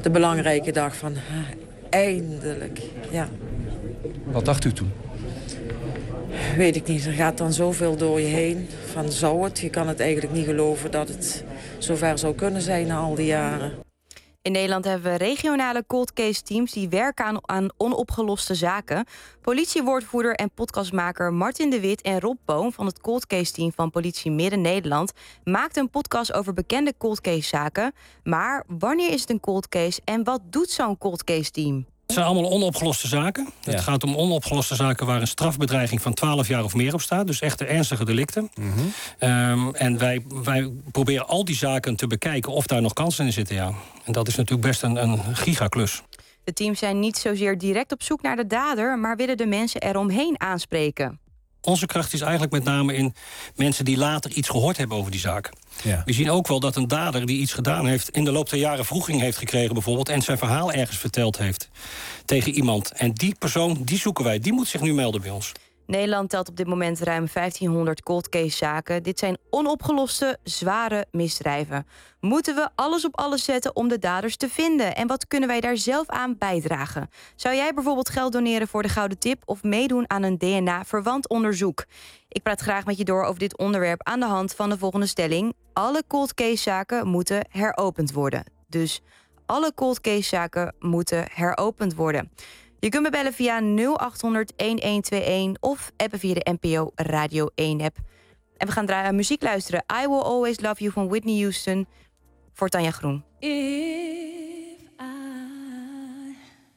de belangrijke dag van eindelijk, ja. Wat dacht u toen? Weet ik niet, er gaat dan zoveel door je heen. Van zou het? Je kan het eigenlijk niet geloven dat het zover zou kunnen zijn na al die jaren. In Nederland hebben we regionale cold case teams die werken aan onopgeloste zaken. Politiewoordvoerder en podcastmaker Martin de Wit en Rob Boom van het cold case team van Politie Midden-Nederland maakten een podcast over bekende cold case zaken. Maar wanneer is het een cold case en wat doet zo'n cold case team? Het zijn allemaal onopgeloste zaken. Ja. Het gaat om onopgeloste zaken waar een strafbedreiging van 12 jaar of meer op staat. Dus echte ernstige delicten. En wij proberen al die zaken te bekijken of daar nog kansen in zitten. Ja. En dat is natuurlijk best een gigaklus. De teams zijn niet zozeer direct op zoek naar de dader, maar willen de mensen eromheen aanspreken. Onze kracht is eigenlijk met name in mensen die later iets gehoord hebben over die zaak. Ja. We zien ook wel dat een dader die iets gedaan heeft, in de loop der jaren wroeging heeft gekregen bijvoorbeeld, en zijn verhaal ergens verteld heeft tegen iemand. En die persoon, die zoeken wij, die moet zich nu melden bij ons. Nederland telt op dit moment ruim 1500 cold case zaken. Dit zijn onopgeloste, zware misdrijven. Moeten we alles op alles zetten om de daders te vinden? En wat kunnen wij daar zelf aan bijdragen? Zou jij bijvoorbeeld geld doneren voor de Gouden Tip of meedoen aan een DNA-verwant onderzoek? Ik praat graag met je door over dit onderwerp aan de hand van de volgende stelling. Alle cold case zaken moeten heropend worden. Dus alle cold case zaken moeten heropend worden. Je kunt me bellen via 0800-1121 of appen via de NPO Radio 1-app. En we gaan muziek luisteren. I Will Always Love You van Whitney Houston voor Tanja Groen. If I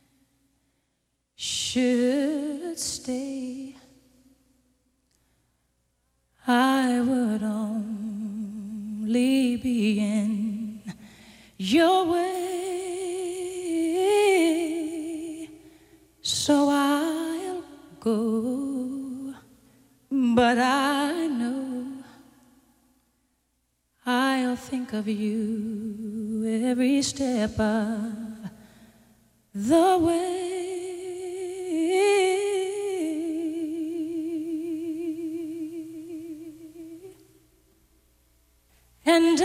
should stay, I would only be in your way. So I'll go, but I know I'll think of you every step of the way. And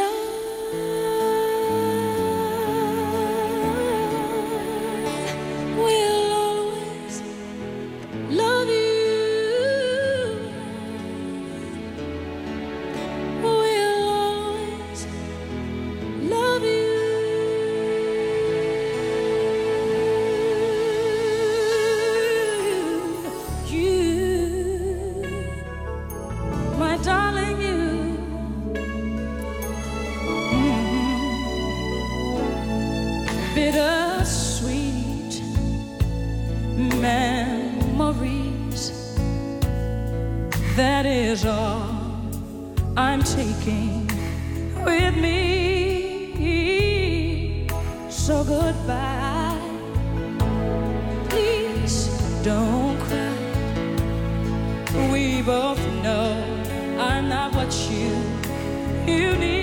bittersweet memories, that is all I'm taking with me. So goodbye, please don't cry. We both know I'm not what you need.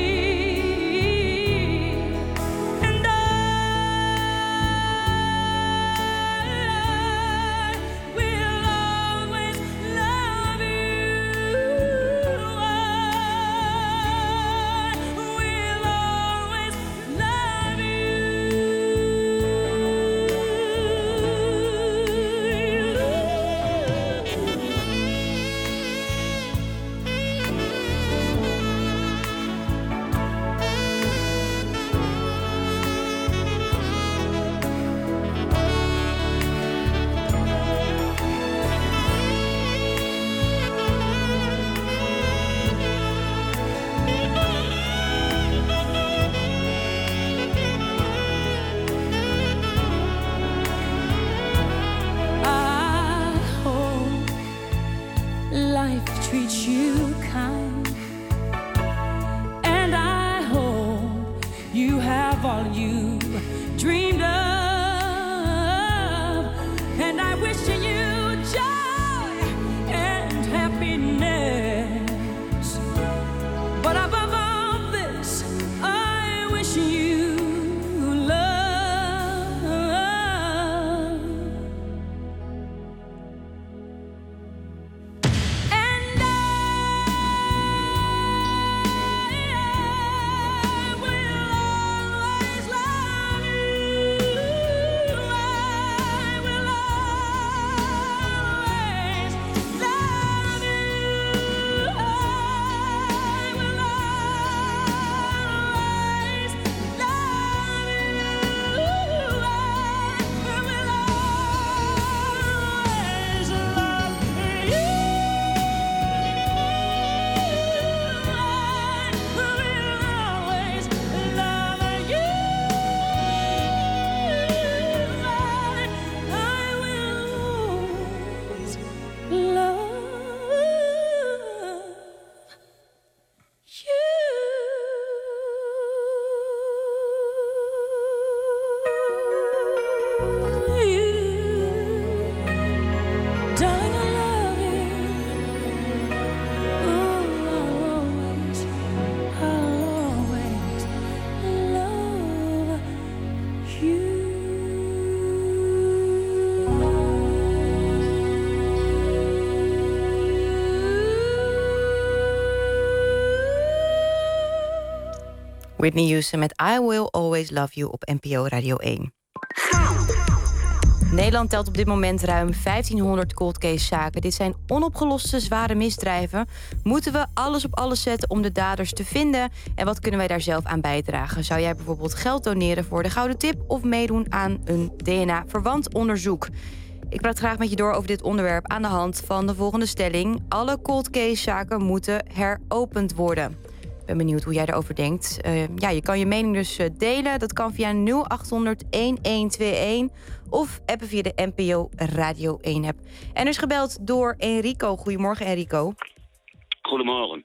Treat you kind, and I hope you have all you dreamed of, and I wish you joy and happiness, but above all this I wish you love. Whitney Houston met I Will Always Love You op NPO Radio 1. Nederland telt op dit moment ruim 1500 cold case zaken. Dit zijn onopgeloste zware misdrijven. Moeten we alles op alles zetten om de daders te vinden? En wat kunnen wij daar zelf aan bijdragen? Zou jij bijvoorbeeld geld doneren voor de Gouden Tip of meedoen aan een DNA-verwant onderzoek? Ik praat graag met je door over dit onderwerp aan de hand van de volgende stelling. Alle cold case zaken moeten heropend worden. Ik ben benieuwd hoe jij erover denkt. Je kan je mening dus delen. Dat kan via 0800-1121 of appen via de NPO Radio 1 app. En er is gebeld door Enrico. Goedemorgen, Enrico. Goedemorgen.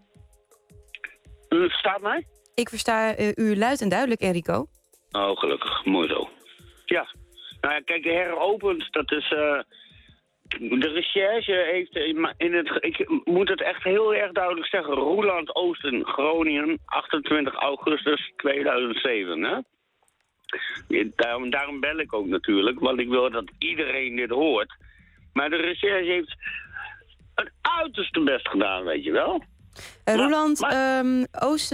U verstaat mij? Ik versta u luid en duidelijk, Enrico. Oh, gelukkig. Mooi zo. Ja. Nou ja, kijk, heropend, dat is... de recherche heeft ik moet het echt heel erg duidelijk zeggen. Roeland Oosten, Groningen, 28 augustus 2007, hè? Daarom bel ik ook natuurlijk, want ik wil dat iedereen dit hoort. Maar de recherche heeft het uiterste best gedaan, weet je wel. Roeland Oosten,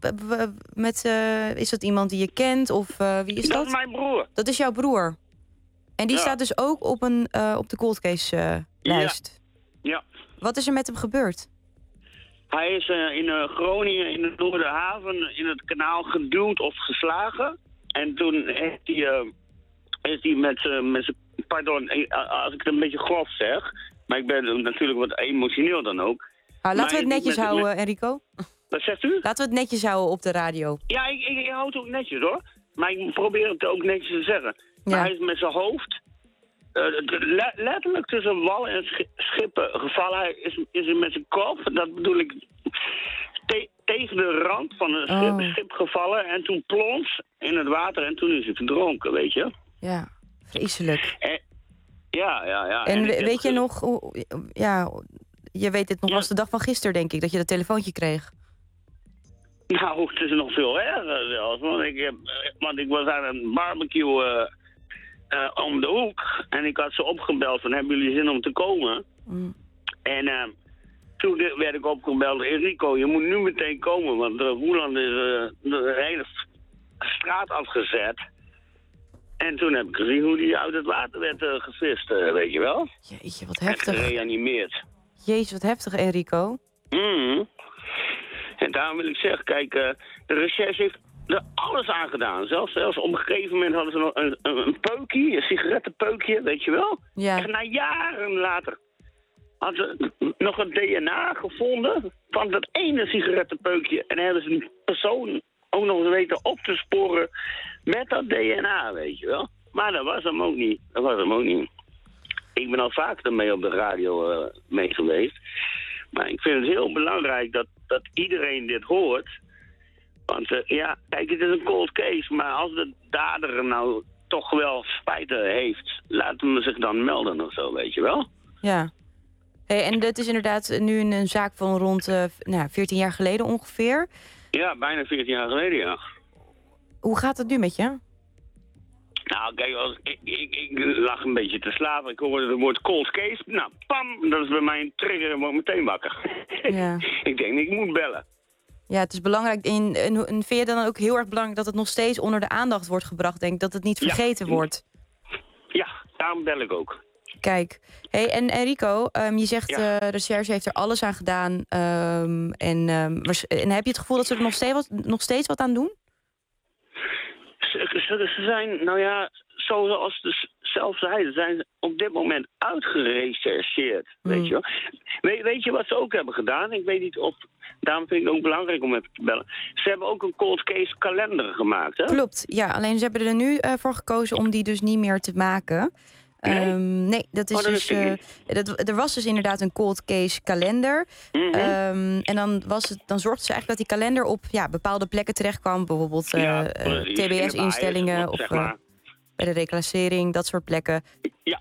is dat iemand die je kent of wie is dat? Dat is mijn broer. Dat is jouw broer. En die staat dus ook op de cold case lijst. Ja. Wat is er met hem gebeurd? Hij is in Groningen, in de Noorderhaven, in het kanaal geduwd of geslagen. En toen is hij met zijn... Pardon, als ik het een beetje grof zeg... Maar ik ben natuurlijk wat emotioneel dan ook. Laten we het netjes houden, Enrico. Wat zegt u? Laten we het netjes houden op de radio. Ja, ik hou het ook netjes hoor. Maar ik probeer het ook netjes te zeggen. Maar hij is met zijn hoofd letterlijk tussen wal en schippen gevallen. Hij is met zijn kop, dat bedoel ik, tegen de rand van een schip gevallen. En toen plons in het water en toen is hij verdronken, weet je. Ja, vreselijk. Ja. En weet je nog, je weet het nog als de dag van gisteren, denk ik, dat je dat telefoontje kreeg. Nou, het is nog veel erger zelfs. Want ik was aan een barbecue om de hoek. En ik had ze opgebeld van, hebben jullie zin om te komen? En toen werd ik opgebeld, Enrico, je moet nu meteen komen. Want Roeland is de hele straat afgezet. En toen heb ik gezien hoe die uit het water werd gevist, weet je wel. Jeetje, wat heftig. En gereanimeerd. Jezus, wat heftig, Enrico. En daarom wil ik zeggen, kijk, de recherche heeft er alles aan gedaan. Zelfs op een gegeven moment hadden ze nog een peukje, een sigarettenpeukje, weet je wel. Ja. En na jaren later hadden ze nog een DNA gevonden van dat ene sigarettenpeukje. En hebben ze een persoon ook nog eens weten op te sporen met dat DNA, weet je wel. Maar dat was hem ook niet. Ik ben al vaker ermee op de radio mee geweest. Maar ik vind het heel belangrijk dat iedereen dit hoort. Want kijk, het is een cold case. Maar als de dader nou toch wel spijten heeft, laten we zich dan melden of zo, weet je wel. Ja. Hey, en dat is inderdaad nu een zaak van rond 14 jaar geleden ongeveer. Ja, bijna 14 jaar geleden, ja. Hoe gaat het nu met je? Nou, kijk, ik lag een beetje te slapen. Ik hoorde het woord cold case. Nou, pam, dat is bij mij een trigger en word meteen wakker. Ja. Ik denk, ik moet bellen. Ja, het is belangrijk. En vind je dan ook heel erg belangrijk dat het nog steeds onder de aandacht wordt gebracht? Denk ik, dat het niet vergeten wordt? Ja, daarom bel ik ook. Kijk. Hey, en Enrico, je zegt de recherche heeft er alles aan gedaan. En heb je het gevoel dat ze er nog steeds wat aan doen? Ze zijn, nou ja, zoals ze zelf zeiden, zijn op dit moment uitgerechercheerd, weet je wel. Weet je wat ze ook hebben gedaan? Ik weet niet of, daarom vind ik het ook belangrijk om even te bellen. Ze hebben ook een cold case kalender gemaakt, hè? Klopt, ja. Alleen ze hebben er nu voor gekozen om die dus niet meer te maken. Nee, dat is er was dus inderdaad een cold case kalender. En dan zorgden ze eigenlijk dat die kalender op bepaalde plekken terecht kwam. Bijvoorbeeld TBS-instellingen of bij de reclassering, dat soort plekken. Ja.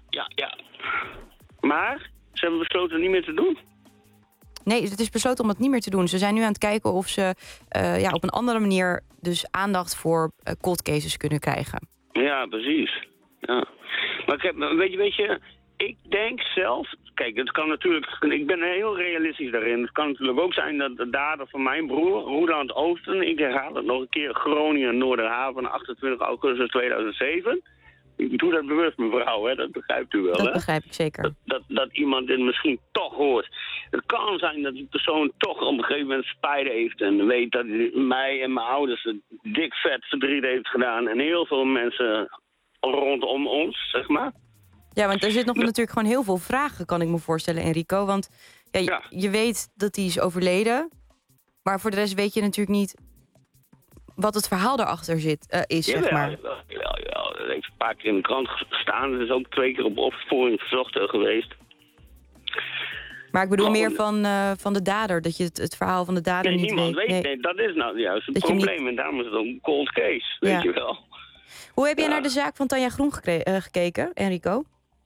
Maar ze hebben besloten niet meer te doen. Nee, het is besloten om het niet meer te doen. Ze zijn nu aan het kijken of ze op een andere manier dus aandacht voor cold cases kunnen krijgen. Ja, precies. Ja. Maar weet je, ik denk zelf... Kijk, het kan natuurlijk... Ik ben heel realistisch daarin. Het kan natuurlijk ook zijn dat de dader van mijn broer, Roeland Oosten... Ik herhaal het nog een keer, Groningen, Noorderhaven, 28 augustus 2007... Ik doe dat bewust, mevrouw, hè? Dat begrijpt u wel, hè? Dat begrijp ik zeker. Dat iemand dit misschien toch hoort. Het kan zijn dat die persoon toch op een gegeven moment spijt heeft... en weet dat hij mij en mijn ouders een dik vet verdriet heeft gedaan... en heel veel mensen rondom ons, zeg maar. Ja, want er zit nog natuurlijk gewoon heel veel vragen, kan ik me voorstellen, Enrico. Want je weet dat hij is overleden... maar voor de rest weet je natuurlijk niet... wat het verhaal daarachter is, zeg maar. Ja, dat heeft een paar keer in de krant gestaan. Het is ook 2 keer op opsporing verzocht geweest. Maar ik bedoel meer van de dader, dat je het verhaal van de dader niet weet. Niemand weet. Nee, dat is nou juist het probleem. En daarom is het ook een cold case, weet je wel. Hoe heb jij naar de zaak van Tanja Groen gekeken, Enrico?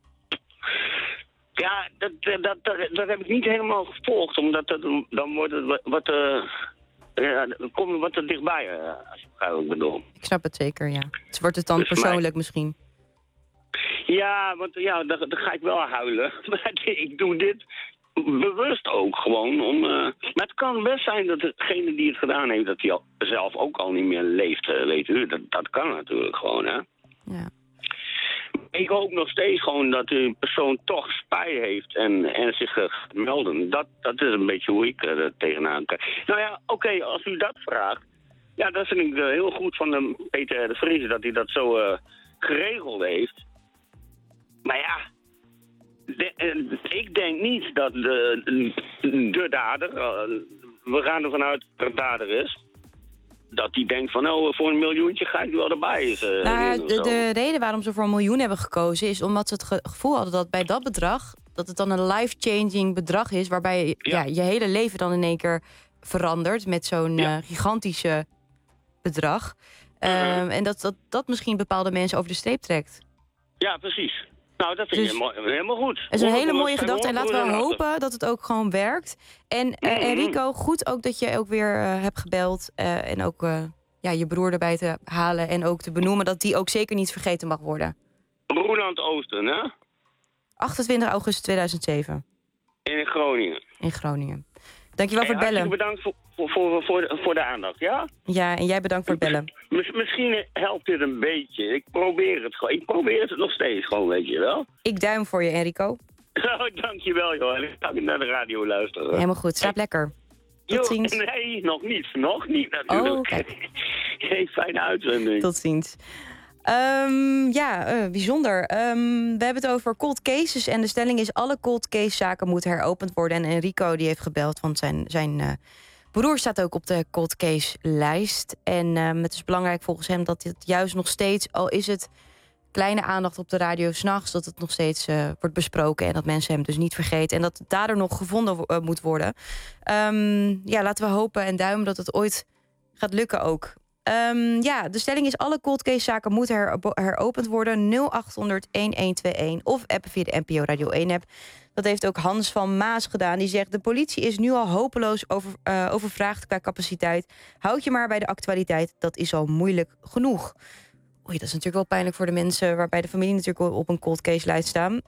Ja, dat heb ik niet helemaal gevolgd. Omdat dan wordt het dan kom je wat te dichtbij, als je begrijpt wat ik bedoel. Ik snap het zeker, ja. Dus wordt het dan dus persoonlijk misschien? Ja, want dan ga ik wel huilen. Maar ik doe dit bewust ook gewoon om... maar het kan best zijn dat degene die het gedaan heeft... dat hij zelf ook al niet meer leeft, weet u. Dat kan natuurlijk gewoon, hè. Ja. Ik hoop nog steeds gewoon dat die persoon toch spijt heeft en zich gaat melden. Dat is een beetje hoe ik er tegenaan kijk. Nou ja, oké, als u dat vraagt... Ja, dat vind ik heel goed van Peter de Vries dat hij dat zo geregeld heeft. Maar ja, ik denk niet dat de dader... we gaan ervan uit dat het dader is... dat die denkt van, voor $1 miljoentje ga ik wel erbij. De reden waarom ze voor $1 miljoen hebben gekozen... is omdat ze het gevoel hadden dat bij dat bedrag... dat het dan een life-changing bedrag is... waarbij je hele leven dan in één keer verandert... met zo'n gigantische bedrag. En dat misschien bepaalde mensen over de streep trekt. Ja, precies. Nou, dat vind ik helemaal goed. Het is een hele mooie gedachte en laten we hopen dat het ook gewoon werkt. En Enrico, goed ook dat je ook weer hebt gebeld. En ook je broer erbij te halen en ook te benoemen... dat die ook zeker niet vergeten mag worden. Roeland Oosten, hè? 28 augustus 2007. In Groningen. In Groningen. Dankjewel voor het bellen. Bedankt voor de aandacht, ja? Ja, en jij bedankt voor het bellen. Misschien helpt dit een beetje. Ik probeer het gewoon. Ik probeer het nog steeds gewoon, weet je wel. Ik duim voor je, Enrico. Dankjewel, joh. Ik ga naar de radio luisteren. Helemaal goed. Slaap lekker. Tot ziens. Nee, nog niet. Nog niet natuurlijk. Oh, okay. Hey, fijne uitzending. Tot ziens. Bijzonder. We hebben het over cold cases. En de stelling is: alle cold case zaken moeten heropend worden. En Enrico die heeft gebeld, want zijn broer staat ook op de cold case lijst. En het is belangrijk volgens hem dat dit juist nog steeds, al is het kleine aandacht op de radio 's nachts, dat het nog steeds wordt besproken. En dat mensen hem dus niet vergeten. En dat de dader nog gevonden moet worden. Laten we hopen en duimen dat het ooit gaat lukken ook. De stelling is: alle cold case zaken moeten heropend worden. 0800-1121 of appen via de NPO Radio 1 app. Dat heeft ook Hans van Maas gedaan. Die zegt: de politie is nu al hopeloos overvraagd qua capaciteit. Houd je maar bij de actualiteit. Dat is al moeilijk genoeg. Oei, dat is natuurlijk wel pijnlijk voor de mensen waarbij de familie natuurlijk op een cold case lijst staan.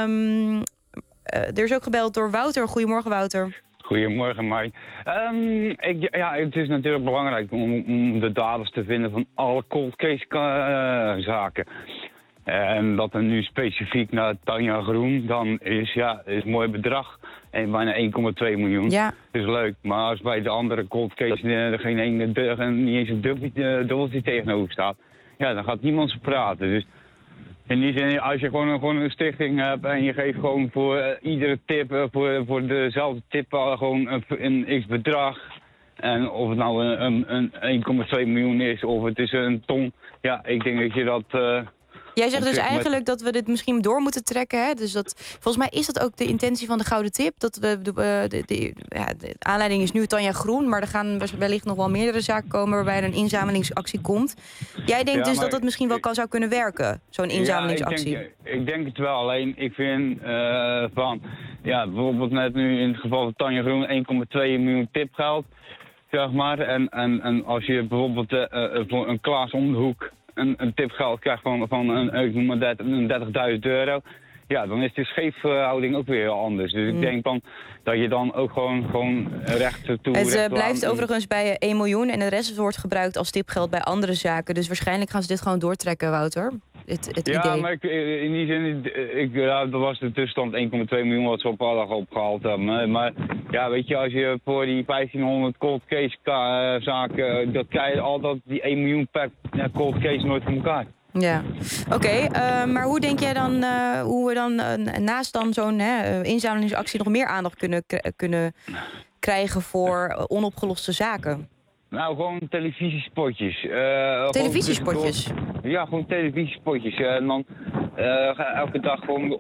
Er is ook gebeld door Wouter. Goedemorgen, Wouter. Goedemorgen, Mai. Het is natuurlijk belangrijk om de daders te vinden van alle cold case zaken. En dat er nu specifiek naar Tanja Groen dan is een mooi bedrag. En bijna 1,2 miljoen. Ja. Dat is leuk. Maar als bij de andere cold case niet eens een dubbeltje tegenover staat, dan gaat niemand ze praten. Dus in die zin, als je gewoon een stichting hebt en je geeft gewoon voor iedere tip, voor dezelfde tip gewoon een x bedrag. En of het nou een 1,2 miljoen is of het is een ton. Ja, ik denk dat je dat... Jij zegt dus eigenlijk dat we dit misschien door moeten trekken. Hè? Dus volgens mij is dat ook de intentie van de Gouden Tip. Dat de aanleiding is nu Tanja Groen. Maar er gaan wellicht nog wel meerdere zaken komen waarbij er een inzamelingsactie komt. Jij denkt dat het misschien wel zou kunnen werken, zo'n inzamelingsactie? Ja, ik denk het wel. Alleen ik vind bijvoorbeeld net nu in het geval van Tanja Groen 1,2 miljoen tipgeld. Zeg maar. En als je bijvoorbeeld een Klaas om de hoek een tipgeld krijgt van ik noem maar €30.000. ja, dan is de scheepsverhouding ook weer anders. Dus ik denk dan dat je dan ook gewoon recht toe... Het blijft overigens bij 1 miljoen en de rest wordt gebruikt als tipgeld bij andere zaken. Dus waarschijnlijk gaan ze dit gewoon doortrekken, Wouter. Het idee. Ja, maar in die zin, dat was de tussenstand 1,2 miljoen wat ze op alle opgehaald hebben. Maar ja, weet je, als je voor die 1500 cold case zaken, dat krijg je altijd die 1 miljoen per cold case nooit voor elkaar. Ja, oké. Maar hoe denk jij dan hoe we dan naast dan zo'n inzamelingsactie nog meer aandacht kunnen krijgen voor onopgeloste zaken? Nou, gewoon televisiespotjes. Televisiespotjes? Ja, gewoon televisiespotjes. En dan elke dag gewoon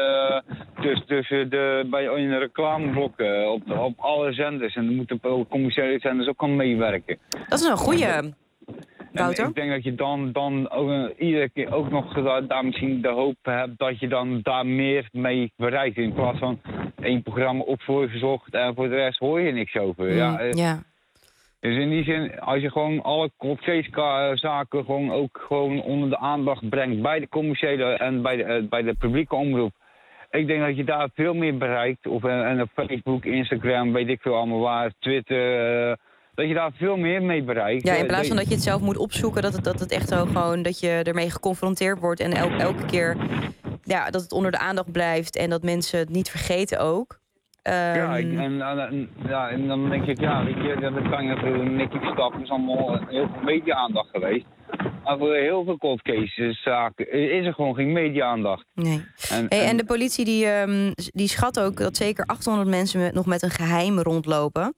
in de reclameblokken op alle zenders. En dan moeten commerciële zenders ook kan meewerken. Dat is een goeie, Wouter. Ik denk dat je dan ook, iedere keer ook nog daar misschien de hoop hebt dat je dan daar meer mee bereikt. In plaats van 1 programma op voorgezocht en voor de rest hoor je niks over. Ja. Dus in die zin, als je gewoon alle cold case zaken gewoon onder de aandacht brengt bij de commerciële en bij de publieke omroep. Ik denk dat je daar veel meer bereikt. En op Facebook, Instagram, weet ik veel allemaal waar, Twitter, dat je daar veel meer mee bereikt. Ja, in plaats van dat je het zelf moet opzoeken, dat het echt zo gewoon, dat je ermee geconfronteerd wordt en elke keer dat het onder de aandacht blijft en dat mensen het niet vergeten ook. En dan denk ik, weet je, dat kan je voor Nicky Verstappen, is allemaal heel veel media-aandacht geweest. Maar voor heel veel cold cases zaken is er gewoon geen media-aandacht. Nee. En de politie die schat ook dat zeker 800 mensen nog met een geheim rondlopen.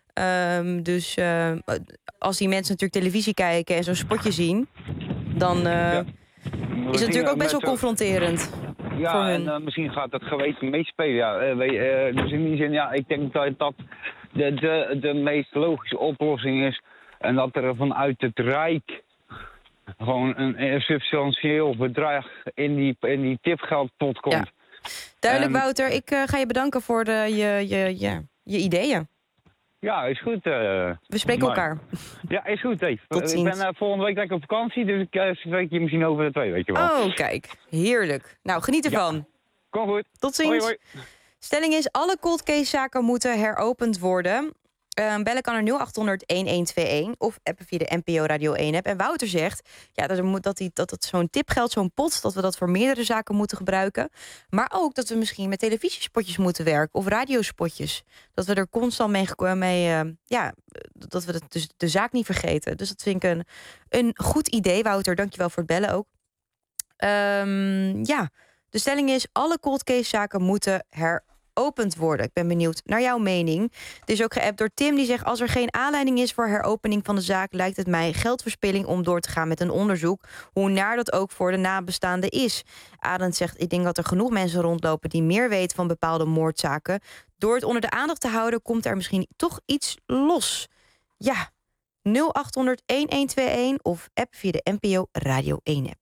Dus als die mensen natuurlijk televisie kijken en zo'n spotje zien, dan is het natuurlijk ook best wel confronterend. Ja, en misschien gaat het geweten meespelen. Ja. Dus in die zin, ik denk dat de meest logische oplossing is. En dat er vanuit het Rijk gewoon een substantieel bedrag in die tipgeldpot komt. Ja. Duidelijk, Wouter. Ik ga je bedanken voor je ideeën. Ja, is goed. We spreken elkaar. Ja, is goed, Dave. Tot ziens. Ik ben volgende week lekker op vakantie, dus ik spreek je misschien over de 2, weet je wel. Oh, kijk. Heerlijk. Nou, geniet ervan. Ja. Kom goed. Tot ziens. Hoi. Stelling is, alle cold case zaken moeten heropend worden. Bellen kan er 0800-1121 of appen via de NPO Radio 1 app. En Wouter zegt dat het zo'n tipgeld, zo'n pot, dat we dat voor meerdere zaken moeten gebruiken. Maar ook dat we misschien met televisiespotjes moeten werken of radiospotjes. Dat we er constant dat we dus de zaak niet vergeten. Dus dat vind ik een goed idee, Wouter. Dankjewel voor het bellen ook. De stelling is, alle cold case zaken moeten heropend worden. Ik ben benieuwd naar jouw mening. Het is ook geappt door Tim, die zegt, als er geen aanleiding is voor heropening van de zaak, lijkt het mij geldverspilling om door te gaan met een onderzoek, hoe naar dat ook voor de nabestaanden is. Arend zegt, ik denk dat er genoeg mensen rondlopen die meer weten van bepaalde moordzaken. Door het onder de aandacht te houden, komt er misschien toch iets los. Ja, 0800-1121 of app via de NPO Radio 1 app.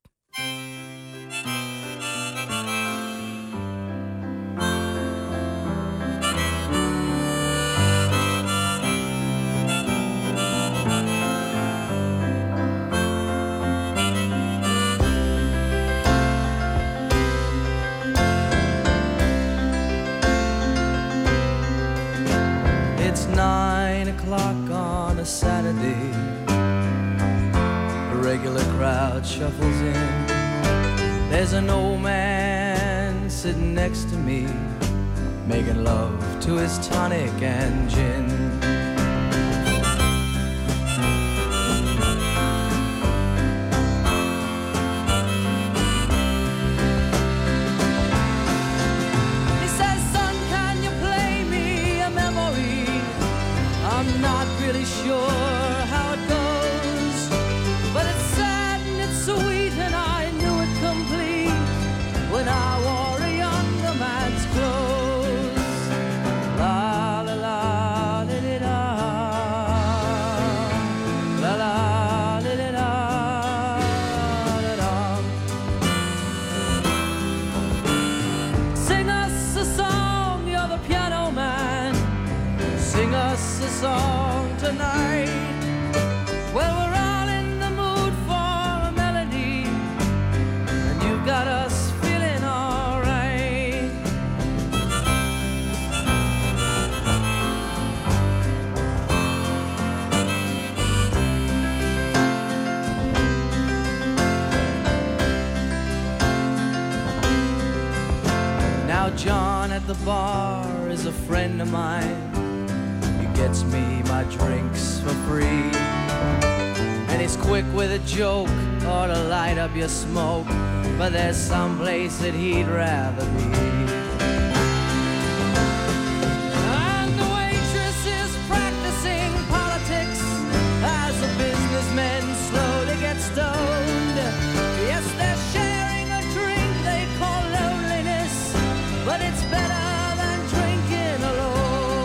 It's 9 o'clock on a Saturday. The regular crowd shuffles in. There's an old man sitting next to me, making love to his tonic and gin. He says, son, can you play me a memory? I'm not really sure how it goes, but it's sad and it's sweet, and I knew it complete when I wore a younger man's clothes. La la la li li da, la la li li da da da. Sing us a song, you're the piano man. Sing us a song tonight. Well, we're all in the mood for a melody, and you got us feeling alright. John at the bar is a friend of mine. He gets me my drinks for free. And he's quick with a joke or to light up your smoke. But there's some place that he'd rather be. And the waitress is practicing politics as the businessmen slowly get stoned. Yes, they're sharing a drink they call loneliness, but it's better than drinking alone.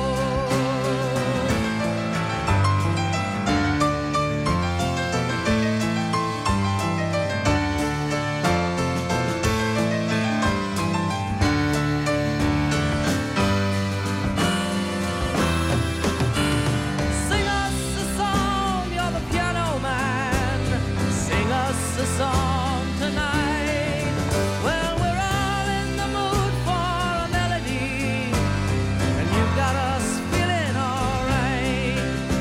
Sing us a song, you're the piano man. Sing us a song tonight. Well, we're all in the mood for a melody, and you got us feeling alright.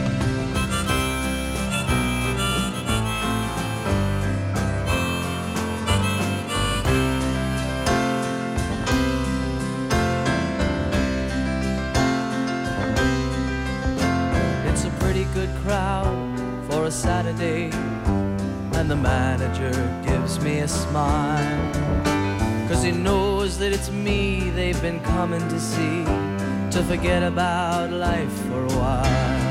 It's a pretty good crowd for a Saturday, and the manager gives me a smile, 'cause he knows that it's me they've been coming to see, to forget about life for a while.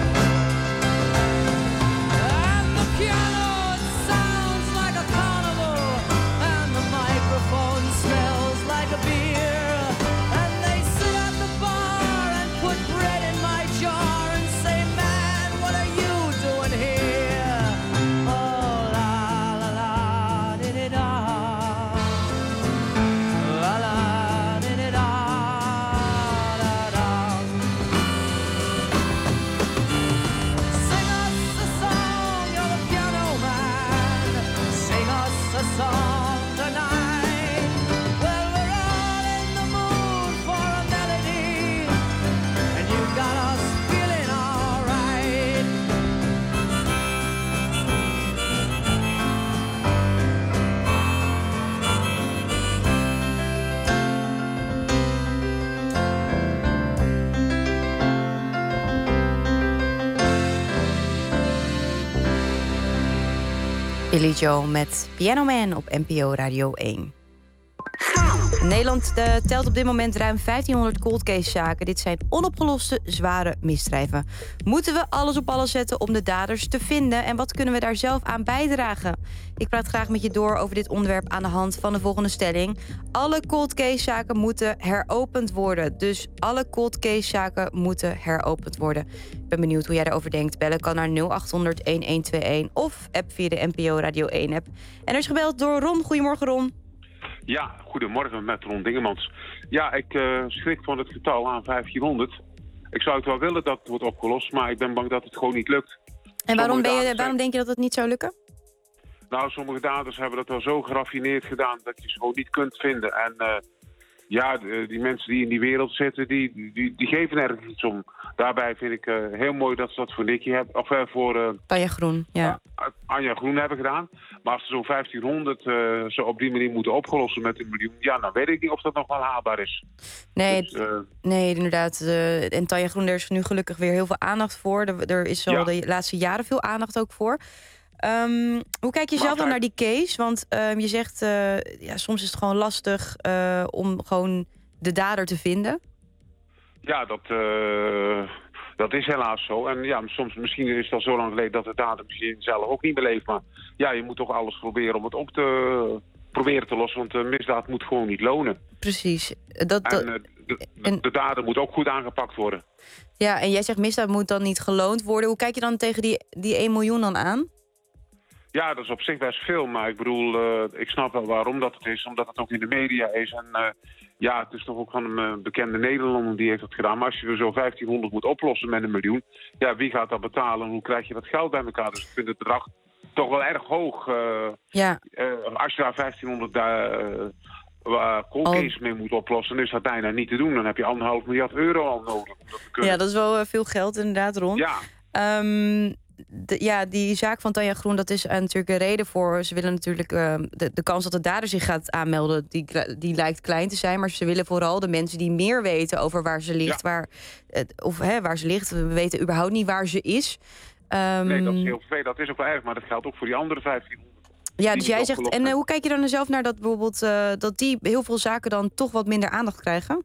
And the piano, it sounds like a carnival, and the microphone smells like a beer. And they sit at the bar and put bread in my jar and say, man, what are you doing here? Oh, la la la, di-di-da. La la, di-di-da, da-da. Sing us a song, you're the piano man. Sing us a song tonight. Well, we're all in the mood for a melody, and you got us feeling alright. Billy Joel met Piano Man op NPO Radio 1. Nederland telt op dit moment ruim 1500 cold case zaken. Dit zijn onopgeloste, zware misdrijven. Moeten we alles op alles zetten om de daders te vinden? En wat kunnen we daar zelf aan bijdragen? Ik praat graag met je door over dit onderwerp aan de hand van de volgende stelling. Alle cold case zaken moeten heropend worden. Dus alle cold case zaken moeten heropend worden. Ik ben benieuwd hoe jij daarover denkt. Bellen kan naar 0800-1121 of app via de NPO Radio 1 app. En er is gebeld door Ron. Goedemorgen, Ron. Ja, goedemorgen met Ron Dingemans. Ja, ik schrik van het getal aan 1500. Ik zou het wel willen dat het wordt opgelost, maar ik ben bang dat het gewoon niet lukt. En waarom denk je dat het niet zou lukken? Nou, sommige daders hebben dat wel zo geraffineerd gedaan dat je ze gewoon niet kunt vinden. En die mensen die in die wereld zitten, die geven ergens iets om. Daarbij vind ik heel mooi dat ze dat voor Nicky hebben, of voor Tanja Groen, ja. Anja Groen hebben gedaan. Maar als ze zo'n 1500 zo op die manier moeten opgelossen met $1 miljoen, ja, dan weet ik niet of dat nog wel haalbaar is. Nee, dus, nee inderdaad. En Tanja Groen, er is nu gelukkig weer heel veel aandacht voor. Er is al de laatste jaren veel aandacht ook voor. Hoe kijk je zelf dan naar die case? Want je zegt, soms is het gewoon lastig om gewoon de dader te vinden. Ja, dat is helaas zo. En ja, soms misschien is het al zo lang geleden dat de dader misschien zelf ook niet beleeft. Maar ja, je moet toch alles proberen om het op te proberen te lossen. Want de misdaad moet gewoon niet lonen. Precies. De dader moet ook goed aangepakt worden. Ja, en jij zegt misdaad moet dan niet geloond worden. Hoe kijk je dan tegen die 1 miljoen dan aan? Ja, dat is op zich best veel. Maar ik bedoel, ik snap wel waarom dat het is. Omdat het ook in de media is. En het is toch ook van een bekende Nederlander die heeft dat gedaan. Maar als je er zo 1500 moet oplossen met $1 miljoen... ja, wie gaat dat betalen en hoe krijg je dat geld bij elkaar? Dus ik vind het bedrag toch wel erg hoog. Als je daar 1500 cold case mee moet oplossen, dan is dat bijna niet te doen. Dan heb je €1,5 miljard al nodig om dat te kunnen. Ja, dat is wel veel geld inderdaad, Ron. Ja. die zaak van Tanja Groen, dat is natuurlijk een reden voor. Ze willen natuurlijk de kans dat de dader zich gaat aanmelden, die lijkt klein te zijn. Maar ze willen vooral de mensen die meer weten over waar ze ligt. Ja. Waar ze ligt. We weten überhaupt niet waar ze is. Nee, dat is heel vervelend. Dat is ook wel erg, maar dat geldt ook voor die andere 1500. Ja, dus jij zegt. En hoe kijk je dan zelf naar dat bijvoorbeeld dat die heel veel zaken dan toch wat minder aandacht krijgen?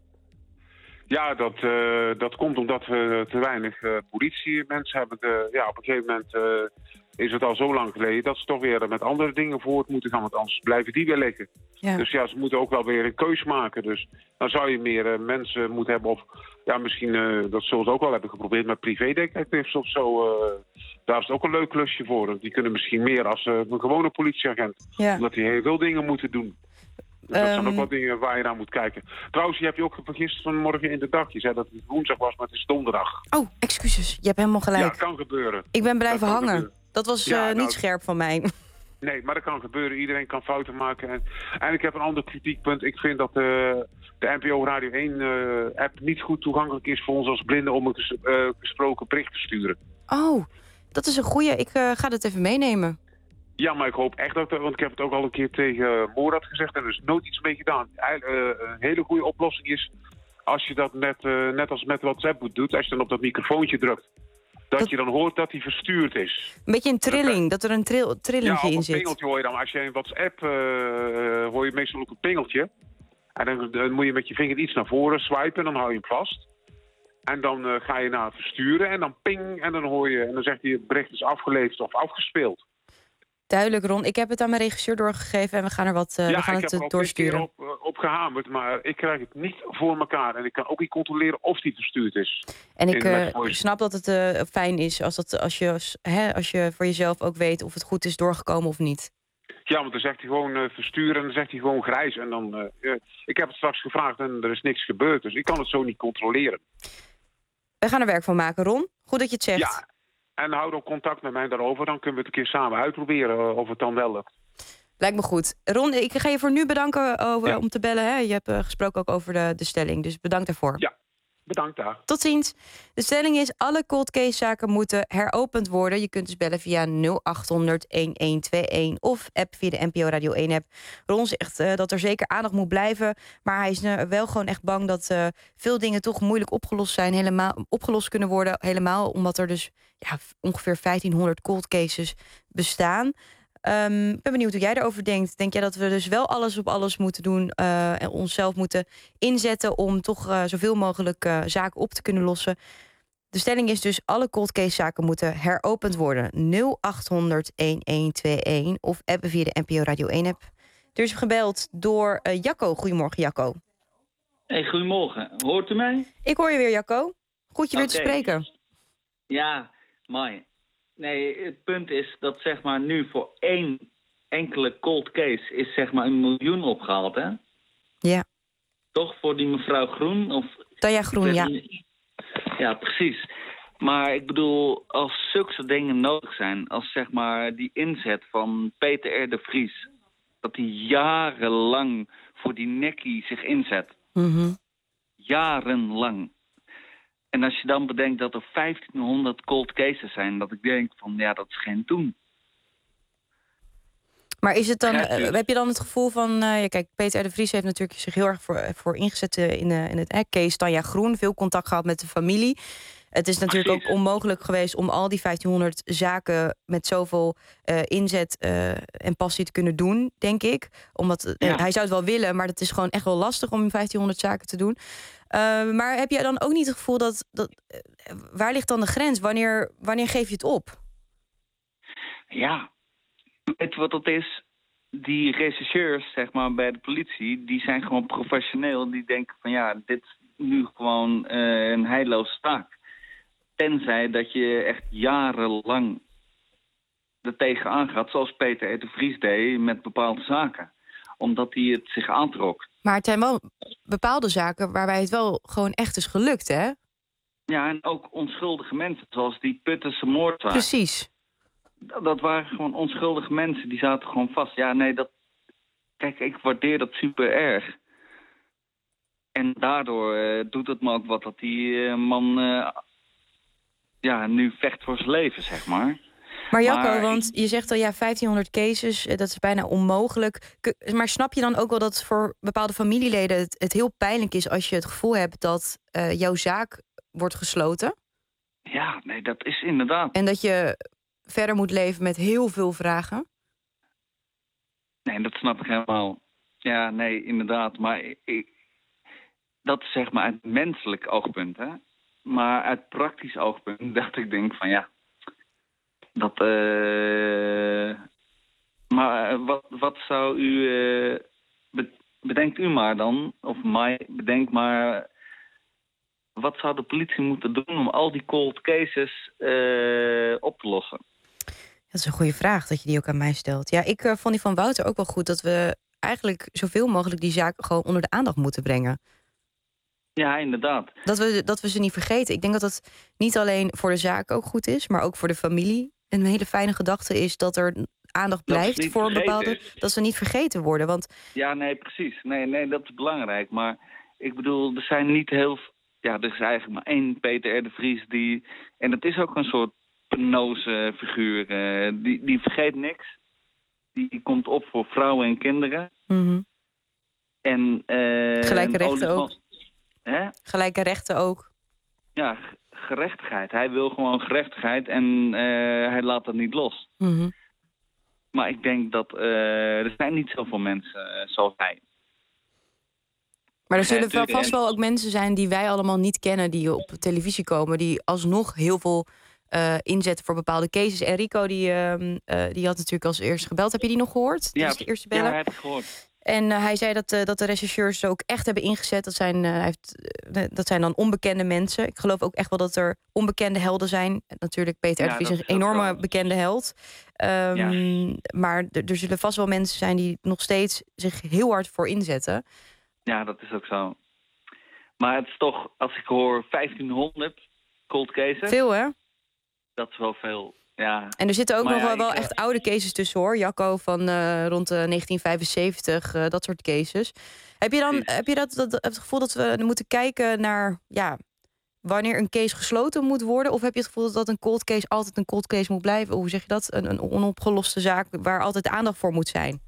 Ja, dat komt omdat we te weinig politiemensen hebben. Op een gegeven moment is het al zo lang geleden dat ze toch weer met andere dingen voort moeten gaan. Want anders blijven die weer liggen. Ja. Dus ja, ze moeten ook wel weer een keus maken. Dus dan zou je meer mensen moeten hebben. Of ja, misschien, dat zullen ze ook wel hebben geprobeerd met privédetectives of zo. Daar is het ook een leuk klusje voor. Die kunnen misschien meer als een gewone politieagent. Ja. Omdat die heel veel dingen moeten doen. Dus dat zijn ook wel dingen waar je naar moet kijken. Trouwens, je hebt je ook vergist vanmorgen in de dag. Je zei dat het woensdag was, maar het is donderdag. Oh, excuses. Je hebt helemaal gelijk. Ja, kan gebeuren. Ik ben blijven kan hangen. gebeuren. Dat was Ja, niet scherp van mij. Nee, maar dat kan gebeuren. Iedereen kan fouten maken. En ik heb een ander kritiekpunt. Ik vind dat de NPO Radio 1 app niet goed toegankelijk is voor ons als blinden om een gesproken bericht te sturen. Oh, dat is een goeie. Ik ga dat even meenemen. Ja, maar ik hoop echt dat, want ik heb het ook al een keer tegen Moorad gezegd en er is nooit iets mee gedaan. Een hele goede oplossing is als je dat net als met WhatsApp doet, als je dan op dat microfoontje drukt. Dat je dan hoort dat hij verstuurd is. Een beetje een trilling, dat er een trillingje in Ja, een zit. pingeltje hoor je dan. Als je in WhatsApp hoor je meestal ook een pingeltje. En dan moet je met je vinger iets naar voren swipen en dan hou je hem vast. En dan ga je naar versturen en dan ping en dan hoor je, en dan zegt hij het bericht is afgeleverd of afgespeeld. Duidelijk, Ron. Ik heb het aan mijn regisseur doorgegeven en we gaan er we gaan het doorsturen. Ik heb er op gehamerd, maar ik krijg het niet voor elkaar. En ik kan ook niet controleren of die verstuurd is. En ik snap dat het fijn is als je voor jezelf ook weet of het goed is doorgekomen of niet. Ja, want dan zegt hij gewoon versturen en dan zegt hij gewoon grijs. En dan, ik heb het straks gevraagd en er is niks gebeurd. Dus ik kan het zo niet controleren. We gaan er werk van maken, Ron. Goed dat je het zegt. Ja. En houd ook contact met mij daarover. Dan kunnen we het een keer samen uitproberen of het dan wel lukt. Lijkt me goed. Ron, ik ga je voor nu bedanken om te bellen. Hè? Je hebt gesproken ook over de stelling. Dus bedankt daarvoor. Ja, bedankt daar. Tot ziens. De stelling is, alle cold case zaken moeten heropend worden. Je kunt dus bellen via 0800-1121 of app via de NPO Radio 1 app. Ron zegt dat er zeker aandacht moet blijven. Maar hij is wel gewoon echt bang dat veel dingen toch moeilijk opgelost kunnen worden. Helemaal omdat er dus ongeveer 1500 cold cases bestaan. Ik ben benieuwd hoe jij erover denkt. Denk jij dat we dus wel alles op alles moeten doen en onszelf moeten inzetten om toch zoveel mogelijk zaken op te kunnen lossen? De stelling is dus, alle cold case zaken moeten heropend worden. 0800-1121 of appen via de NPO Radio 1 app. Er is gebeld door Jacco. Goedemorgen, Jacco. Hey, goedemorgen. Hoort u mij? Ik hoor je weer, Jacco. Goed je weer te spreken. Ja, mooi. Nee, het punt is dat zeg maar nu voor één enkele cold case is zeg maar 1 miljoen opgehaald, hè? Ja. Toch voor die mevrouw Groen? Of Tanja Groen, ja. Ja, precies. Maar ik bedoel, als zulke dingen nodig zijn, als zeg maar die inzet van Peter R. de Vries, dat hij jarenlang voor die nekkie zich inzet. Jarenlang. En als je dan bedenkt dat er 1500 cold cases zijn, dat ik denk van, ja, dat is geen doen. Maar is het dan, heb je dan het gevoel van, kijk, Peter R. de Vries heeft natuurlijk zich heel erg voor ingezet in het case Tanja Groen, veel contact gehad met de familie. Het is natuurlijk ook onmogelijk geweest om al die 1500 zaken met zoveel inzet en passie te kunnen doen, denk ik. Omdat hij zou het wel willen, maar het is gewoon echt wel lastig om 1500 zaken te doen. Maar heb jij dan ook niet het gevoel dat waar ligt dan de grens? Wanneer geef je het op? Ja, weet je wat dat is? Die rechercheurs, zeg maar, bij de politie, die zijn gewoon professioneel. Die denken van ja, dit is nu gewoon een heilloze taak. Tenzij dat je echt jarenlang er tegenaan gaat, zoals Peter R. de Vries deed met bepaalde zaken. Omdat hij het zich aantrok. Maar het zijn wel bepaalde zaken waarbij het wel gewoon echt is gelukt, hè? Ja, en ook onschuldige mensen, zoals die Puttense moordzaak. Precies. Dat waren gewoon onschuldige mensen, die zaten gewoon vast. Ja, nee, kijk, ik waardeer dat super erg. En daardoor doet het me ook wat dat die man nu vecht voor zijn leven, zeg maar. Maar Jacco, want je zegt al 1500 cases, dat is bijna onmogelijk. Maar snap je dan ook wel dat voor bepaalde familieleden het heel pijnlijk is als je het gevoel hebt dat jouw zaak wordt gesloten? Ja, nee, dat is inderdaad. En dat je verder moet leven met heel veel vragen? Nee, dat snap ik helemaal. Ja, nee, inderdaad. Maar dat is zeg maar uit menselijk oogpunt, hè. Maar uit praktisch oogpunt dacht ik denk van ja... Dat, maar wat zou u... bedenkt u maar dan, of bedenk maar... Wat zou de politie moeten doen om al die cold cases op te lossen? Dat is een goede vraag dat je die ook aan mij stelt. Ja, ik vond die van Wouter ook wel goed dat we eigenlijk zoveel mogelijk die zaak gewoon onder de aandacht moeten brengen. Ja, inderdaad. Dat we ze niet vergeten. Ik denk dat dat niet alleen voor de zaak ook goed is, maar ook voor de familie. Een hele fijne gedachte is dat er aandacht blijft voor een bepaalde... Dat ze niet vergeten worden, want... Ja, nee, precies. Nee, dat is belangrijk. Maar ik bedoel, er zijn niet heel... Ja, er is eigenlijk maar 1 Peter R. de Vries die... En dat is ook een soort penose figuur. Die vergeet niks. Die komt op voor vrouwen en kinderen. Mm-hmm. En... Gelijke rechten ook. Hè? Gelijke rechten ook. Ja, gerechtigheid. Hij wil gewoon gerechtigheid en hij laat dat niet los. Mm-hmm. Maar ik denk dat er zijn niet zoveel mensen zoals hij. Maar er zullen vast wel ook mensen zijn die wij allemaal niet kennen... die op televisie komen, die alsnog heel veel inzetten voor bepaalde cases. Enrico, die had natuurlijk als eerste gebeld. Heb je die nog gehoord? Ja, dat is de eerste beller. Ja, heb ik gehoord. En hij zei dat de rechercheurs ook echt hebben ingezet. Dat zijn dan onbekende mensen. Ik geloof ook echt wel dat er onbekende helden zijn. Natuurlijk, Peter R. de Vries is een enorme bekende held. Maar er zullen vast wel mensen zijn die nog steeds zich heel hard voor inzetten. Ja, dat is ook zo. Maar het is toch, als ik hoor 1500 cold cases... Veel, hè? Dat is wel veel, ja. En er zitten ook nog wel echt oude cases tussen, hoor. Jacco van rond 1975, dat soort cases. Heb je het gevoel dat we moeten kijken naar... wanneer een case gesloten moet worden? Of heb je het gevoel dat een cold case altijd een cold case moet blijven? Hoe zeg je dat? Een onopgeloste zaak waar altijd aandacht voor moet zijn?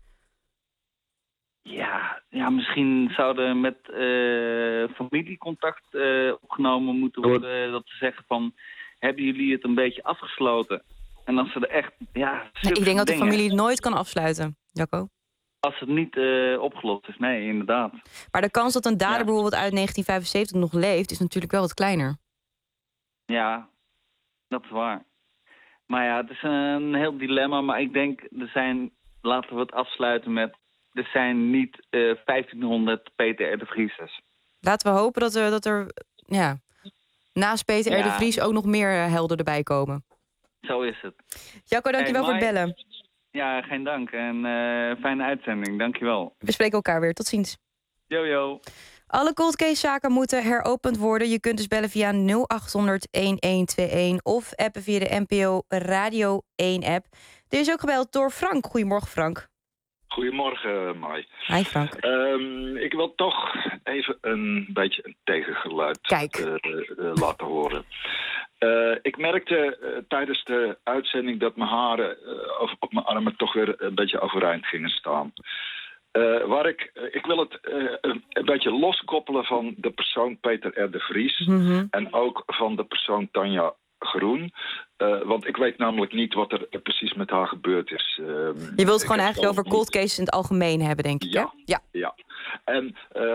Ja, misschien zouden met familiecontact opgenomen moeten worden. Dat ze zeggen van, hebben jullie het een beetje afgesloten? En als ze er echt, ik denk dat de familie het nooit kan afsluiten, Jacco. Als het niet opgelost is, nee, inderdaad. Maar de kans dat een dader bijvoorbeeld uit 1975 nog leeft... is natuurlijk wel wat kleiner. Ja, dat is waar. Maar ja, het is een heel dilemma. Maar ik denk, laten we het afsluiten met... Er zijn niet 1500 Peter R. de Vries's. Laten we hopen dat er naast Peter R. de Vries ook nog meer helden erbij komen. Zo is het. Jacco, dankjewel voor het bellen. Ja, geen dank. En fijne uitzending. Dankjewel. We spreken elkaar weer. Tot ziens. Yo. Alle cold case zaken moeten heropend worden. Je kunt dus bellen via 0800-1121 of appen via de NPO Radio 1 app. Er is ook gebeld door Frank. Goedemorgen, Frank. Goedemorgen, Mai. Hi, Frank. Ik wil toch even een beetje een tegengeluid laten horen. Ik merkte tijdens de uitzending dat mijn haren op mijn armen toch weer een beetje overeind gingen staan. Ik wil het een beetje loskoppelen van de persoon Peter R. de Vries. Mm-hmm. En ook van de persoon Tanja Groen. Want ik weet namelijk niet wat er precies met haar gebeurd is. Je wilt het gewoon eigenlijk over cold cases in het algemeen hebben, denk ik, hè? Ja. En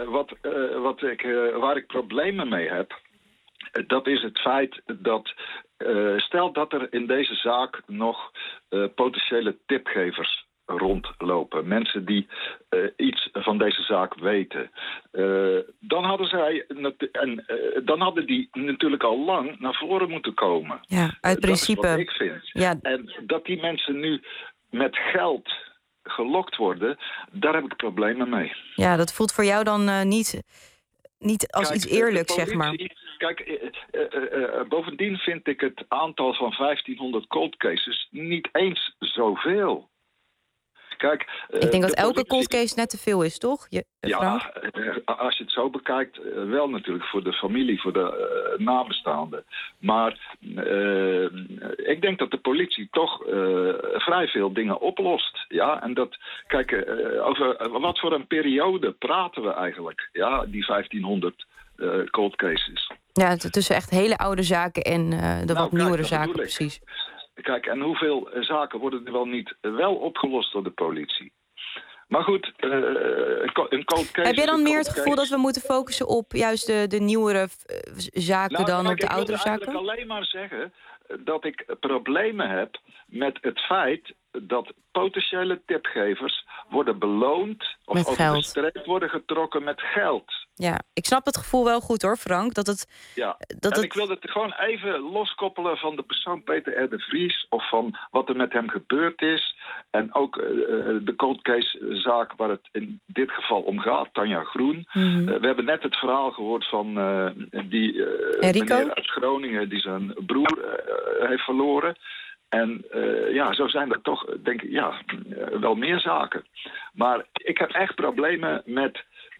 waar ik problemen mee heb... dat is het feit dat... stel dat er in deze zaak nog potentiële tipgevers rondlopen. Mensen die iets van deze zaak weten. Dan hadden die natuurlijk al lang naar voren moeten komen. Ja, uit principe. Dat is wat ik vind. Ja. En dat die mensen nu met geld gelokt worden, daar heb ik problemen mee. Ja, dat voelt voor jou dan niet als iets eerlijks, zeg maar. Kijk, bovendien vind ik het aantal van 1500 cold cases niet eens zoveel. Kijk, Ik denk dat elke politie... cold case net te veel is, toch? Frank? Als je het zo bekijkt, wel natuurlijk voor de familie, voor de nabestaanden. Maar ik denk dat de politie toch vrij veel dingen oplost. Ja, en dat, kijk, over wat voor een periode praten we eigenlijk? Ja, die 1500 cold cases. Ja, tussen echt hele oude zaken en de wat nieuwere zaken, precies. Kijk, en hoeveel zaken worden er wel niet opgelost door de politie? Maar goed, een cold case... Heb jij dan meer het gevoel dat we moeten focussen op juist de nieuwere zaken dan op de oudere zaken? Ik wil eigenlijk alleen maar zeggen dat ik problemen heb met het feit dat potentiële tipgevers worden beloond of met over geld. de streep worden getrokken met geld. Ja, ik snap het gevoel wel goed hoor, Frank. Ik wil het gewoon even loskoppelen van de persoon Peter R. de Vries of van wat er met hem gebeurd is. En ook de cold case zaak waar het in dit geval om gaat, Tanja Groen. We hebben net het verhaal gehoord van die meneer uit Groningen die zijn broer heeft verloren. En zo zijn er toch, denk ik, wel meer zaken. Maar ik heb echt problemen met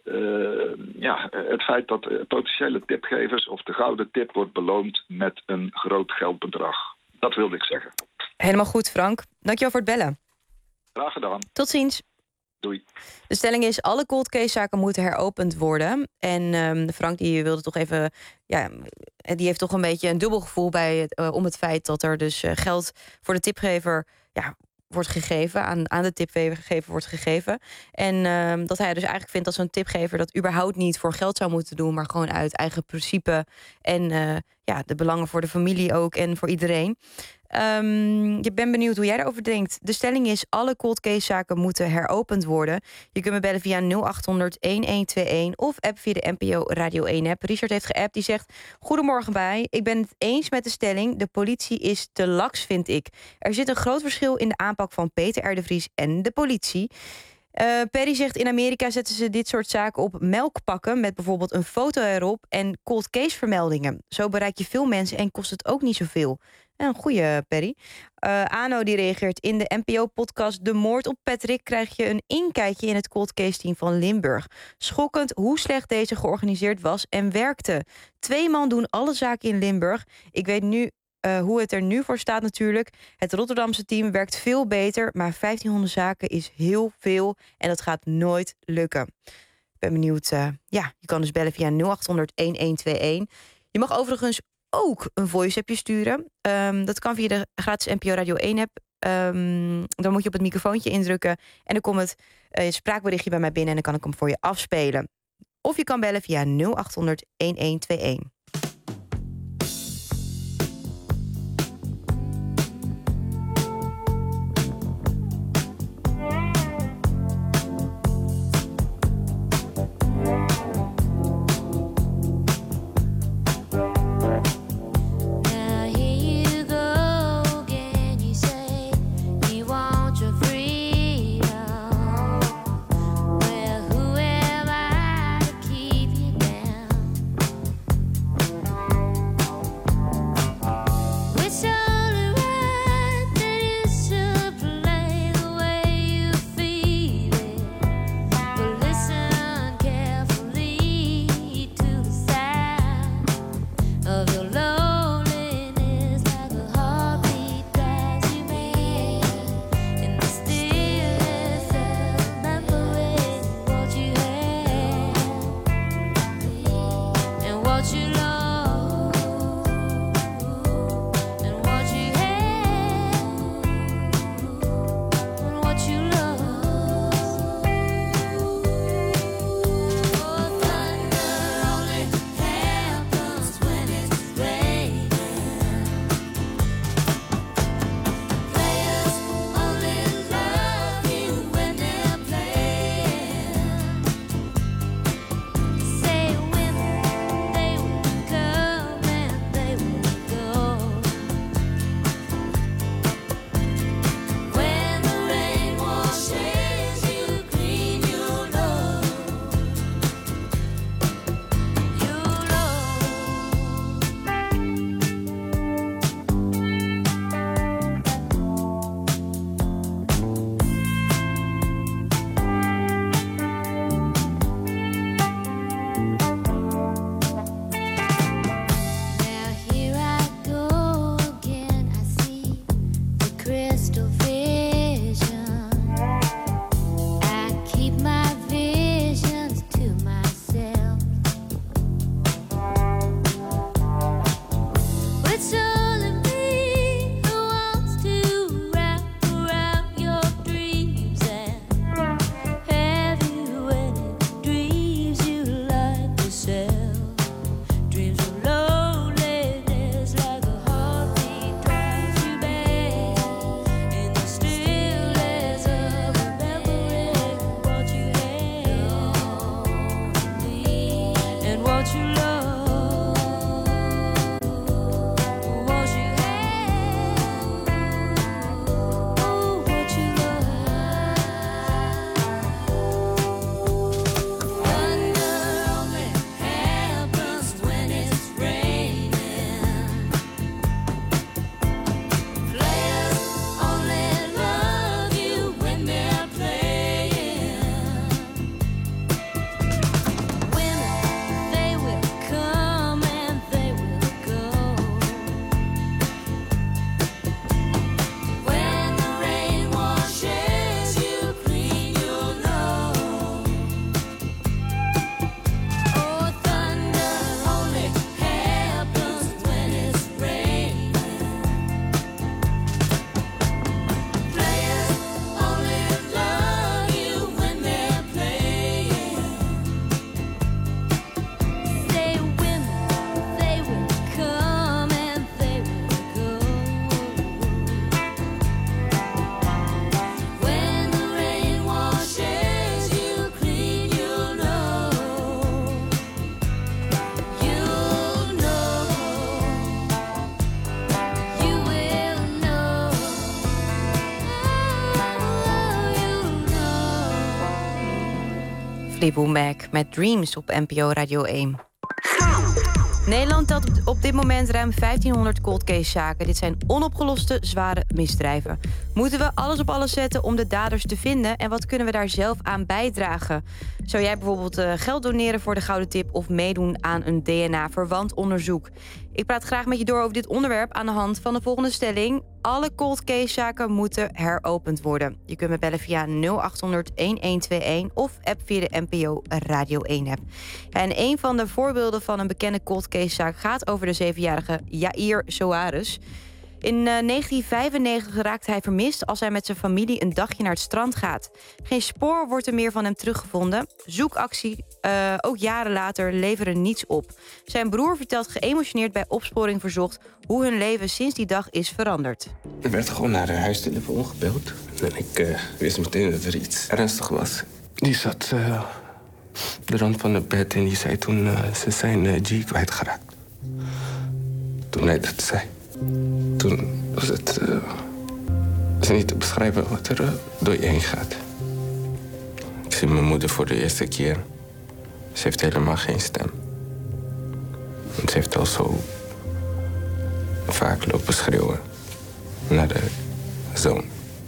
het feit dat potentiële tipgevers of de gouden tip wordt beloond met een groot geldbedrag. Dat wilde ik zeggen. Helemaal goed, Frank. Dankjewel voor het bellen. Graag gedaan. Tot ziens. Doei. De stelling is, alle cold case zaken moeten heropend worden. En Frank die wilde toch even... Ja, die heeft toch een beetje een dubbel gevoel bij om het feit dat er dus geld voor de tipgever wordt gegeven, aan de tipgever wordt gegeven. En dat hij dus eigenlijk vindt dat zo'n tipgever dat überhaupt niet voor geld zou moeten doen, maar gewoon uit eigen principe en de belangen voor de familie ook en voor iedereen. Ik ben benieuwd hoe jij daarover denkt. De stelling is, alle cold case zaken moeten heropend worden. Je kunt me bellen via 0800-1121 of app via de NPO Radio 1 app. Richard heeft geappt, die zegt: goedemorgen bij. Ik ben het eens met de stelling. De politie is te laks, vind ik. Er zit een groot verschil in de aanpak van Peter R. de Vries en de politie. Perry zegt, in Amerika zetten ze dit soort zaken op melkpakken met bijvoorbeeld een foto erop en cold case vermeldingen. Zo bereik je veel mensen en kost het ook niet zoveel. Een goeie, Perry. Ano die reageert, in de NPO-podcast De Moord op Patrick krijg je een inkijkje in het cold case team van Limburg. Schokkend hoe slecht deze georganiseerd was en werkte. 2 man doen alle zaken in Limburg. Ik weet nu hoe het er nu voor staat natuurlijk. Het Rotterdamse team werkt veel beter, maar 1500 zaken is heel veel en dat gaat nooit lukken. Ik ben benieuwd. Je kan dus bellen via 0800-1121. Je mag overigens ook een voice-appje sturen. Dat kan via de gratis NPO Radio 1-app. Dan moet je op het microfoontje indrukken en dan komt het spraakberichtje bij mij binnen en dan kan ik hem voor je afspelen. Of je kan bellen via 0800-1121. Fleetwood Mac met Dreams op NPO Radio 1. Nederland telt op dit moment ruim 1500 cold case zaken. Dit zijn onopgeloste, zware misdrijven. Moeten we alles op alles zetten om de daders te vinden? En wat kunnen we daar zelf aan bijdragen? Zou jij bijvoorbeeld geld doneren voor de Gouden Tip of meedoen aan een DNA-verwant onderzoek? Ik praat graag met je door over dit onderwerp aan de hand van de volgende stelling. Alle cold case zaken moeten heropend worden. Je kunt me bellen via 0800-1121 of app via de NPO Radio 1 app. En een van de voorbeelden van een bekende cold case zaak gaat over de 7-jarige Yair Soares. In 1995 raakt hij vermist als hij met zijn familie een dagje naar het strand gaat. Geen spoor wordt er meer van hem teruggevonden. Zoekactie, ook jaren later, leveren niets op. Zijn broer vertelt geëmotioneerd bij Opsporing Verzocht hoe hun leven sinds die dag is veranderd. Er werd gewoon naar de huistelefoon gebeld. En ik wist meteen dat er iets ernstig was. Die zat op de rand van het bed en die zei toen ze zijn G kwijtgeraakt. Toen hij dat zei. Toen was het niet te beschrijven wat er door je heen gaat. Ik zie mijn moeder voor de eerste keer. Ze heeft helemaal geen stem. Want ze heeft al zo vaak lopen schreeuwen naar de zoon.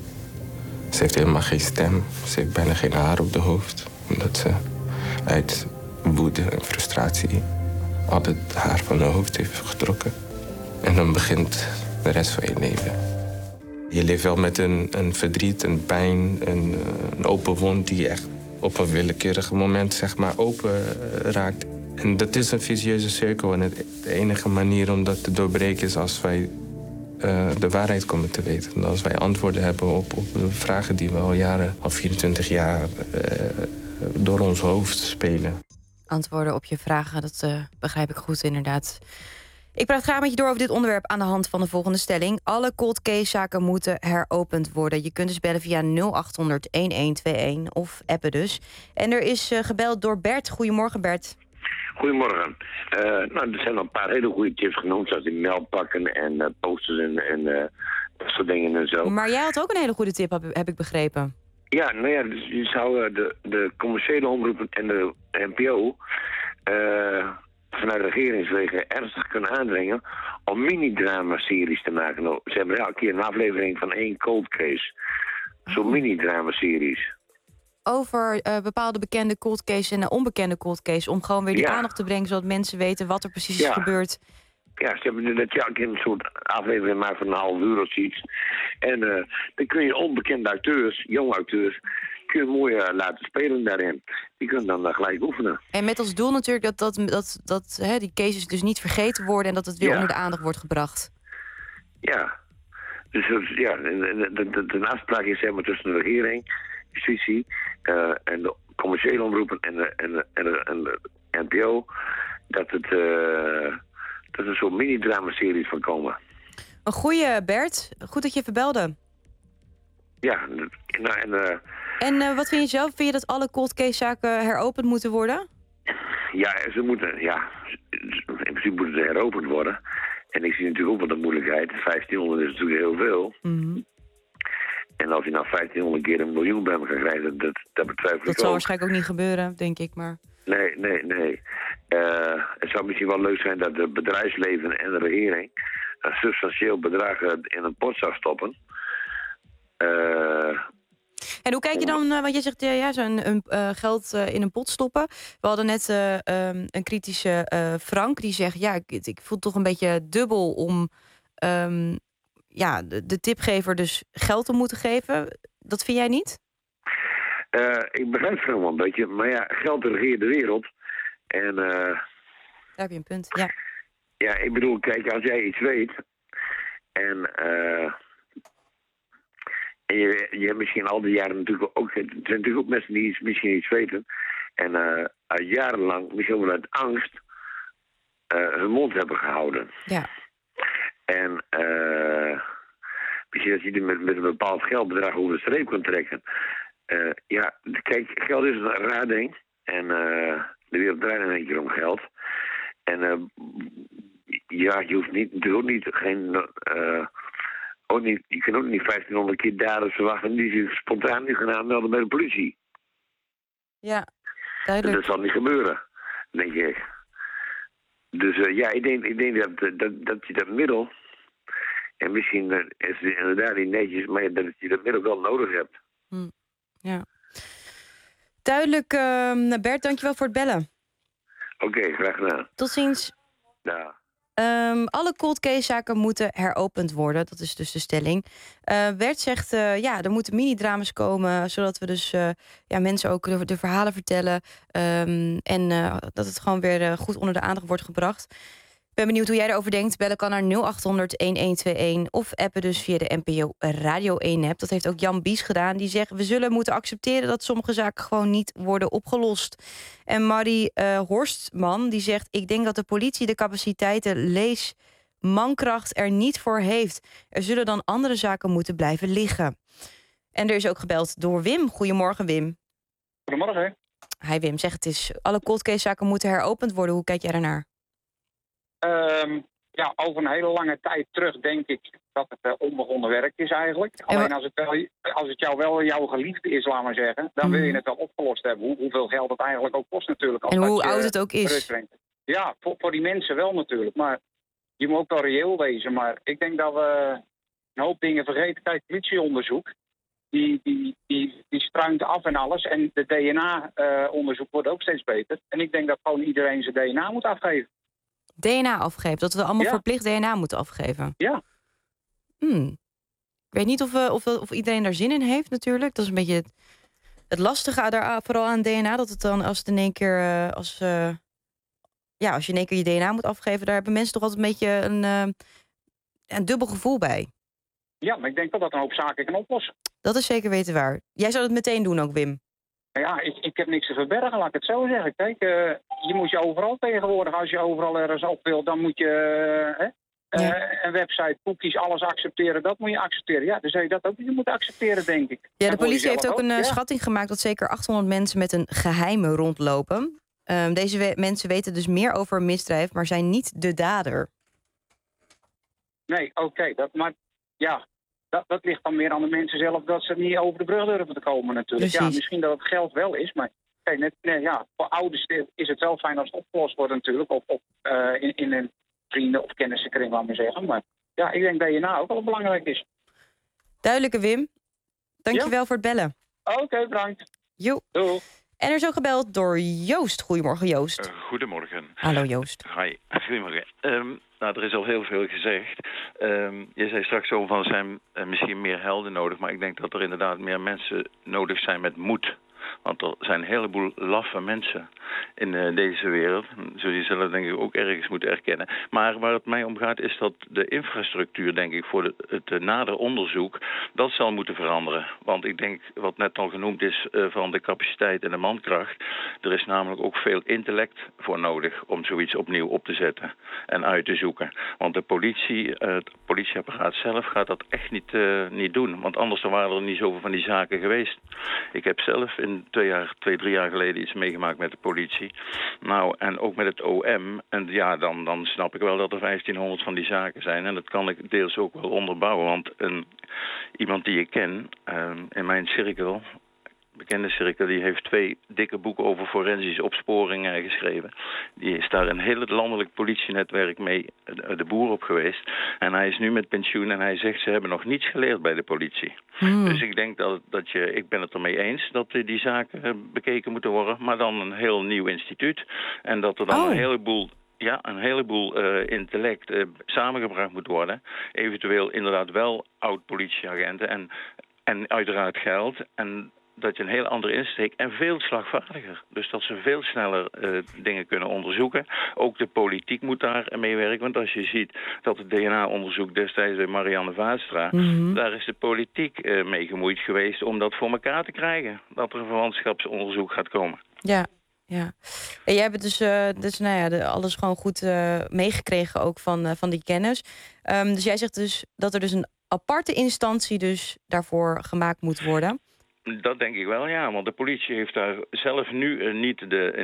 Ze heeft helemaal geen stem. Ze heeft bijna geen haar op de hoofd. Omdat ze uit woede en frustratie al het haar van haar hoofd heeft getrokken. En dan begint de rest van je leven. Je leeft wel met een verdriet, een pijn, een open wond die echt op een willekeurig moment zeg maar open raakt. En dat is een vicieuze cirkel. En de enige manier om dat te doorbreken is als wij de waarheid komen te weten. En als wij antwoorden hebben op de vragen die we al 24 jaar door ons hoofd spelen. Antwoorden op je vragen, dat begrijp ik goed inderdaad. Ik praat graag met je door over dit onderwerp aan de hand van de volgende stelling. Alle cold case zaken moeten heropend worden. Je kunt dus bellen via 0800-1121 of appen dus. En er is gebeld door Bert. Goedemorgen Bert. Goedemorgen. Er zijn al een paar hele goede tips genoemd, zoals die meldpakken en posters en dat soort dingen en zo. Maar jij had ook een hele goede tip, heb ik begrepen. Ja, nou ja, dus je zou de commerciële omroepen en de NPO vanuit regeringswegen ernstig kunnen aandringen om mini-drama-series te maken. Nou, ze hebben elke keer een aflevering van 1 cold case. Zo'n mini-drama-series. Over bepaalde bekende cold case en onbekende cold case. Om gewoon weer die aandacht te brengen, zodat mensen weten wat er precies is gebeurd. Ja, ze hebben dat elke keer een soort aflevering maken van een half uur of zoiets. En dan kun je onbekende acteurs, jonge acteurs, kun je mooi laten spelen daarin. Die kunnen dan gelijk oefenen. En met als doel natuurlijk dat die cases dus niet vergeten worden en dat het weer onder de aandacht wordt gebracht. Ja. Dus ja, de afspraak is zeg maar tussen de regering, justitie en de commerciële omroepen en de NPO dat er een soort mini-drama-series van komen. Een goeie, Bert. Goed dat je even belde. Ja, nou en wat vind je zelf? Vind je dat alle cold case zaken heropend moeten worden? Ja, ze moeten, in principe moeten ze heropend worden. En ik zie natuurlijk ook wel de moeilijkheid. 1500 is natuurlijk heel veel. Mm-hmm. En als je nou 1500 keer $1 miljoen bij elkaar krijgt, dat betwijfel ik ook. Dat zal waarschijnlijk ook niet gebeuren, denk ik, maar... Nee. Het zou misschien wel leuk zijn dat het bedrijfsleven en de regering een substantieel bedrag in een pot zou stoppen. En hoe kijk je dan, want je zegt zo'n geld in een pot stoppen. We hadden net een kritische Frank die zegt, ik voel toch een beetje dubbel om de tipgever dus geld te moeten geven. Dat vind jij niet? Ik begrijp het wel een beetje, maar ja, geld regeert de wereld. En daar heb je een punt, ja. Ja, ik bedoel, kijk, als jij iets weet en je hebt misschien al die jaren natuurlijk ook... Er zijn natuurlijk ook mensen die misschien iets weten. En jarenlang, misschien wel uit angst, hun mond hebben gehouden. Ja. En misschien dat je met een bepaald geldbedrag over de streep kunt trekken. Kijk, geld is een raar ding. En de wereld draait in één keer om geld. En je hoeft je kan ook niet 1500 keer daders verwachten die zich spontaan nu gaan aanmelden bij de politie. Ja. Dat zal niet gebeuren, denk ik. Dus ik denk dat je dat middel... En misschien is het inderdaad niet netjes, maar dat je dat middel wel nodig hebt. Ja. Duidelijk, Bert, dankjewel voor het bellen. Oké, graag gedaan. Tot ziens. Ja. Alle cold case zaken moeten heropend worden. Dat is dus de stelling. Bert zegt, er moeten mini-dramas komen... zodat we dus mensen ook de verhalen vertellen... en dat het gewoon weer goed onder de aandacht wordt gebracht. Ik ben benieuwd hoe jij erover denkt. Bellen kan naar 0800-1121 of appen dus via de NPO Radio 1-app. Dat heeft ook Jan Bies gedaan. Die zegt, we zullen moeten accepteren... dat sommige zaken gewoon niet worden opgelost. En Marie Horstman die zegt... ik denk dat de politie de capaciteiten, lees mankracht er niet voor heeft. Er zullen dan andere zaken moeten blijven liggen. En er is ook gebeld door Wim. Goedemorgen, Wim. Goedemorgen. Hi Wim, zeg het eens. Alle cold case zaken moeten heropend worden. Hoe kijk jij daarnaar? Over een hele lange tijd terug denk ik dat het onbegonnen werk is eigenlijk. Alleen als het jouw geliefde is, laat maar zeggen, dan wil je het wel opgelost hebben. Hoeveel geld het eigenlijk ook kost natuurlijk. En hoe oud het ook is. Ja, voor die mensen wel natuurlijk. Maar je moet ook wel reëel wezen. Maar ik denk dat we een hoop dingen vergeten. Kijk, politieonderzoek, die struint af en alles. En de DNA-onderzoek wordt ook steeds beter. En ik denk dat gewoon iedereen zijn DNA moet afgeven. DNA afgeven, dat we allemaal verplicht DNA moeten afgeven. Ja. Ik weet niet of iedereen daar zin in heeft natuurlijk. Dat is een beetje het lastige daar, vooral aan DNA. Dat het dan als het in één keer als je in één keer je DNA moet afgeven, daar hebben mensen toch altijd een beetje een dubbel gevoel bij. Ja, maar ik denk dat een hoop zaken kan oplossen. Dat is zeker weten waar. Jij zou het meteen doen ook, Wim. Ja, ik heb niks te verbergen, laat ik het zo zeggen. Kijk, je moet je overal tegenwoordig, als je overal ergens op wil, dan moet je een website, cookies, alles accepteren. Dat moet je accepteren. Ja, dan zou je dat ook moeten accepteren, denk ik. Ja, de politie heeft ook een schatting gemaakt dat zeker 800 mensen met een geheime rondlopen. Deze mensen weten dus meer over een misdrijf, maar zijn niet de dader. Nee, oké, dat ligt dan meer aan de mensen zelf, dat ze niet over de brug durven te komen natuurlijk. Precies. Ja, misschien dat het geld wel is, maar kijk, voor ouders is het wel fijn als het opgelost wordt natuurlijk. Of in een vrienden- of kennissenkring, laat maar zeggen. Maar ja, ik denk dat DNA ook wel belangrijk is. Duidelijke, Wim. Dankjewel voor het bellen. Oké, bedankt. Jo. Doei. En er is ook gebeld door Joost. Goedemorgen, Joost. Goedemorgen. Hallo, Joost. Hi, goedemorgen. Er is al heel veel gezegd. Je zei straks over van er zijn misschien meer helden nodig, maar ik denk dat er inderdaad meer mensen nodig zijn met moed. Want er zijn een heleboel laffe mensen in deze wereld. Zul je zelf denk ik ook ergens moeten erkennen. Maar waar het mij om gaat is dat de infrastructuur, denk ik, voor het nader onderzoek, dat zal moeten veranderen. Want ik denk, wat net al genoemd is van de capaciteit en de mankracht, er is namelijk ook veel intellect voor nodig om zoiets opnieuw op te zetten en uit te zoeken. Want de politie, het politieapparaat zelf gaat dat echt niet doen. Want anders waren er niet zoveel van die zaken geweest. Ik heb zelf in 2-3 jaar geleden iets meegemaakt met de politie. Nou, en ook met het OM. En ja, dan snap ik wel dat er 1500 van die zaken zijn. En dat kan ik deels ook wel onderbouwen. Want iemand die ik ken in mijn cirkel, bekende cirkel, die heeft 2 dikke boeken over forensische opsporingen geschreven. Die is daar een heel landelijk politienetwerk mee de boer op geweest. En hij is nu met pensioen en hij zegt, ze hebben nog niets geleerd bij de politie. Dus ik denk ik ben het ermee eens dat die zaken bekeken moeten worden, maar dan een heel nieuw instituut. En dat er dan een heleboel intellect samengebracht moet worden. Eventueel inderdaad wel oud-politieagenten en uiteraard geld. En dat je een heel andere insteek en veel slagvaardiger. Dus dat ze veel sneller dingen kunnen onderzoeken. Ook de politiek moet daar meewerken. Want als je ziet dat het DNA-onderzoek destijds bij Marianne Vaatstra, daar is de politiek mee gemoeid geweest om dat voor elkaar te krijgen. Dat er een verwantschapsonderzoek gaat komen. Ja. En jij hebt dus alles gewoon goed meegekregen ook van die kennis. Dus jij zegt dus dat er dus een aparte instantie dus daarvoor gemaakt moet worden. Dat denk ik wel, ja. Want de politie heeft daar zelf nu niet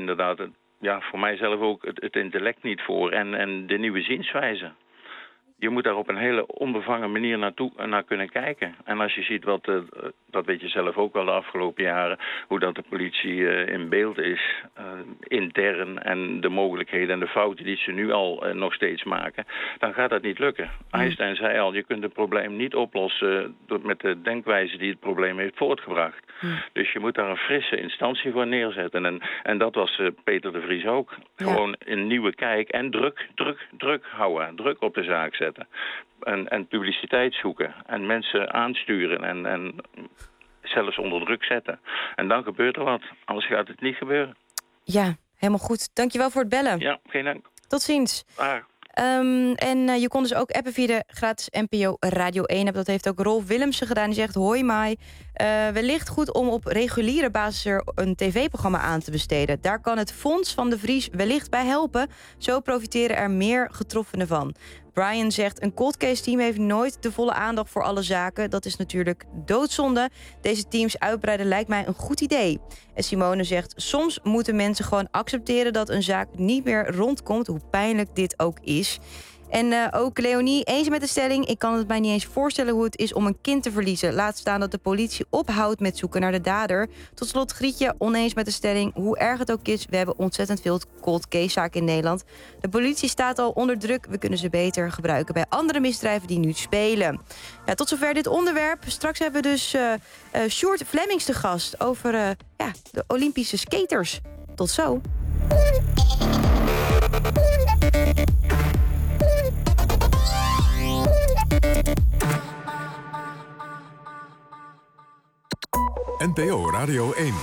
voor mij zelf ook het intellect niet voor en de nieuwe zienswijze. Je moet daar op een hele onbevangen manier naar kunnen kijken. En als je ziet dat weet je zelf ook wel de afgelopen jaren, hoe dat de politie in beeld is. intern en de mogelijkheden en de fouten die ze nu al nog steeds maken, dan gaat dat niet lukken. Einstein zei al, je kunt het probleem niet oplossen met de denkwijze die het probleem heeft voortgebracht. Dus je moet daar een frisse instantie voor neerzetten. En dat was Peter de Vries ook. Gewoon een nieuwe kijk en druk houden. Druk op de zaak zetten. En publiciteit zoeken. En mensen aansturen en zelfs onder druk zetten. En dan gebeurt er wat. Anders gaat het niet gebeuren. Ja, helemaal goed. Dankjewel voor het bellen. Ja, geen dank. Tot ziens. En je kon dus ook appen via de gratis NPO Radio 1 app. Dat heeft ook Rolf Willemsen gedaan. Die zegt, hoi Mai. Wellicht goed om op reguliere basis er een tv-programma aan te besteden. Daar kan het Fonds van de Vries wellicht bij helpen. Zo profiteren er meer getroffenen van. Brian zegt, een cold case team heeft nooit de volle aandacht voor alle zaken. Dat is natuurlijk doodzonde. Deze teams uitbreiden lijkt mij een goed idee. En Simone zegt, soms moeten mensen gewoon accepteren dat een zaak niet meer rondkomt, hoe pijnlijk dit ook is. En ook Leonie, eens met de stelling, ik kan het mij niet eens voorstellen hoe het is om een kind te verliezen. Laat staan dat de politie ophoudt met zoeken naar de dader. Tot slot Grietje, oneens met de stelling, hoe erg het ook is, we hebben ontzettend veel cold case zaken in Nederland. De politie staat al onder druk, we kunnen ze beter gebruiken bij andere misdrijven die nu spelen. Ja, tot zover dit onderwerp. Straks hebben we dus Sjoerd Flemmings te gast over de Olympische skaters. Tot zo. NPO Radio 1.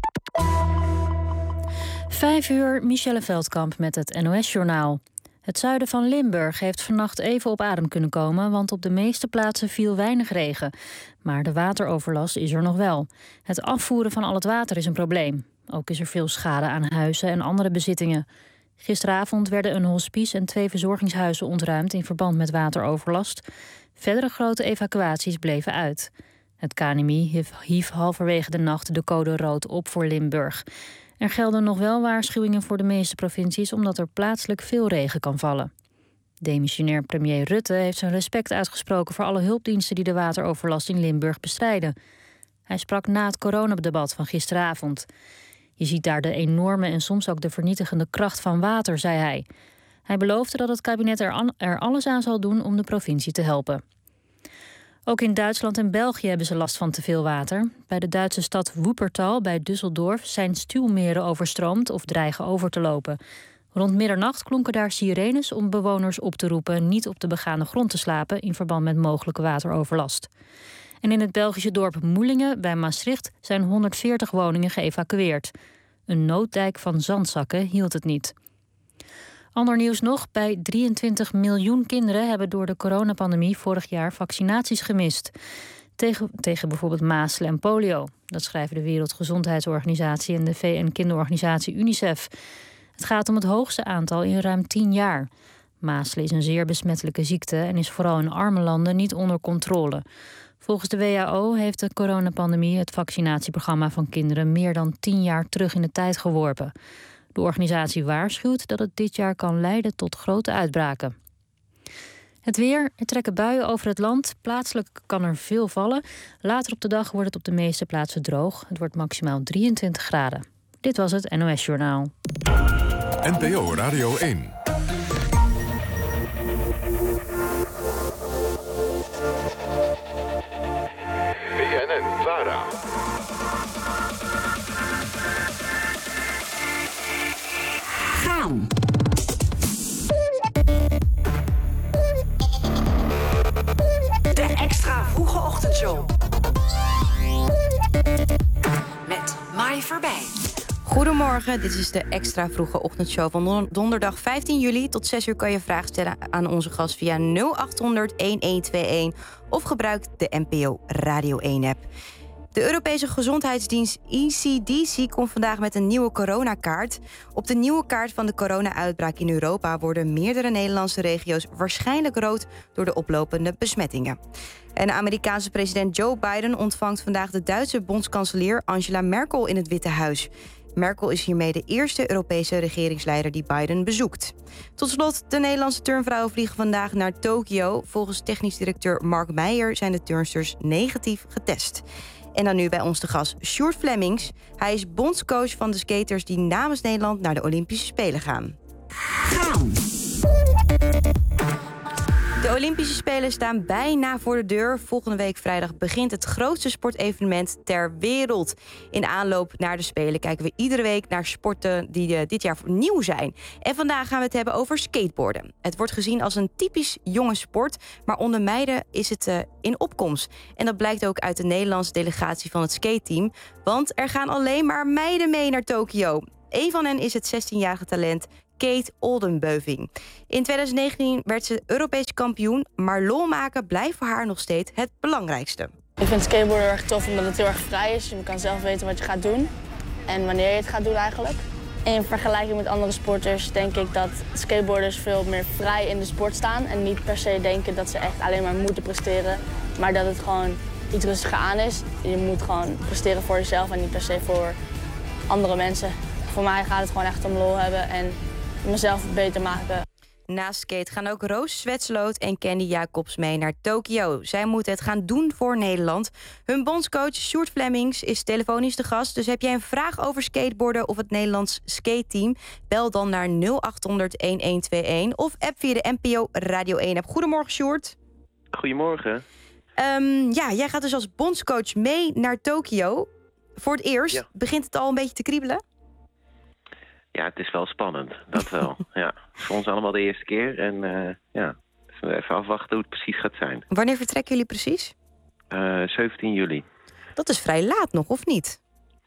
5 uur, Michelle Veldkamp met het NOS-journaal. Het zuiden van Limburg heeft vannacht even op adem kunnen komen, want op de meeste plaatsen viel weinig regen. Maar de wateroverlast is er nog wel. Het afvoeren van al het water is een probleem. Ook is er veel schade aan huizen en andere bezittingen. Gisteravond werden een hospice en 2 verzorgingshuizen ontruimd in verband met wateroverlast. Verdere grote evacuaties bleven uit. Het KNMI hief halverwege de nacht de code rood op voor Limburg. Er gelden nog wel waarschuwingen voor de meeste provincies, omdat er plaatselijk veel regen kan vallen. Demissionair premier Rutte heeft zijn respect uitgesproken voor alle hulpdiensten die de wateroverlast in Limburg bestrijden. Hij sprak na het coronadebat van gisteravond. Je ziet daar de enorme en soms ook de vernietigende kracht van water, zei hij. Hij beloofde dat het kabinet er alles aan zal doen om de provincie te helpen. Ook in Duitsland en België hebben ze last van te veel water. Bij de Duitse stad Wuppertal bij Düsseldorf zijn stuwmeren overstroomd of dreigen over te lopen. Rond middernacht klonken daar sirenes om bewoners op te roepen niet op de begane grond te slapen in verband met mogelijke wateroverlast. En in het Belgische dorp Moelingen bij Maastricht zijn 140 woningen geëvacueerd. Een nooddijk van zandzakken hield het niet. Ander nieuws nog, bij 23 miljoen kinderen hebben door de coronapandemie vorig jaar vaccinaties gemist. Tegen bijvoorbeeld mazelen en polio. Dat schrijven de Wereldgezondheidsorganisatie en de VN-kinderorganisatie UNICEF. Het gaat om het hoogste aantal in ruim 10 jaar. Mazelen is een zeer besmettelijke ziekte en is vooral in arme landen niet onder controle. Volgens de WHO heeft de coronapandemie het vaccinatieprogramma van kinderen meer dan 10 jaar terug in de tijd geworpen. De organisatie waarschuwt dat het dit jaar kan leiden tot grote uitbraken. Het weer, er trekken buien over het land. Plaatselijk kan er veel vallen. Later op de dag wordt het op de meeste plaatsen droog. Het wordt maximaal 23 graden. Dit was het NOS Journaal. NPO Radio 1. BNN-VARA. Gaan. De extra vroege ochtendshow. Met Mai Verbij. Goedemorgen, dit is de extra vroege ochtendshow van donderdag 15 juli. Tot 6 uur kan je vragen stellen aan onze gast via 0800-1121... of gebruik de NPO Radio 1-app. De Europese gezondheidsdienst ECDC komt vandaag met een nieuwe coronakaart. Op de nieuwe kaart van de corona-uitbraak in Europa worden meerdere Nederlandse regio's waarschijnlijk rood door de oplopende besmettingen. En de Amerikaanse president Joe Biden ontvangt vandaag de Duitse bondskanselier Angela Merkel in het Witte Huis. Merkel is hiermee de eerste Europese regeringsleider die Biden bezoekt. Tot slot, de Nederlandse turnvrouwen vliegen vandaag naar Tokio. Volgens technisch directeur Mark Meijer zijn de turnsters negatief getest. En dan nu bij ons de gast Sjoerd Flemings. Hij is bondscoach van de skaters die namens Nederland naar de Olympische Spelen gaan. De Olympische Spelen staan bijna voor de deur. Volgende week vrijdag begint het grootste sportevenement ter wereld. In aanloop naar de Spelen kijken we iedere week naar sporten die dit jaar nieuw zijn. En vandaag gaan we het hebben over skateboarden. Het wordt gezien als een typisch jonge sport, maar onder meiden is het in opkomst. En dat blijkt ook uit de Nederlandse delegatie van het skateteam. Want er gaan alleen maar meiden mee naar Tokio. Een van hen is het 16-jarige talent Kate Oldenbeuving. In 2019 werd ze Europees kampioen, maar lol maken blijft voor haar nog steeds het belangrijkste. Ik vind skateboarden heel erg tof omdat het heel erg vrij is. Je kan zelf weten wat je gaat doen en wanneer je het gaat doen eigenlijk. In vergelijking met andere sporters denk ik dat skateboarders veel meer vrij in de sport staan en niet per se denken dat ze echt alleen maar moeten presteren, maar dat het gewoon iets rustiger aan is. Je moet gewoon presteren voor jezelf en niet per se voor andere mensen. Voor mij gaat het gewoon echt om lol hebben en mezelf beter maken. Naast skate gaan ook Roos Zwetsloot en Candy Jacobs mee naar Tokio. Zij moeten het gaan doen voor Nederland. Hun bondscoach Sjoerd Flemings is telefonisch de gast. Dus heb jij een vraag over skateboarden of het Nederlands skateteam? Bel dan naar 0800-1121 of app via de NPO Radio 1 app. Goedemorgen Sjoerd. Goedemorgen. Jij gaat dus als bondscoach mee naar Tokio. Voor het eerst. Ja. Begint het al een beetje te kriebelen? Ja, het is wel spannend. Dat wel. Ja. Voor ons allemaal de eerste keer. En dus we even afwachten hoe het precies gaat zijn. Wanneer vertrekken jullie precies? 17 juli. Dat is vrij laat nog, of niet?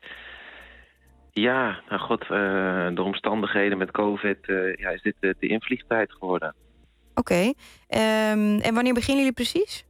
Ja, nou god, door omstandigheden met COVID is dit de invliegtijd geworden. Oké. En wanneer beginnen jullie precies?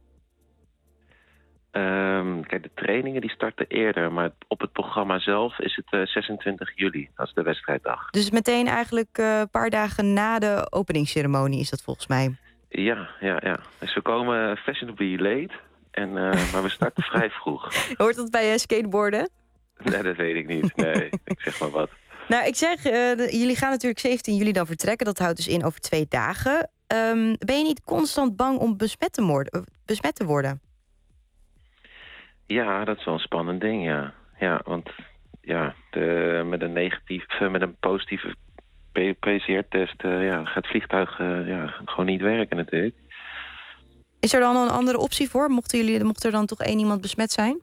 Kijk, de trainingen die starten eerder, maar op het programma zelf is het 26 juli. Dat is de wedstrijddag. Dus meteen eigenlijk een paar dagen na de openingsceremonie is dat volgens mij. Ja. Dus we komen fashionably late, maar we starten vrij vroeg. Hoort dat bij skateboarden? Nee, dat weet ik niet. Nee, ik zeg maar wat. Nou, ik zeg, jullie gaan natuurlijk 17 juli dan vertrekken. Dat houdt dus in over 2 dagen. Ben je niet constant bang om besmet te worden? Ja, dat is wel een spannend ding, ja. Ja, want met een positieve PCR-test gaat het vliegtuig gewoon niet werken natuurlijk. Is er dan een andere optie voor? Mocht er dan toch 1 iemand besmet zijn?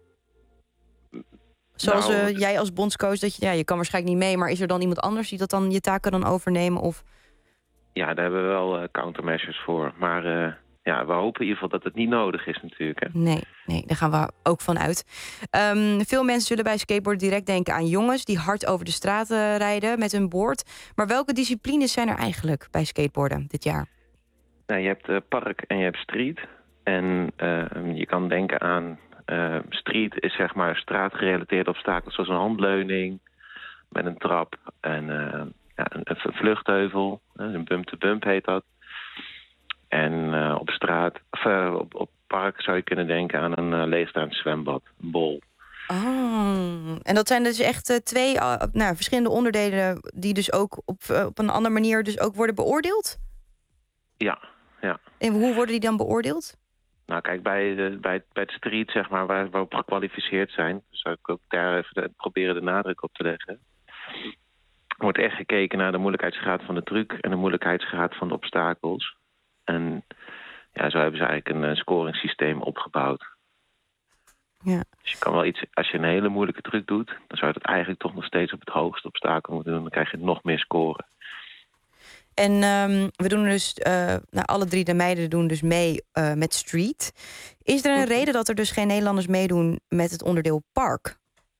Zoals jij als bondscoach, dat je kan waarschijnlijk niet mee, maar is er dan iemand anders die dat dan je taken dan overnemen? Of? Ja, daar hebben we wel countermeasures voor. Maar we hopen in ieder geval dat het niet nodig is natuurlijk. Hè. Nee, daar gaan we ook van uit. Veel mensen zullen bij skateboarden direct denken aan jongens die hard over de straat rijden met hun board. Maar welke disciplines zijn er eigenlijk bij skateboarden dit jaar? Nou, je hebt park en je hebt street. En je kan denken aan street is zeg maar straatgerelateerde obstakels zoals een handleuning met een trap en een vluchtheuvel. Een bump-to-bump heet dat. En op straat, op park zou je kunnen denken aan een leegstaand zwembad, een bol. Oh, en dat zijn dus echt 2 verschillende onderdelen die dus ook op een andere manier dus ook worden beoordeeld? Ja. En hoe worden die dan beoordeeld? Nou kijk, bij het street zeg maar, waar we op gekwalificeerd zijn, zou ik ook daar even proberen de nadruk op te leggen. Er wordt echt gekeken naar de moeilijkheidsgraad van de truc en de moeilijkheidsgraad van de obstakels. En zo hebben ze eigenlijk een scoringssysteem opgebouwd. Ja. Dus je kan wel als je een hele moeilijke truc doet, dan zou je het eigenlijk toch nog steeds op het hoogste obstakel moeten doen. Dan krijg je nog meer scoren. En we doen dus, alle 3 de meiden doen dus mee met street. Is er een reden dat er dus geen Nederlanders meedoen met het onderdeel park?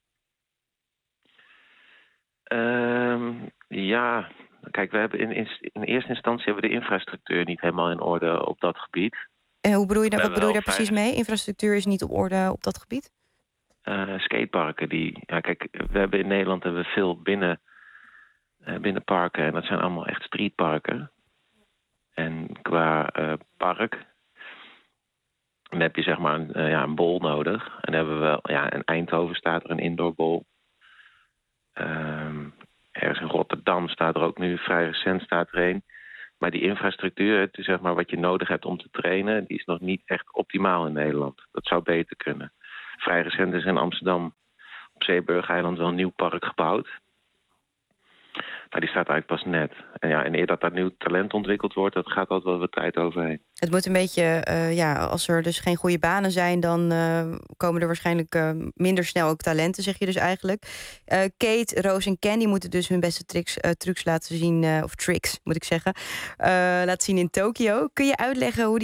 Kijk, we hebben in eerste instantie hebben we de infrastructuur niet helemaal in orde op dat gebied. En wat bedoel je daar precies mee? Infrastructuur is niet op orde op dat gebied? Skateparken, we hebben in Nederland veel binnen parken en dat zijn allemaal echt streetparken. En qua park, dan heb je zeg maar een bol nodig. En dan hebben we wel, in Eindhoven staat er een indoorbol. Ergens in Rotterdam staat er ook nu, vrij recent staat er een. Maar die infrastructuur, zeg maar wat je nodig hebt om te trainen, die is nog niet echt optimaal in Nederland. Dat zou beter kunnen. vrij recent is in Amsterdam op Zeeburg-eiland wel een nieuw park gebouwd. Maar die staat eigenlijk pas net. En eer dat nieuw talent ontwikkeld wordt, dat gaat altijd wel wat tijd overheen. Het moet een beetje, als er dus geen goede banen zijn, dan komen er waarschijnlijk minder snel ook talenten, zeg je dus eigenlijk. Kate, Roos en Candy moeten dus hun beste trucs laten zien, of tricks moet ik zeggen, laten zien in Tokio. Kun je uitleggen hoe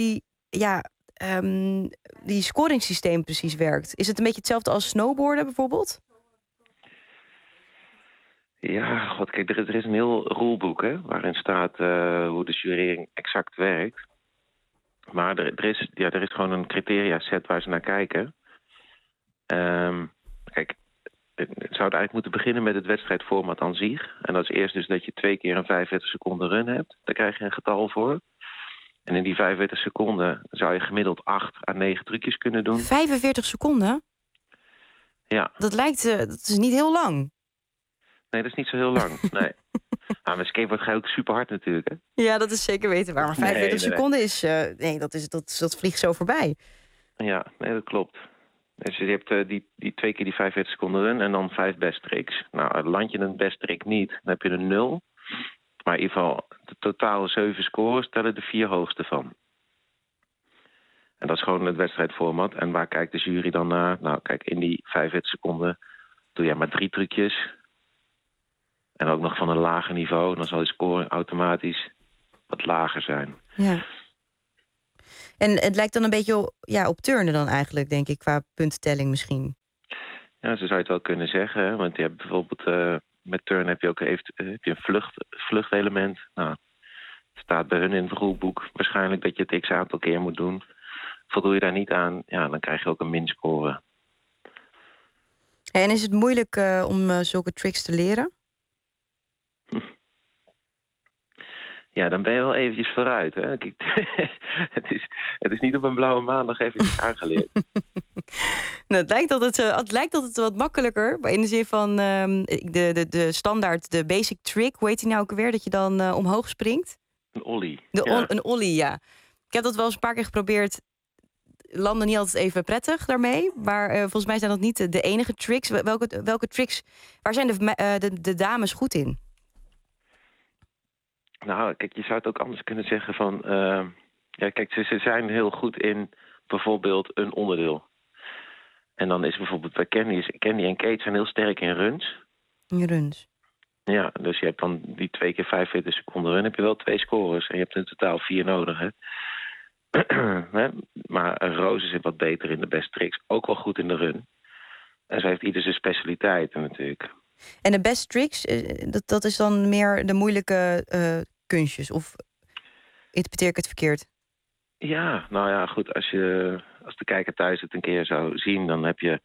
die scoringssysteem precies werkt? Is het een beetje hetzelfde als snowboarden bijvoorbeeld? Ja, kijk, er is een heel ruleboek, hè, waarin staat hoe de jurering exact werkt. Maar er is gewoon een criteria set waar ze naar kijken. Kijk, het zou eigenlijk moeten beginnen met het wedstrijdformat aan zich. En dat is eerst dus dat je 2 keer een 45 seconden run hebt. Daar krijg je een getal voor. En in die 45 seconden zou je gemiddeld 8 à 9 trucjes kunnen doen. 45 seconden? Ja. Dat is niet heel lang. Nee, dat is niet zo heel lang. Nee. Met skateboard ga je ook super hard natuurlijk, hè? Ja, dat is zeker weten waar. Maar 45 seconden is... dat vliegt zo voorbij. Ja, nee, dat klopt. Dus je hebt die 2 keer die 45 seconden run en dan 5 best tricks. Nou, land je een best trick niet, dan heb je een 0. Maar in ieder geval, de totale 7 scores tellen de 4 hoogste van. En dat is gewoon het wedstrijdformat. En waar kijkt de jury dan naar? Nou, kijk, in die 45 seconden doe jij maar 3 trucjes. En ook nog van een lager niveau. Dan zal je scoring automatisch wat lager zijn. Ja. En het lijkt dan een beetje op turnen dan eigenlijk, denk ik, qua puntentelling misschien. Ja, zo zou je het wel kunnen zeggen. Hè? Want je hebt bijvoorbeeld met turnen heb je ook een vluchtelement. Nou, het staat bij hun in het ruleboek waarschijnlijk dat je het x aantal keer moet doen. Voldoe je daar niet aan, dan krijg je ook een minscore. En is het moeilijk om zulke tricks te leren? Ja, dan ben je wel eventjes vooruit. Hè? Kijk, het is niet op een blauwe maandag eventjes aangeleerd. Nou, het lijkt altijd wat makkelijker. In de zin van de standaard, de basic trick. Hoe heet die nou ook weer? Dat je dan omhoog springt? Een ollie. Een ollie, ja. Ik heb dat wel eens een paar keer geprobeerd. Landen niet altijd even prettig daarmee. Maar volgens mij zijn dat niet de enige tricks. Welke tricks, waar zijn de dames goed in? Nou, kijk, je zou het ook anders kunnen zeggen van... kijk, ze zijn heel goed in bijvoorbeeld een onderdeel. En dan is bijvoorbeeld bij Candy en Kate zijn heel sterk in runs. In runs? Ja, dus je hebt dan die 2 keer 45 seconden run, heb je wel 2 scores. En je hebt in totaal 4 nodig, hè. Maar Roos is wat beter in de best tricks. Ook wel goed in de run. En ze heeft ieder zijn specialiteiten natuurlijk. En de best tricks, dat is dan meer de moeilijke kunstjes? Of interpreteer ik het verkeerd? Ja, nou ja, goed. Als de kijker thuis het een keer zou zien, dan heb je...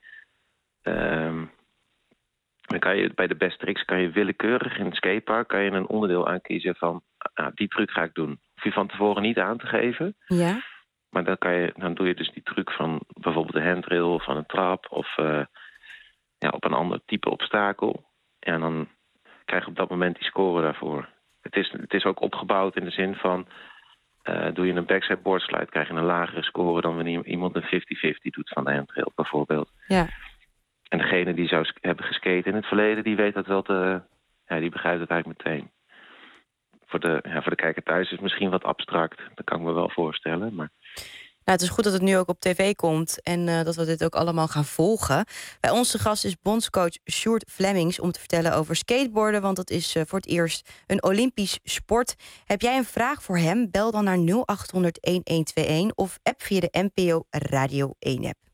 dan kan je bij de best tricks kan je willekeurig in het skatepark kan je een onderdeel aankiezen van die truc ga ik doen. Hoef je van tevoren niet aan te geven. Ja. Maar dan doe je dus die truc van bijvoorbeeld de handrail of van een trap of op een ander type obstakel. En dan krijg je op dat moment die score daarvoor. Het is ook opgebouwd in de zin van doe je een backside board slide krijg je een lagere score dan wanneer iemand een 50-50 doet van de handrail bijvoorbeeld. Ja. En degene die zou hebben geskate in het verleden, die weet dat wel die begrijpt het eigenlijk meteen. Voor de kijker thuis is het misschien wat abstract. Dat kan ik me wel voorstellen. Maar... Nou, het is goed dat het nu ook op tv komt en dat we dit ook allemaal gaan volgen. Bij ons de gast is bondscoach Sjoerd Flemings om te vertellen over skateboarden, want dat is voor het eerst een Olympisch sport. Heb jij een vraag voor hem? Bel dan naar 0800-1121 of app via de NPO Radio 1 app.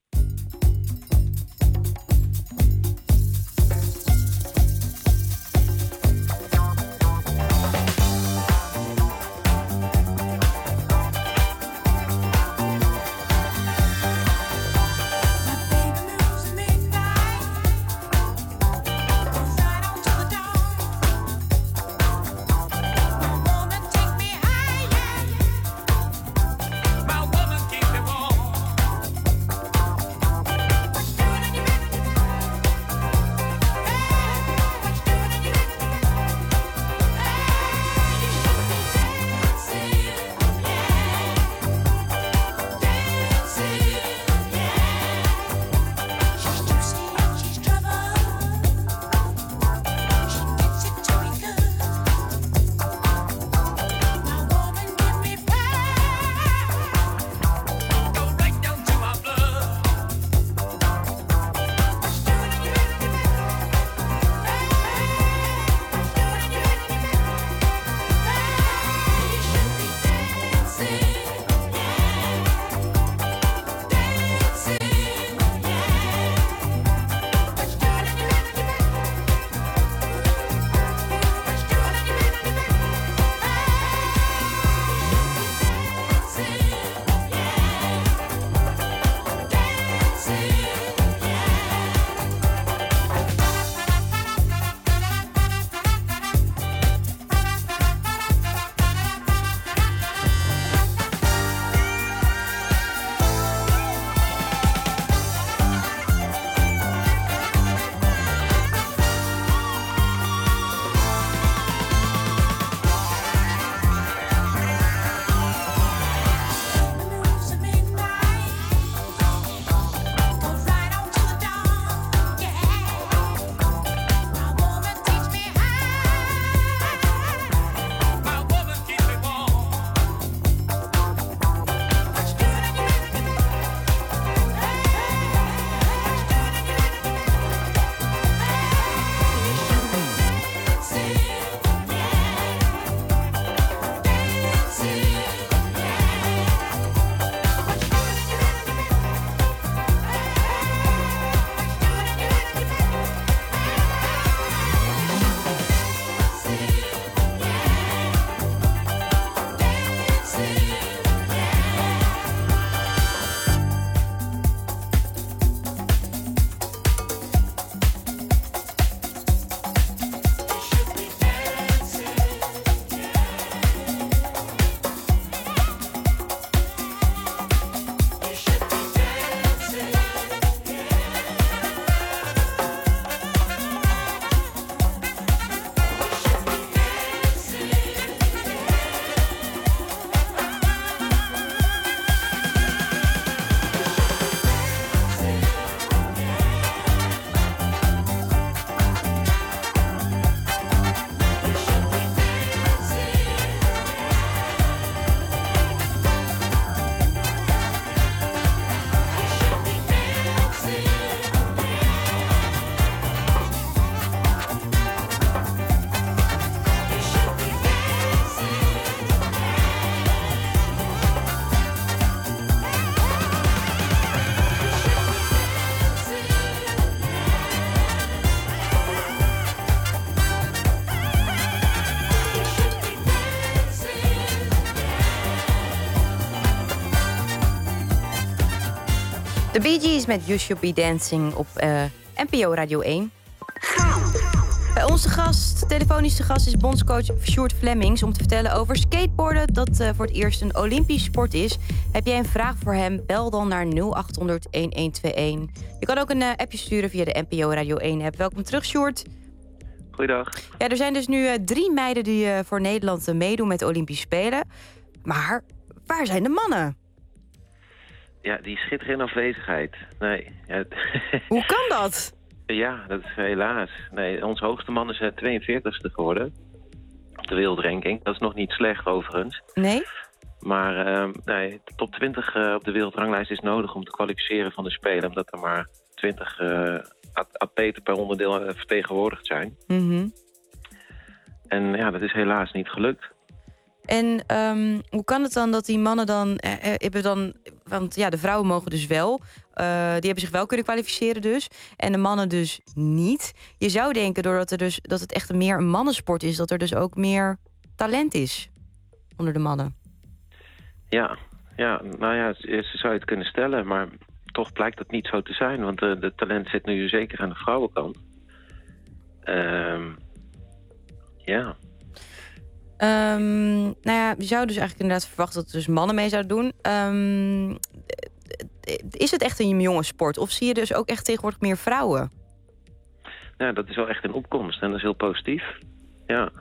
De Bee Gees met You Should Be Dancing op NPO Radio 1. Bij onze gast, telefonische gast, is bondscoach Sjoerd Flemmings om te vertellen over skateboarden, dat voor het eerst een Olympisch sport is. Heb jij een vraag voor hem? Bel dan naar 0800-1121. Je kan ook een appje sturen via de NPO Radio 1 app. Welkom terug, Sjoerd. Goeiedag. Ja, er zijn dus nu 3 meiden die voor Nederland meedoen met de Olympische Spelen. Maar waar zijn de mannen? Ja, die schitteren in afwezigheid. Nee. Ja. Hoe kan dat? Ja, dat is helaas. Nee, onze hoogste man is 42ste geworden. Op de wereldranking. Dat is nog niet slecht overigens. Nee? Maar nee, de top 20 op de wereldranglijst is nodig om te kwalificeren van de Spelen. Omdat er maar 20 atleten per onderdeel vertegenwoordigd zijn. Mm-hmm. En ja, dat is helaas niet gelukt. En hoe kan het dan dat die mannen dan... Want ja, de vrouwen mogen dus wel. Die hebben zich wel kunnen kwalificeren dus. En de mannen dus niet. Je zou denken, doordat dat het echt meer een mannensport is, dat er dus ook meer talent is onder de mannen. Ja, nou ja, zo zou je het kunnen stellen. Maar toch blijkt dat niet zo te zijn. Want de talent zit nu zeker aan de vrouwenkant. Ja. Nou ja, je zou dus eigenlijk inderdaad verwachten dat er dus mannen mee zouden doen. Is het echt een jongenssport? Of zie je dus ook echt tegenwoordig meer vrouwen? Nou, dat is wel echt een opkomst en dat is heel positief. Ja.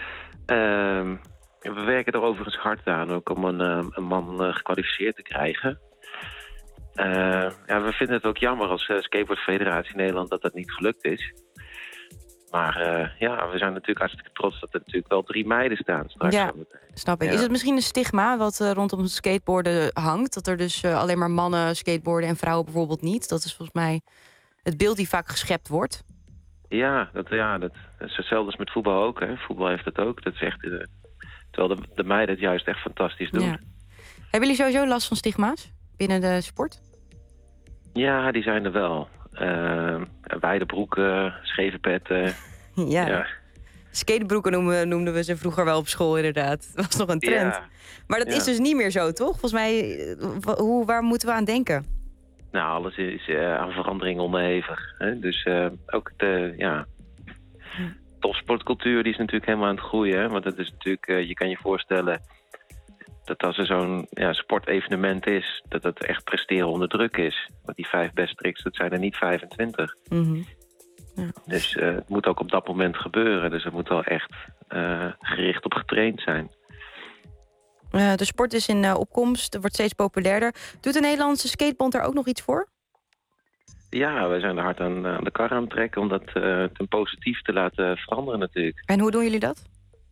We werken er overigens hard aan ook om een man gekwalificeerd te krijgen. Ja, we vinden het ook jammer als Skateboardfederatie Nederland dat dat niet gelukt is. Maar ja, we zijn natuurlijk hartstikke trots dat er natuurlijk wel 3 meiden staan straks. Ja, snap ik. Ja. Is het misschien een stigma wat rondom het skateboarden hangt? Dat er dus alleen maar mannen skateboarden en vrouwen bijvoorbeeld niet? Dat is volgens mij het beeld die vaak geschept wordt. Ja, dat is hetzelfde als met voetbal ook. Hè. Voetbal heeft het ook. Dat is echt, terwijl de meiden het juist echt fantastisch doen. Ja. Hebben jullie sowieso last van stigma's binnen de sport? Ja, die zijn er wel. Wijde broeken, scheve petten. Ja. Skatebroeken noemden we ze vroeger wel op school inderdaad. Dat was nog een trend. Ja. Maar dat is dus niet meer zo, toch? Volgens mij, waar moeten we aan denken? Nou, alles is aan verandering onderhevig. Hè? Dus ook de topsportcultuur die is natuurlijk helemaal aan het groeien. Hè? Want dat is natuurlijk, je kan je voorstellen dat als er zo'n sportevenement is, dat het echt presteren onder druk is. Want die 5 best tricks, dat zijn er niet 25. Mm-hmm. Ja. Dus het moet ook op dat moment gebeuren. Dus het moet wel echt gericht op getraind zijn. De sport is in opkomst, wordt steeds populairder. Doet de Nederlandse skatebond er ook nog iets voor? Ja, wij zijn er hard aan de kar aan het trekken om dat ten positief te laten veranderen natuurlijk. En hoe doen jullie dat?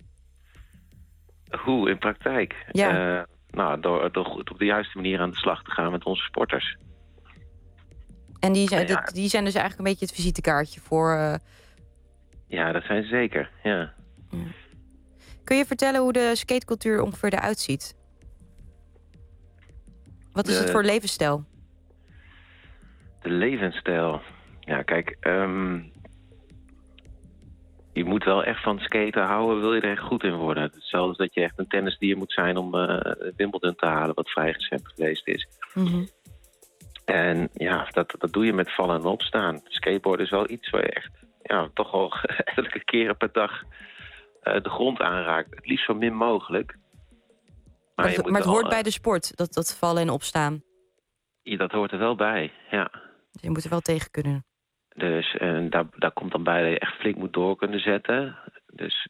Hoe, in praktijk? Ja. Door op de juiste manier aan de slag te gaan met onze sporters. En die zijn dus eigenlijk een beetje het visitekaartje voor... Ja, dat zijn ze zeker, ja. Kun je vertellen hoe de skatecultuur ongeveer eruit ziet? Wat is het voor levensstijl? De levensstijl? Ja, kijk... je moet wel echt van skaten houden, wil je er echt goed in worden. Hetzelfde als dat je echt een tennisdier moet zijn om Wimbledon te halen, wat vrij recent geweest is. Mm-hmm. En ja, dat doe je met vallen en opstaan. Skateboarden is wel iets waar je echt toch al ettelijke keren per dag de grond aanraakt. Het liefst zo min mogelijk. Maar het hoort bij de sport, dat vallen en opstaan? Ja, dat hoort er wel bij, ja. Dus je moet er wel tegen kunnen. Dus daar komt dan bij dat je echt flink moet door kunnen zetten. Dus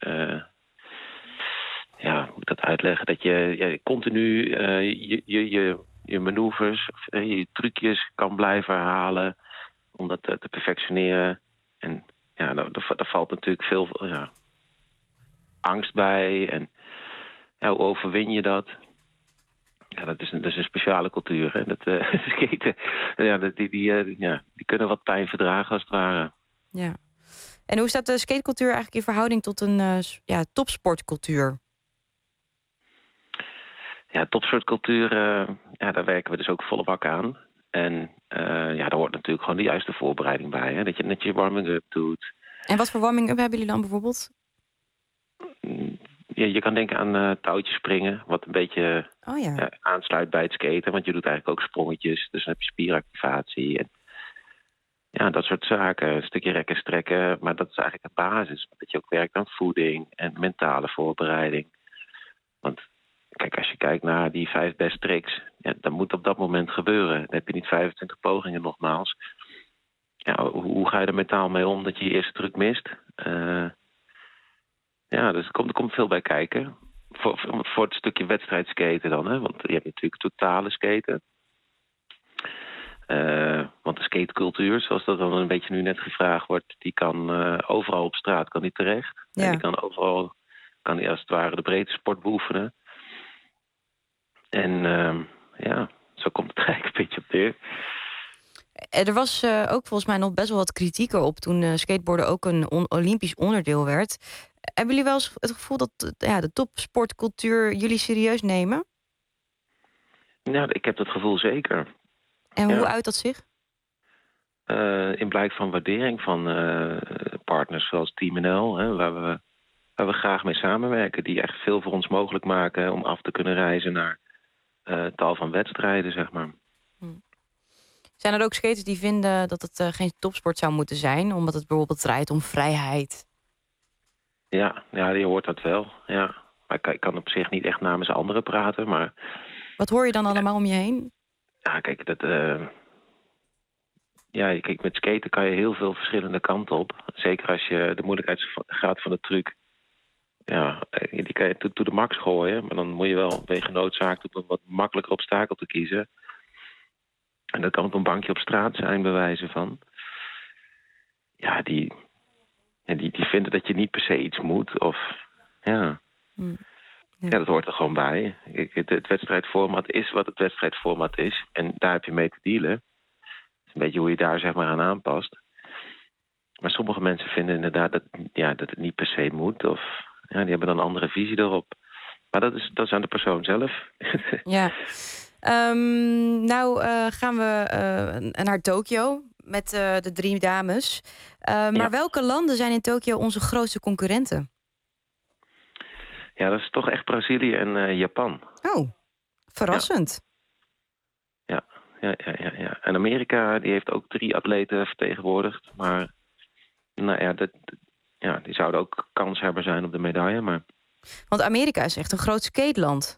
hoe moet ik dat uitleggen? Dat je continu je manoeuvres, je trucjes kan blijven herhalen om dat te perfectioneren. En ja, daar valt natuurlijk veel angst bij. En hoe overwin je dat? Ja, dat is een speciale cultuur. Hè? Skaten, die kunnen wat pijn verdragen als het ware. Ja. En hoe staat de skatecultuur eigenlijk in verhouding tot een topsportcultuur? Ja, topsportcultuur, daar werken we dus ook volle bak aan. En daar hoort natuurlijk gewoon de juiste voorbereiding bij. Hè? Dat je warming-up doet. En wat voor warming-up hebben jullie dan bijvoorbeeld? je kan denken aan touwtjes springen, wat een beetje aansluit bij het skaten. Want je doet eigenlijk ook sprongetjes, dus dan heb je spieractivatie. En, ja, dat soort zaken. Een stukje rekken, strekken, maar dat is eigenlijk de basis. Dat je ook werkt aan voeding en mentale voorbereiding. Want kijk, als je kijkt naar die 5 best tricks, dan moet op dat moment gebeuren. Dan heb je niet 25 pogingen nogmaals. Ja, hoe ga je er mentaal mee om dat je je eerste truc mist? Dus er komt veel bij kijken. Voor het stukje wedstrijdskaten dan, hè? Want je hebt natuurlijk totale skaten. Want de skatecultuur, zoals dat dan een beetje nu net gevraagd wordt, die kan overal op straat kan die terecht. Ja. En die kan overal, kan die als het ware de breedte sport beoefenen. En zo komt het eigenlijk een beetje op neer. Er was ook volgens mij nog best wel wat kritiek op toen skateboarden ook een Olympisch onderdeel werd. Hebben jullie wel eens het gevoel dat de topsportcultuur jullie serieus nemen? Ja, ik heb dat gevoel zeker. En hoe uit dat zich? In blijk van waardering van partners zoals Team NL, hè, waar we graag mee samenwerken, die echt veel voor ons mogelijk maken om af te kunnen reizen naar tal van wedstrijden, zeg maar. Zijn er ook skaters die vinden dat het geen topsport zou moeten zijn, omdat het bijvoorbeeld draait om vrijheid? Ja, je hoort dat wel. Ja. Maar ik kan op zich niet echt namens anderen praten, maar... Wat hoor je dan allemaal om je heen? Ja, kijk, kijk, met skaten kan je heel veel verschillende kanten op. Zeker als je de moeilijkheidsgraad van de truc... Ja, die kan je to de max gooien. Maar dan moet je wel genoodzaakt op een wat makkelijker obstakel te kiezen. En dat kan op een bankje op straat zijn, bewijzen van. Ja, die vinden dat je niet per se iets moet. Of, ja, dat hoort er gewoon bij. Het wedstrijdformat is wat het wedstrijdformat is. En daar heb je mee te dealen. Het is een beetje hoe je daar zeg maar aan aanpast. Maar sommige mensen vinden inderdaad dat het niet per se moet. Of die hebben dan een andere visie erop. Maar dat is aan de persoon zelf. Ja. Gaan we naar Tokio met de 3 dames. Maar welke landen zijn in Tokio onze grootste concurrenten? Ja, dat is toch echt Brazilië en Japan. Oh, verrassend. Ja. En Amerika die heeft ook 3 atleten vertegenwoordigd. Maar die zouden ook kanshebber zijn op de medaille. Maar... Want Amerika is echt een groot skateland.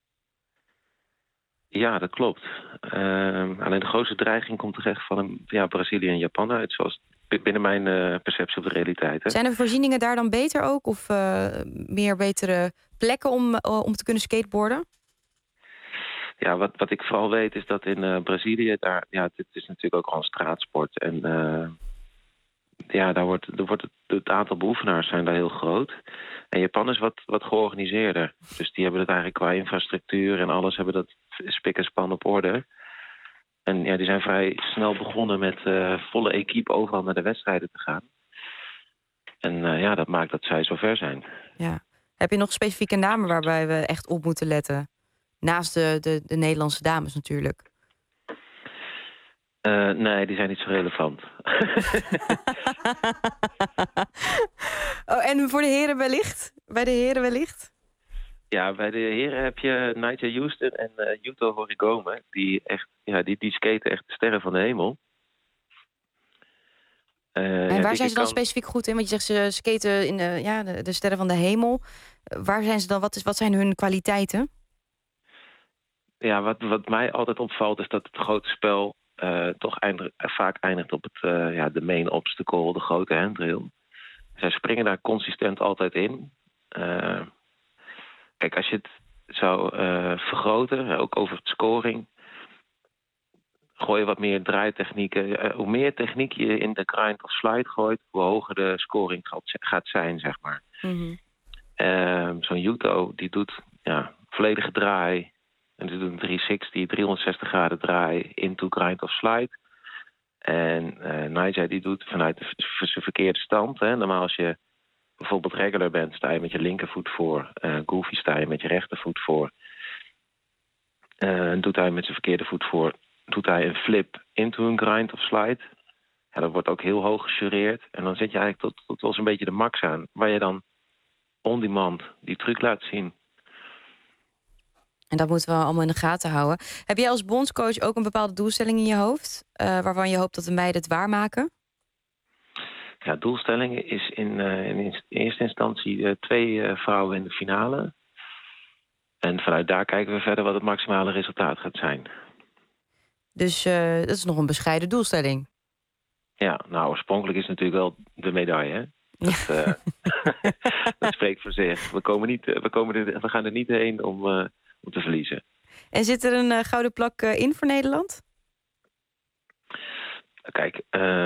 Ja, dat klopt. Alleen de grootste dreiging komt terecht van Brazilië en Japan uit. Zoals binnen mijn perceptie op de realiteit. Hè. Zijn de voorzieningen daar dan beter ook? Of meer betere plekken om te kunnen skateboarden? Ja, wat ik vooral weet is dat in Brazilië... dit is natuurlijk ook al een straatsport. En daar wordt het aantal beoefenaars zijn daar heel groot. En Japan is wat georganiseerder. Dus die hebben het eigenlijk qua infrastructuur en alles... hebben dat spik en span op orde. En die zijn vrij snel begonnen met volle equipe overal naar de wedstrijden te gaan. En dat maakt dat zij zover zijn. Ja. Heb je nog specifieke namen waarbij we echt op moeten letten? Naast de Nederlandse dames natuurlijk. Nee, die zijn niet zo relevant. En voor de heren wellicht? Bij de heren wellicht? Ja, bij de heren heb je Nigel Houston en Yuto Horigome. Die skaten echt de sterren van de hemel. En waar zijn ze dan specifiek goed in? Want je zegt ze skaten in de sterren van de hemel. Waar zijn ze dan? Wat zijn hun kwaliteiten? Ja, wat mij altijd opvalt is dat het grote spel toch vaak eindigt op de main obstacle, de grote handrail. Zij springen daar consistent altijd in. Kijk, als je het zou vergroten, ook over het scoring, gooi je wat meer draaitechnieken. Hoe meer techniek je in de grind of slide gooit, hoe hoger de scoring gaat zijn, zeg maar. Mm-hmm. Zo'n Yuto, die doet volledige draai. En die doet een 360, 360 graden draai into grind of slide. En Nigel die doet vanuit zijn verkeerde stand. Hè. Normaal als je bijvoorbeeld regular bent, sta je met je linkervoet voor. Goofy sta je met je rechtervoet voor. Doet hij met zijn verkeerde voet voor, doet hij een flip into een grind of slide. Ja, dat wordt ook heel hoog gejureerd. En dan zit je eigenlijk tot wel eens een beetje de max aan. Waar je dan on-demand die truc laat zien. En dat moeten we allemaal in de gaten houden. Heb jij als bondscoach ook een bepaalde doelstelling in je hoofd? Waarvan je hoopt dat de meiden het waarmaken? Ja, doelstelling is in eerste instantie 2 vrouwen in de finale. En vanuit daar kijken we verder wat het maximale resultaat gaat zijn. Dus dat is nog een bescheiden doelstelling. Ja, nou, oorspronkelijk is het natuurlijk wel de medaille, hè? Dat spreekt voor zich. We gaan er niet heen om te verliezen. En zit er een gouden plak in voor Nederland? Kijk,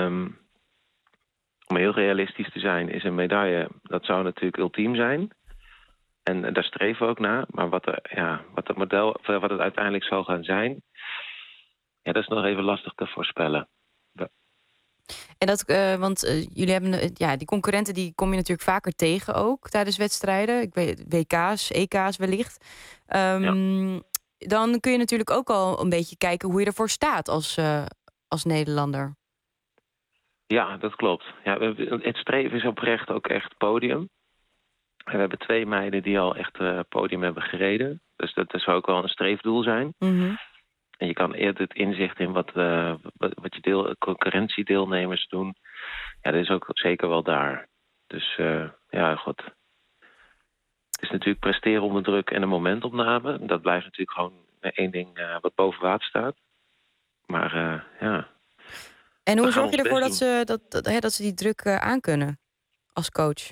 om heel realistisch te zijn, is een medaille, dat zou natuurlijk ultiem zijn. En daar streven we ook naar. Maar wat het uiteindelijk zal gaan zijn, ja, dat is nog even lastig te voorspellen. En dat, want jullie hebben, die concurrenten die kom je natuurlijk vaker tegen ook tijdens wedstrijden. Ik weet, WK's, EK's wellicht. Dan kun je natuurlijk ook al een beetje kijken hoe je ervoor staat als Nederlander. Ja, dat klopt. Ja, het streven is oprecht ook echt podium. En we hebben 2 meiden die al echt podium hebben gereden. Dus dat zou ook wel een streefdoel zijn. Mm-hmm. En je kan eerder het inzicht in wat je concurrentiedeelnemers doen. Ja, dat is ook zeker wel daar. Dus goed. Het is natuurlijk presteren onder druk en een momentopname. Dat blijft natuurlijk gewoon 1 ding wat boven water staat. Maar ja. En hoe zorg je ervoor dat ze die druk aankunnen als coach?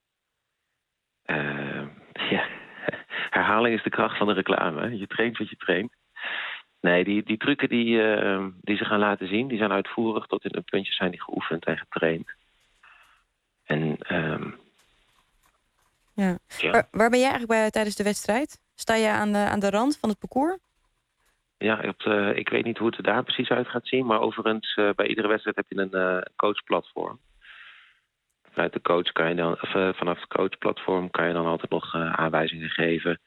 Herhaling is de kracht van de reclame. Hè? Je traint wat je traint. Nee, die trucken die ze gaan laten zien, die zijn uitvoerig. Tot in een puntje zijn die geoefend en getraind. En ja. Waar ben jij eigenlijk bij tijdens de wedstrijd? Sta je aan de rand van het parcours? Ja, ik weet niet hoe het er daar precies uit gaat zien. Maar overigens, bij iedere wedstrijd heb je een coachplatform. Vanaf het coachplatform kan je dan altijd nog aanwijzingen geven.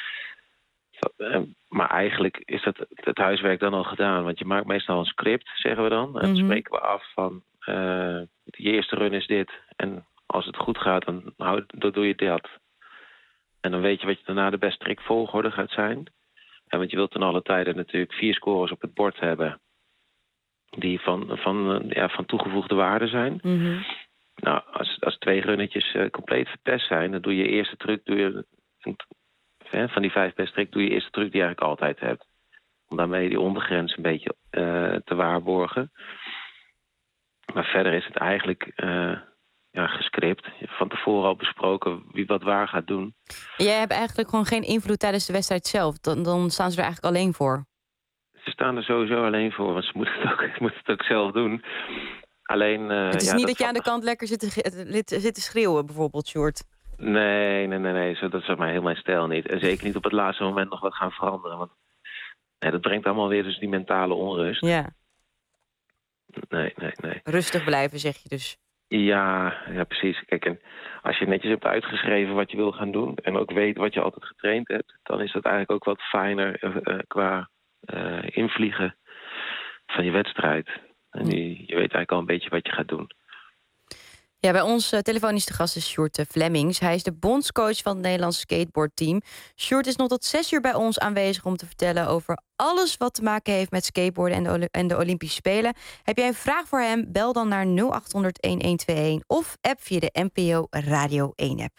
Maar eigenlijk is het huiswerk dan al gedaan. Want je maakt meestal een script, zeggen we dan. En dan spreken we af van, je eerste run is dit. En als het goed gaat, dan doe je dat. En dan weet je wat je daarna de beste trickvolgorde gaat zijn. En want je wilt ten alle tijden natuurlijk 4 scores op het bord hebben. Die van toegevoegde waarde zijn. Mm-hmm. Nou, als 2 runnetjes compleet verpest zijn, dan doe je eerste truc, van die 5 best truc, doe je eerste truc die je eigenlijk altijd hebt. Om daarmee die ondergrens een beetje te waarborgen. Maar verder is het eigenlijk gescript. Van tevoren al besproken wie wat waar gaat doen. Jij hebt eigenlijk gewoon geen invloed tijdens de wedstrijd zelf. Dan staan ze er eigenlijk alleen voor. Ze staan er sowieso alleen voor, want ze moeten het ook zelf doen. Alleen, het is niet dat je aan de kant lekker zit te schreeuwen, bijvoorbeeld, Sjoerd. Nee. Dat is heel mijn stijl niet. En zeker niet op het laatste moment nog wat gaan veranderen. Want dat brengt allemaal weer dus die mentale onrust. Ja. Nee. Rustig blijven, zeg je dus. Ja, precies. Kijk, en als je netjes hebt uitgeschreven wat je wil gaan doen en ook weet wat je altijd getraind hebt, dan is dat eigenlijk ook wat fijner qua invliegen van je wedstrijd. En je weet eigenlijk al een beetje wat je gaat doen. Ja, bij ons telefonisch de gast is Sjoerd Flemmings. Hij is de bondscoach van het Nederlandse skateboardteam. Sjoerd is nog tot 6 uur bij ons aanwezig om te vertellen over alles wat te maken heeft met skateboarden en de Olympische Spelen. Heb jij een vraag voor hem? Bel dan naar 0800-1121 of app via de NPO Radio 1 app.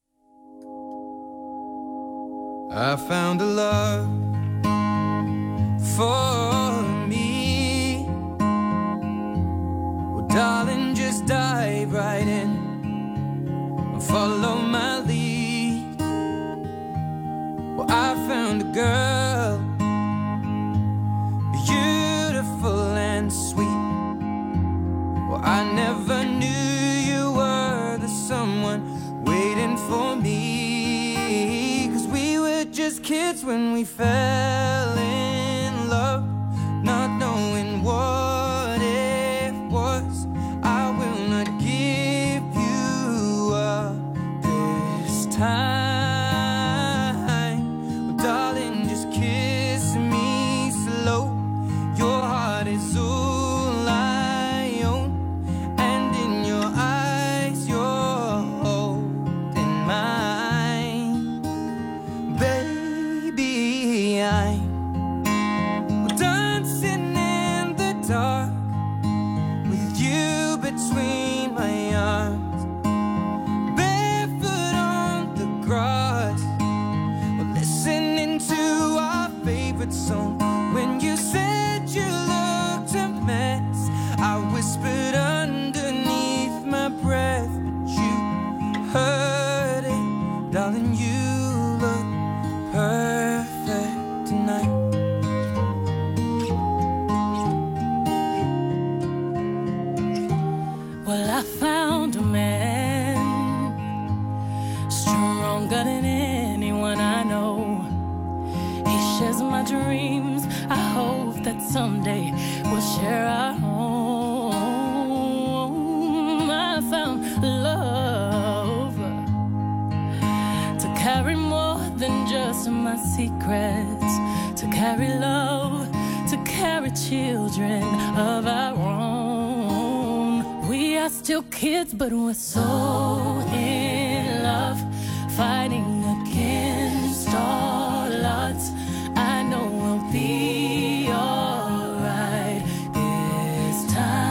I found a love for me. Well, darling, just dive right in and follow my lead. Well, I found a girl, beautiful and sweet. Well, I never knew you were the someone waiting for me. 'Cause we were just kids when we fell in love, not knowing what it was. I will not give you up this time. Well, darling, just kiss me slow. Your heart is all I own, and in your eyes you're holding mine. favorite song. When you said you looked a mess, I whispered underneath my breath, but you heard it, darling. You look perfect tonight. Well, I found a man stronger than anyone I know. He shares my dreams. I hope that someday we'll share our home. I found love to carry more than just my secrets, to carry love, to carry children of our own. We are still kids, but we're so in love, fighting against all odds. I know we'll be alright this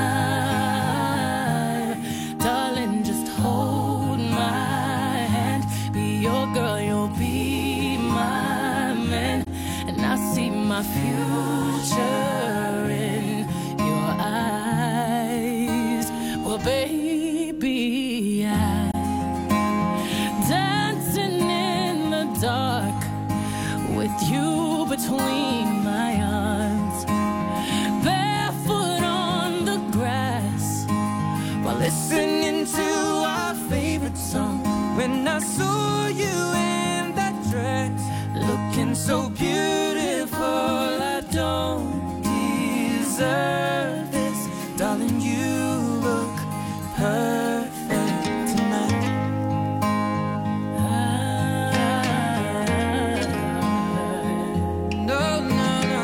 time. Darling, just hold my hand. Be your girl, you'll be my man. And I see my future in your eyes. Well, baby, I'm dancing in the dark with you between my arms, barefoot on the grass while listening to our favorite song. When I saw you in that dress, looking so beautiful, I don't deserve this, darling. You look perfect tonight. No, no, no.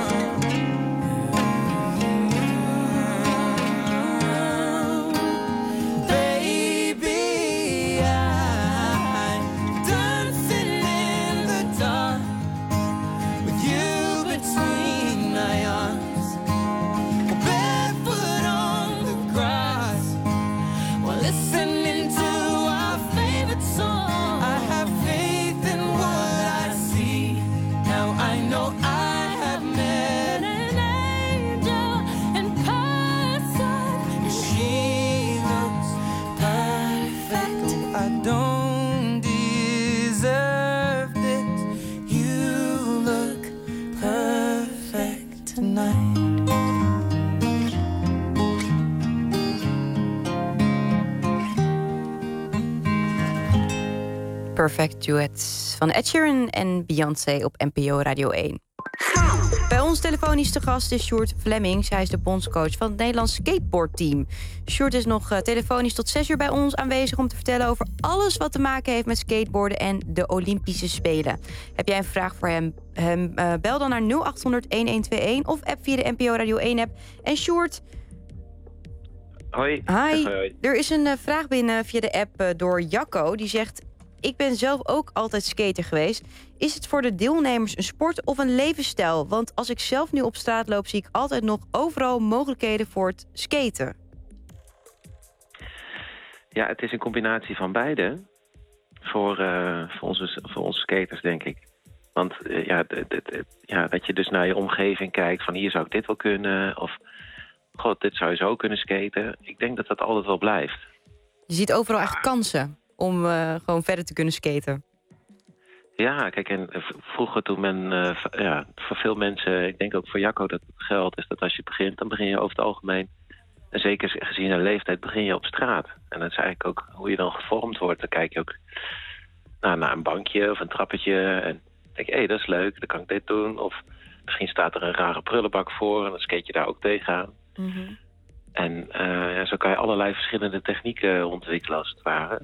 Baby, I'm dancing in the dark with you between my arms, barefoot on the grass while listening to our favorite song. I have faith in what I see. Now I know I have met an angel in person. She looks perfect. I don't deserve this. You look perfect tonight. Perfect Duet van Ed Sheeran en Beyoncé op NPO Radio 1. Bij ons telefonisch te gast is Sjoerd Flemings. Hij is de bondscoach van het Nederlands skateboardteam. Sjoerd is nog telefonisch tot 6 uur bij ons aanwezig om te vertellen over alles wat te maken heeft met skateboarden en de Olympische Spelen. Heb jij een vraag voor hem? Bel dan naar 0800-1121 of app via de NPO Radio 1 app. En Sjoerd... Hoi. Hi. Er is een vraag binnen via de app door Jacco. Die zegt: ik ben zelf ook altijd skater geweest. Is het voor de deelnemers een sport of een levensstijl? Want als ik zelf nu op straat loop, zie ik altijd nog overal mogelijkheden voor het skaten. Ja, het is een combinatie van beide. Voor onze skaters, denk ik. Want dat je dus naar je omgeving kijkt van hier zou ik dit wel kunnen. Of god, dit zou je zo kunnen skaten. Ik denk dat dat altijd wel blijft. Je ziet overal echt kansen om gewoon verder te kunnen skaten. Ja, kijk, en vroeger toen men, voor veel mensen, ik denk ook voor Jacco dat het geldt, is dat als je begint, dan begin je over het algemeen, en zeker gezien een leeftijd, begin je op straat. En dat is eigenlijk ook hoe je dan gevormd wordt. Dan kijk je ook naar een bankje of een trappetje en denk je, hé, dat is leuk, dan kan ik dit doen. Of misschien staat er een rare prullenbak voor en dan skate je daar ook tegenaan. Mm-hmm. En zo kan je allerlei verschillende technieken ontwikkelen als het ware.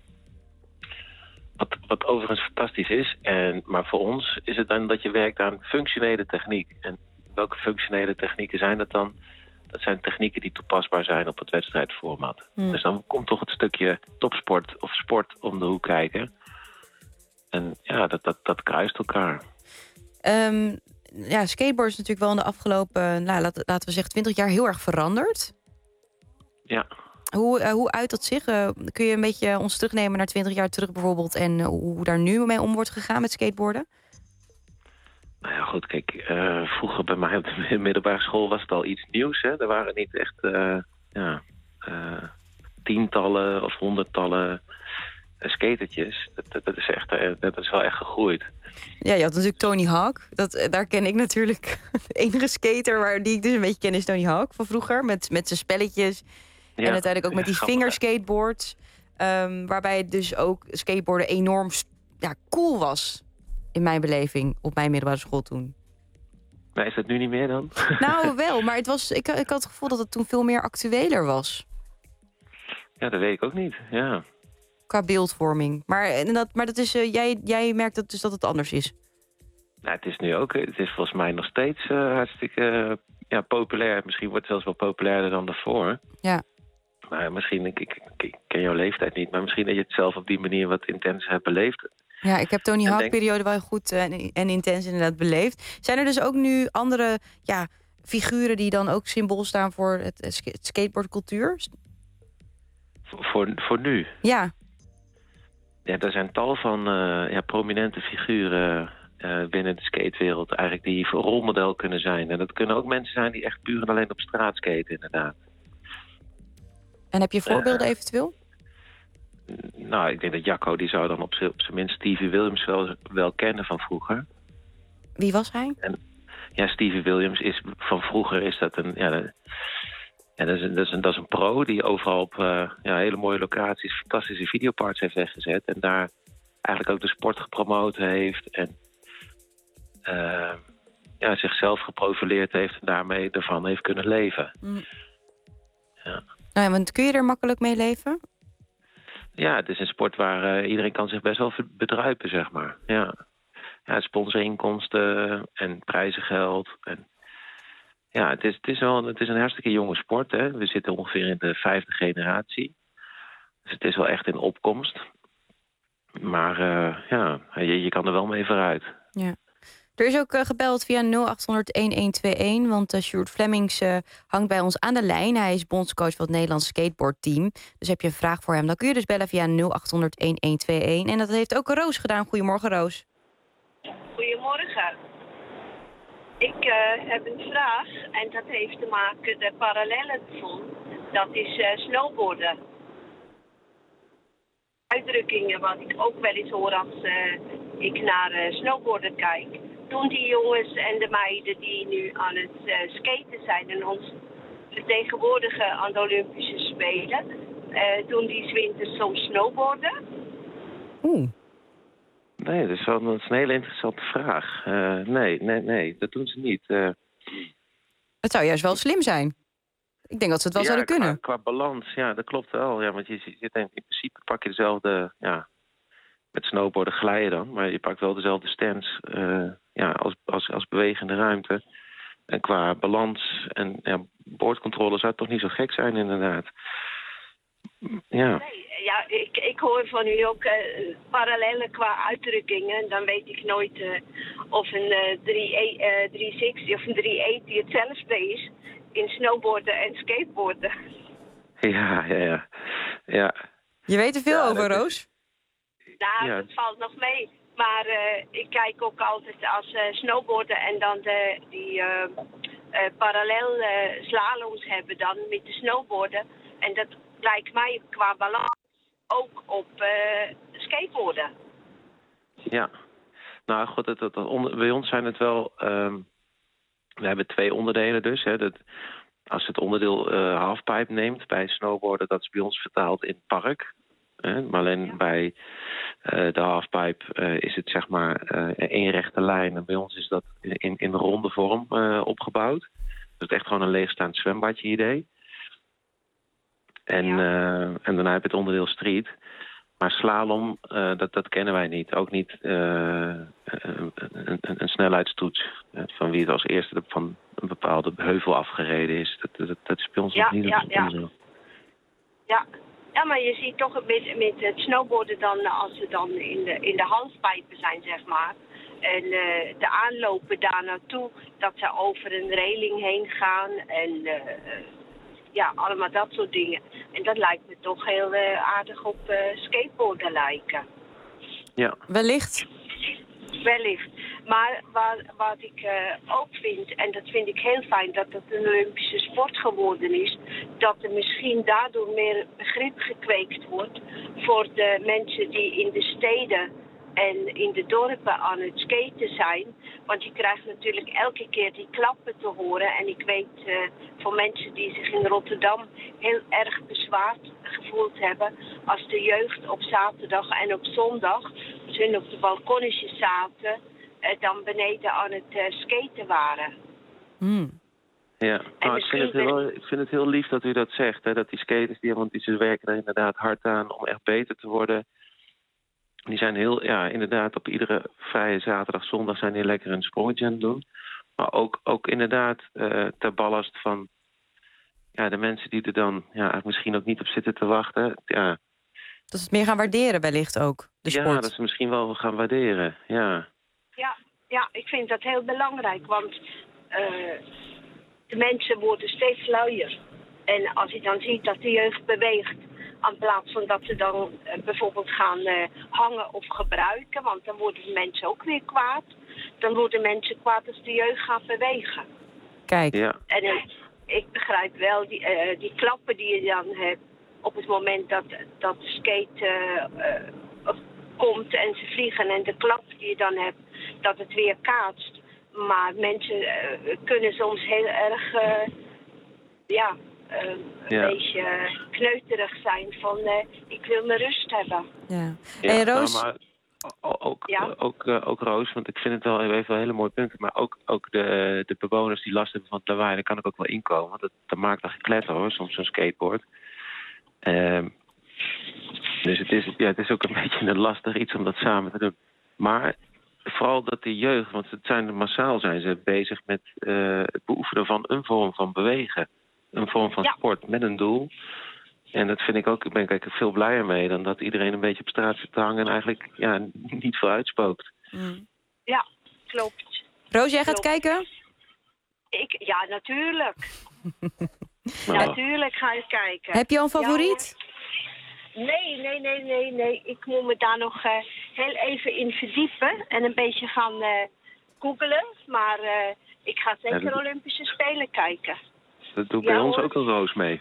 Wat overigens fantastisch is, maar voor ons is het dan dat je werkt aan functionele techniek. En welke functionele technieken zijn dat dan? Dat zijn technieken die toepasbaar zijn op het wedstrijdformat. Dus dan komt toch het stukje topsport of sport om de hoek kijken. En ja, dat kruist elkaar. Skateboard is natuurlijk wel in de afgelopen, laten we zeggen 20 jaar heel erg veranderd. Ja. Hoe uit dat zich? Kun je een beetje ons terugnemen naar 20 jaar terug bijvoorbeeld en hoe daar nu mee om wordt gegaan met skateboarden? Nou ja, goed, kijk, vroeger bij mij op de middelbare school was het al iets nieuws. Hè? Er waren niet echt tientallen of honderdtallen skatertjes. Dat is wel echt gegroeid. Ja, je had natuurlijk Tony Hawk. Daar ken ik natuurlijk. De enige skater die ik dus een beetje ken is Tony Hawk van vroeger. Met zijn spelletjes. Ja, en uiteindelijk ook met die fingerskateboards. Waarbij dus ook skateboarden enorm cool was. In mijn beleving op mijn middelbare school toen. Maar is dat nu niet meer dan? Nou, wel. Maar ik had het gevoel dat het toen veel meer actueler was. Ja, dat weet ik ook niet. Ja. Qua beeldvorming. Maar dat is, jij merkt dat, dus dat het anders is. Nou, het is nu ook. Het is volgens mij nog steeds hartstikke populair. Misschien wordt het zelfs wel populairder dan daarvoor. Ja. Maar misschien, ik ken jouw leeftijd niet, maar misschien dat je het zelf op die manier wat intenser hebt beleefd. Ja, ik heb Tony Hawk-periode wel goed en intens inderdaad beleefd. Zijn er dus ook nu andere figuren die dan ook symbool staan voor het skateboardcultuur? Voor nu? Ja. Ja, er zijn tal van prominente figuren binnen de skatewereld eigenlijk die rolmodel kunnen zijn. En dat kunnen ook mensen zijn die echt puur en alleen op straat skaten, inderdaad. En heb je voorbeelden eventueel? Nou, ik denk dat Jacco, die zou dan op zijn minst Stevie Williams wel kennen van vroeger. Wie was hij? Stevie Williams is van vroeger is dat een... dat is een pro die overal op hele mooie locaties fantastische videoparts heeft weggezet. En daar eigenlijk ook de sport gepromoot heeft. En zichzelf geprofileerd heeft en daarmee ervan heeft kunnen leven. Mm. Ja. Nou ja, want kun je er makkelijk mee leven? Ja, het is een sport waar iedereen kan zich best wel bedruipen, zeg maar. Ja, sponsorinkomsten en prijzengeld. En ja, het is een hartstikke jonge sport. Hè. We zitten ongeveer in de 5e generatie. Dus het is wel echt in opkomst. Maar je kan er wel mee vooruit. Ja. Er is ook gebeld via 0800-1121, want Sjoerd Flemings hangt bij ons aan de lijn. Hij is bondscoach van het Nederlands skateboardteam. Dus heb je een vraag voor hem, dan kun je dus bellen via 0800-1121. En dat heeft ook Roos gedaan. Goedemorgen, Roos. Goedemorgen. Ik heb een vraag en dat heeft te maken met de parallellen gevonden. Dat is snowboarden. Uitdrukkingen wat ik ook wel eens hoor als ik naar snowboarden kijk. Toen die jongens en de meiden die nu aan het skaten zijn en ons vertegenwoordigen aan de Olympische Spelen, doen die 's winters soms snowboarden? Nee, dat is een hele interessante vraag. Nee, dat doen ze niet. Het zou juist wel slim zijn. Ik denk dat ze het wel zouden kunnen. Qua balans, ja, dat klopt wel. Ja, want je zit in principe pak je dezelfde, met snowboarden glijden dan, maar je pakt wel dezelfde stance als bewegende ruimte. En qua balans en boordcontrole zou het toch niet zo gek zijn, inderdaad. Ja. Nee, ik hoor van u ook parallellen qua uitdrukkingen. Dan weet ik nooit of een 360 of een 380 hetzelfde is in snowboarden en skateboarden. Ja. Je weet er veel over, Roos? Nou, dat valt nog mee. Maar ik kijk ook altijd als snowboarden en dan die parallel slaloms hebben dan met de snowboarden. En dat lijkt mij qua balans ook op skateboarden. Ja. Nou goed, bij ons zijn het wel... we hebben 2 onderdelen dus. Hè. Als je het onderdeel halfpipe neemt bij snowboarden, dat is bij ons vertaald in park. Maar alleen bij de halfpipe is het zeg maar één rechte lijn. En bij ons is dat in ronde vorm opgebouwd. Dus het is echt gewoon een leegstaand zwembadje idee. En daarna heb je het onderdeel street. Maar slalom, dat kennen wij niet. Ook niet een snelheidstoets. Van wie het als eerste van een bepaalde heuvel afgereden is. Dat is bij ons nog niet. Ja, maar je ziet toch een beetje met het snowboarden dan, als ze dan in de halfpijpen zijn, zeg maar. En de aanlopen daar naartoe, dat ze over een reling heen gaan en allemaal dat soort dingen. En dat lijkt me toch heel aardig op skateboarden lijken. Ja. Wellicht. Maar wat ik ook vind, en dat vind ik heel fijn, dat het een Olympische sport geworden is, dat er misschien daardoor meer begrip gekweekt wordt voor de mensen die in de steden en in de dorpen aan het skaten zijn. Want je krijgt natuurlijk elke keer die klappen te horen. En ik weet van mensen die zich in Rotterdam heel erg bezwaard gevoeld hebben als de jeugd op zaterdag en op zondag, als hun op de balkonnetjes zaten, dan beneden aan het skaten waren. Ja, nou, ik vind het heel lief dat u dat zegt. Hè, dat die skaters, die werken er inderdaad hard aan om echt beter te worden. Die zijn inderdaad op iedere vrije zaterdag, zondag zijn die lekker een sprongetje aan het doen. Maar ook inderdaad ter ballast van de mensen die er dan misschien ook niet op zitten te wachten. Ja. Dat ze het meer gaan waarderen wellicht ook, de sport. Ja, dat ze misschien wel gaan waarderen, ja. Ja, ik vind dat heel belangrijk, want de mensen worden steeds luier. En als je dan ziet dat de jeugd beweegt, in plaats van dat ze dan bijvoorbeeld gaan hangen of gebruiken, want dan worden de mensen ook weer kwaad. Dan worden mensen kwaad als de jeugd gaat bewegen. Kijk. Ja. En ik begrijp wel, die klappen die je dan hebt op het moment dat de skate komt en ze vliegen en de klap die je dan hebt, dat het weer kaatst. Maar mensen kunnen soms heel erg een beetje kneuterig zijn van ik wil mijn rust hebben. Ja. En Roos? Nou, maar ook Roos, want ik vind het wel even hele mooie punten, maar ook de bewoners die last hebben van het lawaai, daar kan ik ook wel inkomen. Want dat maakt wel gekletter hoor, soms zo'n skateboard. Dus het is ook een beetje een lastig iets om dat samen te doen. Maar vooral dat de jeugd, want massaal zijn ze bezig met het beoefenen van een vorm van bewegen. Een vorm van sport met een doel. En dat vind ik ook, ik ben er veel blijer mee dan dat iedereen een beetje op straat zit te hangen en eigenlijk niet veel uitspookt. Ja, klopt. Roos, jij gaat kijken? Ja, natuurlijk. Natuurlijk ga ik kijken. Heb je al een favoriet? Nee. Ik moet me daar nog heel even in verdiepen en een beetje gaan googlen. Maar ik ga zeker Olympische Spelen kijken. Dat doet bij ons ook een Roos mee.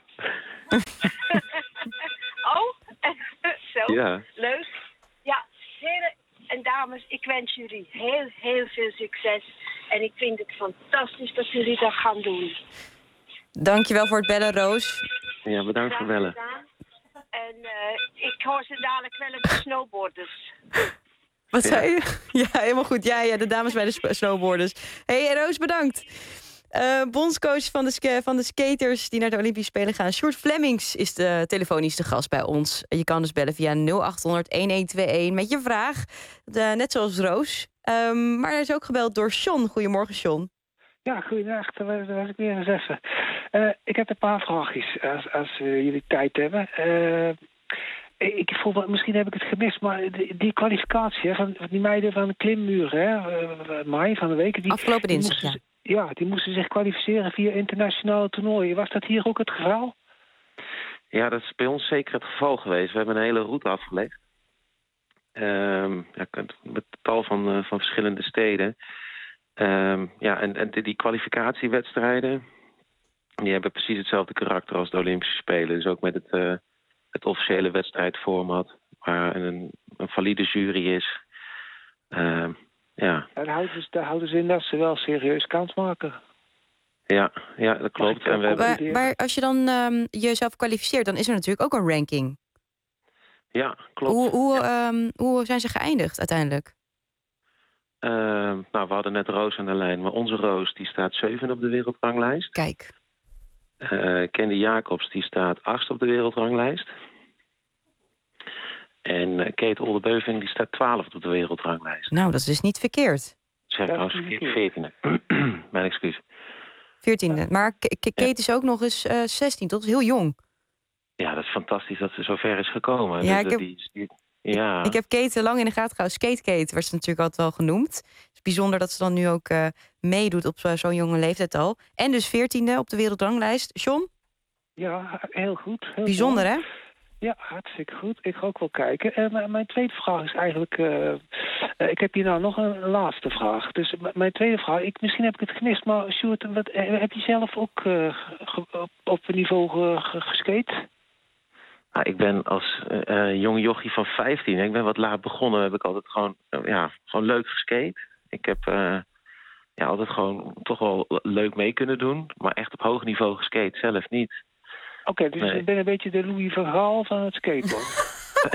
Oh, zo. Ja. Leuk. Ja, heren en dames, ik wens jullie heel, heel veel succes. En ik vind het fantastisch dat jullie dat gaan doen. Dankjewel voor het bellen, Roos. Ja, bedankt voor bellen. En ik hoor ze dadelijk wel op de snowboarders. Wat zei je? Ja, helemaal goed. Ja, de dames bij de snowboarders. Hey, Roos, bedankt. Bondscoach van de skaters die naar de Olympische Spelen gaan. Sjoerd Flemmings is de telefonisch de gast bij ons. Je kan dus bellen via 0800-1121 met je vraag. Net zoals Roos. Maar er is ook gebeld door John. Goedemorgen, John. Ja, goedendag. Daar was ik weer eens even. Ik heb een paar vraagjes als jullie tijd hebben. Ik voel, misschien heb ik het gemist, maar die kwalificatie van die meiden van de klimmuur, Mai van de week. Afgelopen dinsdag, die moesten zich kwalificeren via internationale toernooien. Was dat hier ook het geval? Ja, dat is bij ons zeker het geval geweest. We hebben een hele route afgelegd. Met tal van verschillende steden. En die kwalificatiewedstrijden, die hebben precies hetzelfde karakter als de Olympische Spelen. Dus ook met het officiële wedstrijdformat, waar een valide jury is. Daar houden ze in dat ze wel serieus kans maken. Ja, dat klopt. Maar als je dan jezelf kwalificeert, dan is er natuurlijk ook een ranking. Ja, klopt. Hoe zijn ze geëindigd uiteindelijk? We hadden net Roos aan de lijn, maar onze Roos die staat 7 op de wereldranglijst. Kijk. Candy Jacobs die staat 8 op de wereldranglijst. En Kate Oldebeuving die staat 12 op de wereldranglijst. Nou, dat is dus niet verkeerd. Zeg ik als 14e. Mijn excuus. 14e. Maar Kate is ook nog eens 16, tot heel jong. Ja, dat is fantastisch dat ze zo ver is gekomen. Ja, ik heb Kate lang in de gaten gehouden. Skate Kate werd ze natuurlijk altijd al genoemd. Het is bijzonder dat ze dan nu ook meedoet op zo'n jonge leeftijd al. En dus 14e op de wereldranglijst. John? Ja, heel goed. Heel bijzonder, mooi. Hè? Ja, hartstikke goed. Ik ga ook wel kijken. En mijn tweede vraag is eigenlijk... ik heb hier nou nog een laatste vraag. Dus mijn tweede vraag... Misschien heb ik het gemist, maar Sjoerd, heb je zelf ook op een niveau geskate? Nou, ik ben als jong jochie van 15... Ik ben wat laat begonnen. Heb ik altijd gewoon leuk geskate. Ik heb altijd gewoon toch wel leuk mee kunnen doen. Maar echt op hoog niveau geskate zelf niet. Oké, dus ik ben een beetje de Louis van Gaal van het skateboard.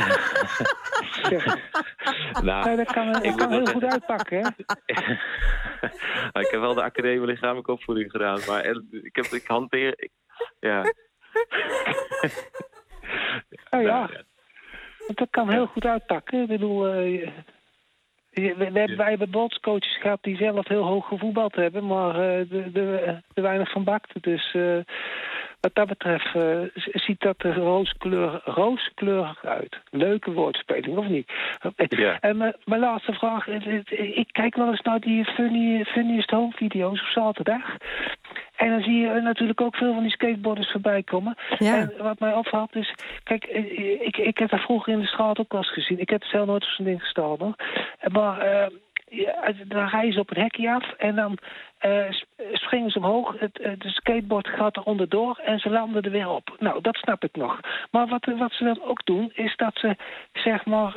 Nou, dat kan heel goed uitpakken, hè? Nou, ik heb wel de academie lichamelijke opvoeding gedaan, maar ik hanteer... Ja. Oh ja, dat kan heel goed uitpakken. Ik bedoel, wij hebben bondscoaches gehad die zelf heel hoog gevoetbald hebben, maar er weinig van bakten. Dus wat dat betreft ziet dat er rooskleurig uit. Leuke woordspeling, of niet? Ja. En mijn laatste vraag. Ik kijk wel eens naar die Funniest Home video's op zaterdag. En dan zie je natuurlijk ook veel van die skateboarders voorbij komen. Ja. En wat mij opvalt is... Kijk, ik heb daar vroeger in de straat ook wel eens gezien. Ik heb zelf nooit op zo'n ding gestaan, hoor. Maar dan rijden ze op het hekje af en dan springen ze omhoog. De skateboard gaat er onderdoor en ze landen er weer op. Nou, dat snap ik nog. Maar wat ze dan ook doen, is dat ze, zeg maar...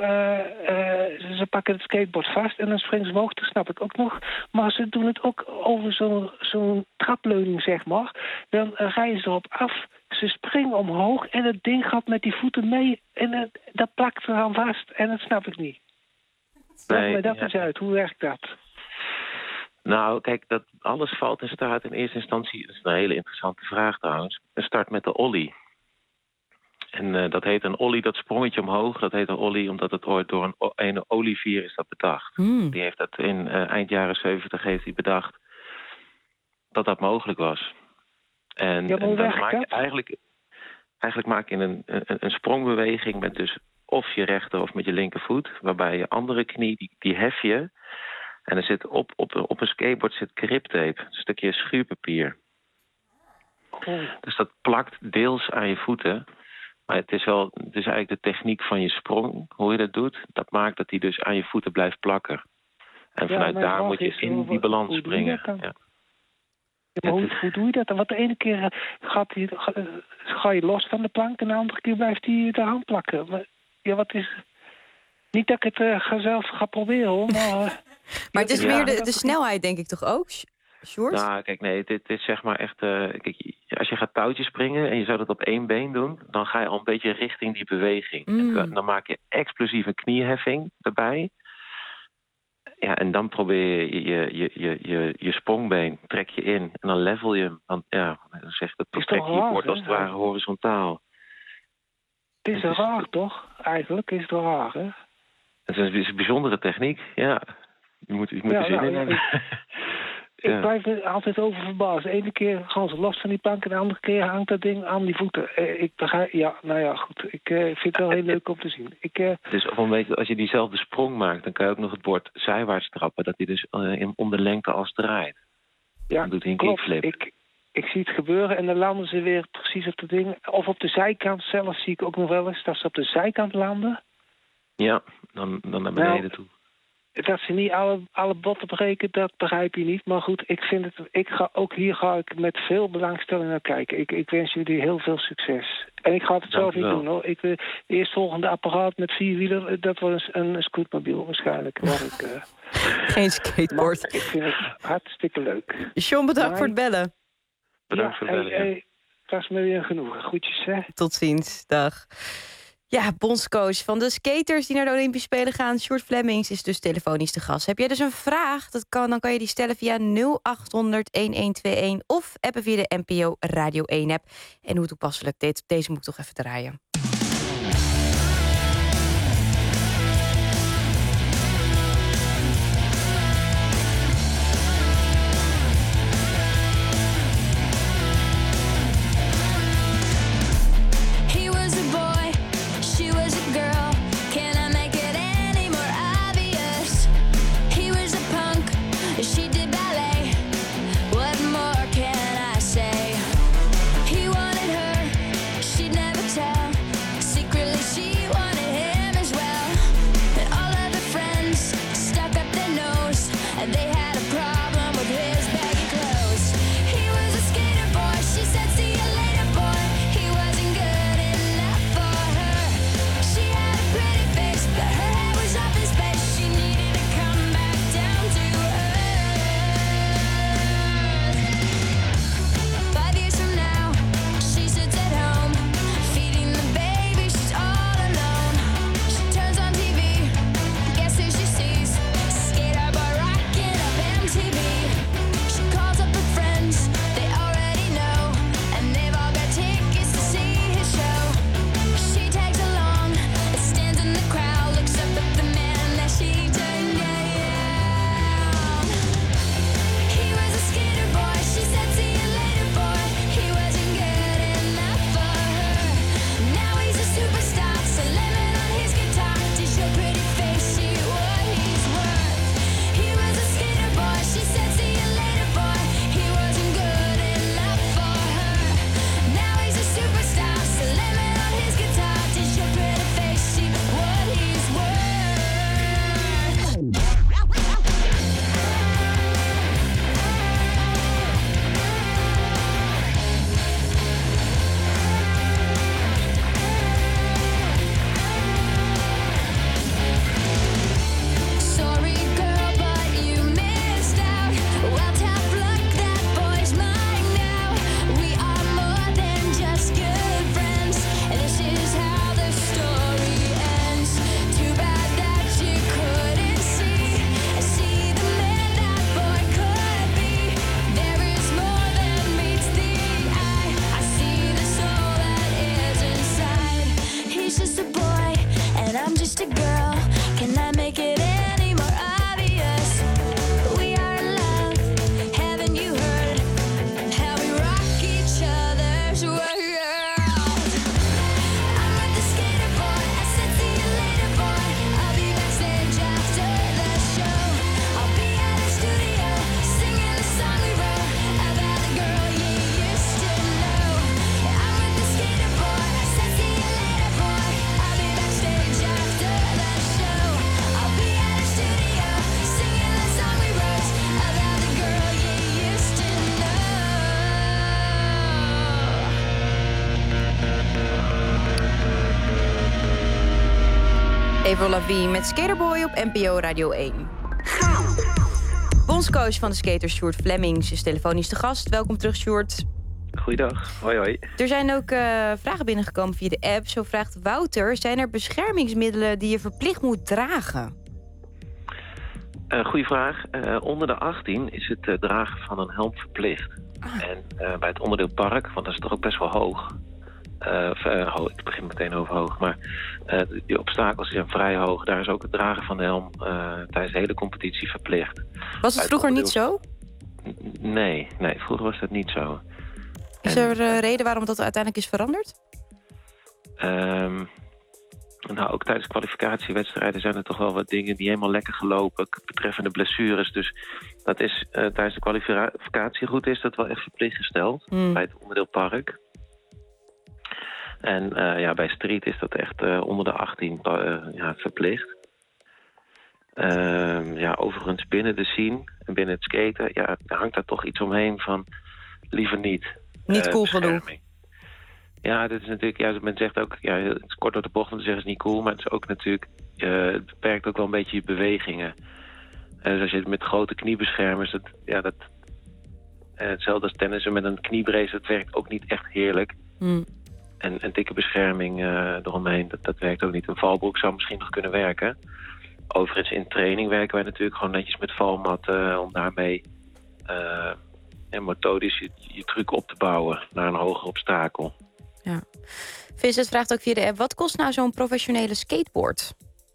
ze pakken het skateboard vast en dan springen ze omhoog. Dat snap ik ook nog. Maar ze doen het ook over zo'n trapleuning, zeg maar. Dan rijden ze erop af. Ze springen omhoog en het ding gaat met die voeten mee. En dat plakt er aan vast. En dat snap ik niet. Leg mij dat eens uit. Hoe werkt dat? Nou, kijk, dat alles valt in staat in eerste instantie. Dat is een hele interessante vraag trouwens. Het start met de ollie. En dat heet een ollie, dat sprongetje omhoog. Dat heet een ollie omdat het ooit door een Olivier is dat bedacht. Die heeft dat in eind jaren 70 heeft hij bedacht dat dat mogelijk was. En dan maak je eigenlijk maak je een sprongbeweging met dus of je rechter of met je linkervoet, waarbij je andere knie, die hef je. En er zit op een skateboard zit griptape, een stukje schuurpapier. Dus dat plakt deels aan je voeten. Maar het is eigenlijk de techniek van je sprong, hoe je dat doet. Dat maakt dat die dus aan je voeten blijft plakken. En vanuit daar moet je in die balans springen. Ja. Ja, maar hoe doe je dat? Want de ene keer ga je los van de plank en de andere keer blijft hij eraan plakken. Maar, ja, wat is... Niet dat ik het zelf ga proberen, hoor, maar... Maar het is meer de snelheid, denk ik toch ook, Sjoerd? Nou, kijk, nee, dit is zeg maar echt... kijk, als je gaat touwtjes springen en je zou dat op één been doen, dan ga je al een beetje richting die beweging. En dan maak je explosieve knieheffing erbij. Ja, en dan probeer je je sprongbeen, trek je in en dan level je hem. Dan zegt het trek je wordt als het ware horizontaal. Het is raar, toch? Eigenlijk is het raar, hè? Het is een bijzondere techniek, ja. Je moet er zin in hebben. Ik blijf er altijd over verbaasd. De ene keer gaan ze los van die plank en de andere keer hangt dat ding aan die voeten. Ik begrijp, goed. Ik vind het wel heel leuk om te zien. Dus op een beetje, als je diezelfde sprong maakt, dan kan je ook nog het bord zijwaarts trappen, dat hij dus om de lengte als draait. Ja, dan doet hij een klopt. kickflip. Ik zie het gebeuren en dan landen ze weer precies op de ding. Of op de zijkant zelf zie ik ook nog wel eens dat ze op de zijkant landen. Ja, dan naar beneden toe. Dat ze niet alle botten breken, dat begrijp je niet. Maar goed, hier ga ik met veel belangstelling naar kijken. Ik wens jullie heel veel succes. En ik ga het zelf niet doen, hoor. Eerstvolgende apparaat met 4 wielen, dat was een scootmobiel waarschijnlijk. Geen skateboard. Maar ik vind het hartstikke leuk. John, bedankt voor het bellen. Bedankt voor het bellen. Dat is me weer genoeg. Groetjes, hè. Tot ziens. Dag. Ja, bondscoach van de skaters die naar de Olympische Spelen gaan, Sjoerd Flemings, is dus telefonisch te gast. Heb jij dus een vraag? Dan kan je die stellen via 0800-1121 of appen via de NPO Radio 1-app. En hoe toepasselijk, deze moet ik toch even draaien. Tell and they had a problem with his baggy clothes. He was a skater boy, she said, see you later, boy. He wasn't good enough for her. She had a pretty face, but her head was up in space. She needed to come back down to earth. 5 years from now, she sits at home, feeding the baby, she's all alone. She turns on TV, guess who she sees? Skater boy rocking up MTV. She calls up her friends, they already know, and they've all got tickets to see his show. She tags along, stands in the crowd, looks up at the man that she turned down. He was a skater boy, she said, see you later, boy. He wasn't good enough for her. Now he's a superstar, slamming on his guitar. Did your pretty face see what he's worth? He was a skater boy, she said, see you later, boy. He wasn't good enough for her. Now he's a superstar, slamming on his guitar. Did your pretty face see what he's worth? Sorry, girl, but you missed out. Well, tough luck, that boy's mine now. We are more than just good friends. This is how the story ends. Too bad that you couldn't see the man that boy could be. There is more than meets the eye. I see the soul that is inside. He's just a boy, and I'm just a girl. Can I make it any more obvious? We are in love. Haven't you heard how we rock each other's world? I'm with the skater boy. I said, see you later, boy. I'll be backstage after the show. I'll be at the studio singing the song we wrote about the girl you used to know. I'm with the skater boy. I said, see you later, boy. I'll be backstage after the show. I'll be at the studio singing the song we wrote about the girl you used to know. Avril Lavigne met Skaterboy op NPO Radio 1. Bondscoach van de skaters Sjoerd Flemings is telefonisch te gast. Welkom terug, Sjoerd. Goeiedag, hoi hoi. Er zijn ook vragen binnengekomen via de app. Zo vraagt Wouter, zijn er beschermingsmiddelen die je verplicht moet dragen? Goeie vraag. Onder de 18 is het dragen van een helm verplicht. En bij het onderdeel park, want dat is toch ook best wel hoog. Ik begin meteen over hoog, maar die obstakels zijn vrij hoog. Daar is ook het dragen van de helm tijdens de hele competitie verplicht. Was het vroeger niet zo? Nee, vroeger was dat niet zo. Is er een reden waarom dat uiteindelijk is veranderd? Nou, ook tijdens kwalificatiewedstrijden zijn er toch wel wat dingen die helemaal lekker gelopen, betreffende blessures. Dus dat is tijdens de kwalificatieroute is dat wel echt verplicht gesteld bij het onderdeel park. En bij street is dat echt onder de 18 verplicht. Overigens binnen de scene en binnen het skaten, daar hangt daar toch iets omheen van liever niet. Niet cool genoeg. Ja, dat is natuurlijk, men zegt ook, het is kort door de bocht om te zeggen, het is niet cool, maar het is ook natuurlijk, het beperkt ook wel een beetje je bewegingen. Dus als je met grote kniebeschermers, hetzelfde als tennissen met een kniebrace, dat werkt ook niet echt heerlijk. En een dikke bescherming eromheen, dat werkt ook niet. Een valbroek zou misschien nog kunnen werken. Overigens in training werken wij natuurlijk gewoon netjes met valmatten om daarmee methodisch je truc op te bouwen naar een hoger obstakel. Ja. Vincent vraagt ook via de app, wat kost nou zo'n professionele skateboard?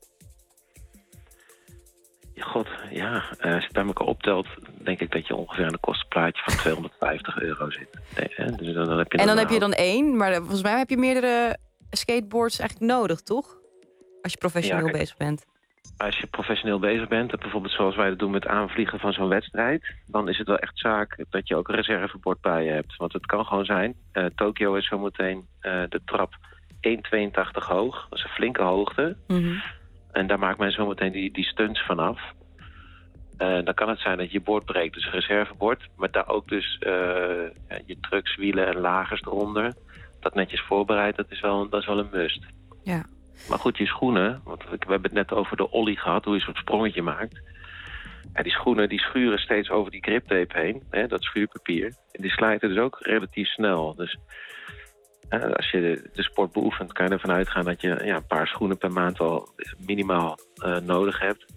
God, als je het bij elkaar optelt, denk ik dat je ongeveer aan een kostenplaatje van €250 zit. Dus dan heb je heb je dan één, maar volgens mij heb je meerdere skateboards eigenlijk nodig, toch? Als je professioneel bezig bent. Als je professioneel bezig bent, bijvoorbeeld zoals wij dat doen met aanvliegen van zo'n wedstrijd, dan is het wel echt zaak dat je ook een reservebord bij je hebt. Want het kan gewoon zijn, Tokio is zometeen de trap 1,82 hoog. Dat is een flinke hoogte. En daar maakt men zometeen die stunts vanaf. Dan kan het zijn dat je bord breekt, dus een reservebord. Maar daar ook dus je truckswielen en lagers eronder. Dat netjes voorbereid, dat is wel een must. Ja. Maar goed, je schoenen, want we hebben het net over de ollie gehad, hoe je zo'n sprongetje maakt. Ja, die schoenen die schuren steeds over die griptape heen, hè, dat schuurpapier. En die slijten dus ook relatief snel. Dus als je de sport beoefent, kan je ervan uitgaan dat je een paar schoenen per maand wel minimaal nodig hebt.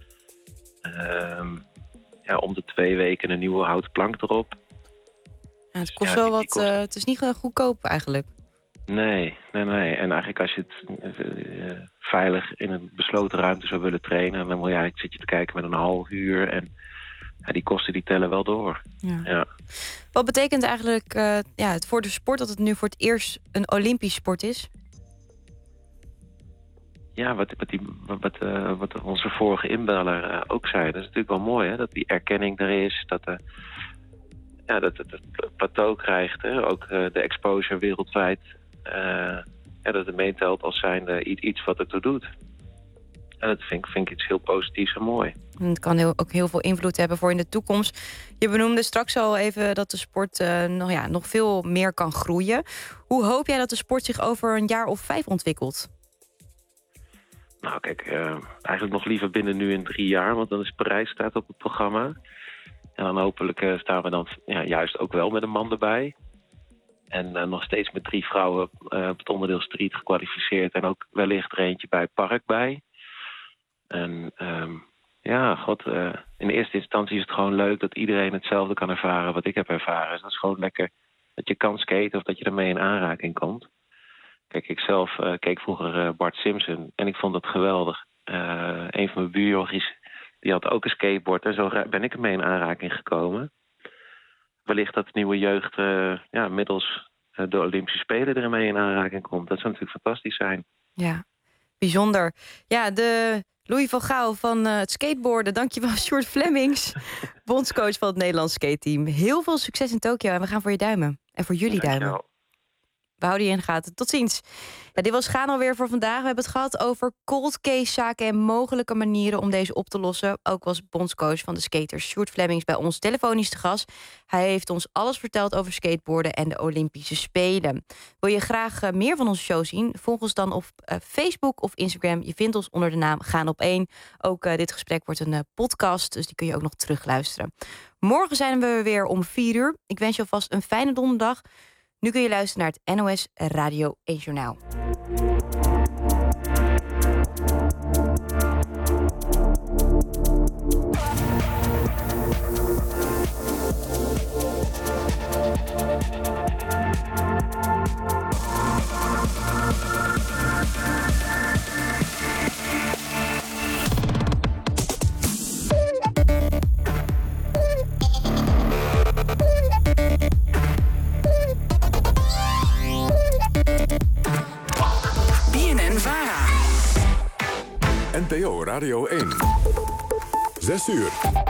Om de 2 weken een nieuwe houten plank erop. Ja, het kost wel wat, het is niet goedkoop eigenlijk. Nee. En eigenlijk als je het veilig in een besloten ruimte zou willen trainen, dan zit je te kijken met een half uur en die kosten die tellen wel door. Ja. Wat betekent eigenlijk het voor de sport dat het nu voor het eerst een Olympisch sport is? Ja, wat onze vorige inbeller ook zei, dat is natuurlijk wel mooi, hè? Dat die erkenning er is, dat het plateau krijgt, hè? Ook de exposure wereldwijd, dat het meetelt als zijnde iets wat ertoe doet. En dat vind ik iets heel positiefs en mooi. En het kan ook heel veel invloed hebben voor in de toekomst. Je benoemde straks al even dat de sport nog veel meer kan groeien. Hoe hoop jij dat de sport zich over een jaar of 5 ontwikkelt? Nou kijk, eigenlijk nog liever binnen nu en 3 jaar, want dan is Parijs staat op het programma. En dan hopelijk staan we dan juist ook wel met een man erbij. En nog steeds met 3 vrouwen op het onderdeel street gekwalificeerd. En ook wellicht er eentje bij Park bij. En in eerste instantie is het gewoon leuk dat iedereen hetzelfde kan ervaren wat ik heb ervaren. Dus dat is gewoon lekker dat je kan skaten of dat je ermee in aanraking komt. Kijk, ik zelf keek vroeger Bart Simpson en ik vond dat geweldig. Een van mijn buurjochies, die had ook een skateboard en zo ben ik ermee in aanraking gekomen. Wellicht dat de nieuwe jeugd middels de Olympische Spelen ermee in aanraking komt. Dat zou natuurlijk fantastisch zijn. Ja, bijzonder. Ja, de Louis van Gaal van het skateboarden. Dankjewel, Sjoerd Flemings, bondscoach van het Nederlands skateteam. Heel veel succes in Tokio en we gaan voor je duimen. En voor jullie duimen. We houden je in de gaten. Tot ziens. Ja, dit was Gaan alweer voor vandaag. We hebben het gehad over cold case zaken en mogelijke manieren om deze op te lossen. Ook was bondscoach van de skaters Sjoerd Flemings bij ons telefonisch te gast. Hij heeft ons alles verteld over skateboarden en de Olympische Spelen. Wil je graag meer van onze show zien? Volg ons dan op Facebook of Instagram. Je vindt ons onder de naam Gaan op 1. Ook dit gesprek wordt een podcast, dus die kun je ook nog terugluisteren. Morgen zijn we weer om 4 uur. Ik wens je alvast een fijne donderdag. Nu kun je luisteren naar het NOS Radio 1 Journaal. NPO Radio 1. 6 uur.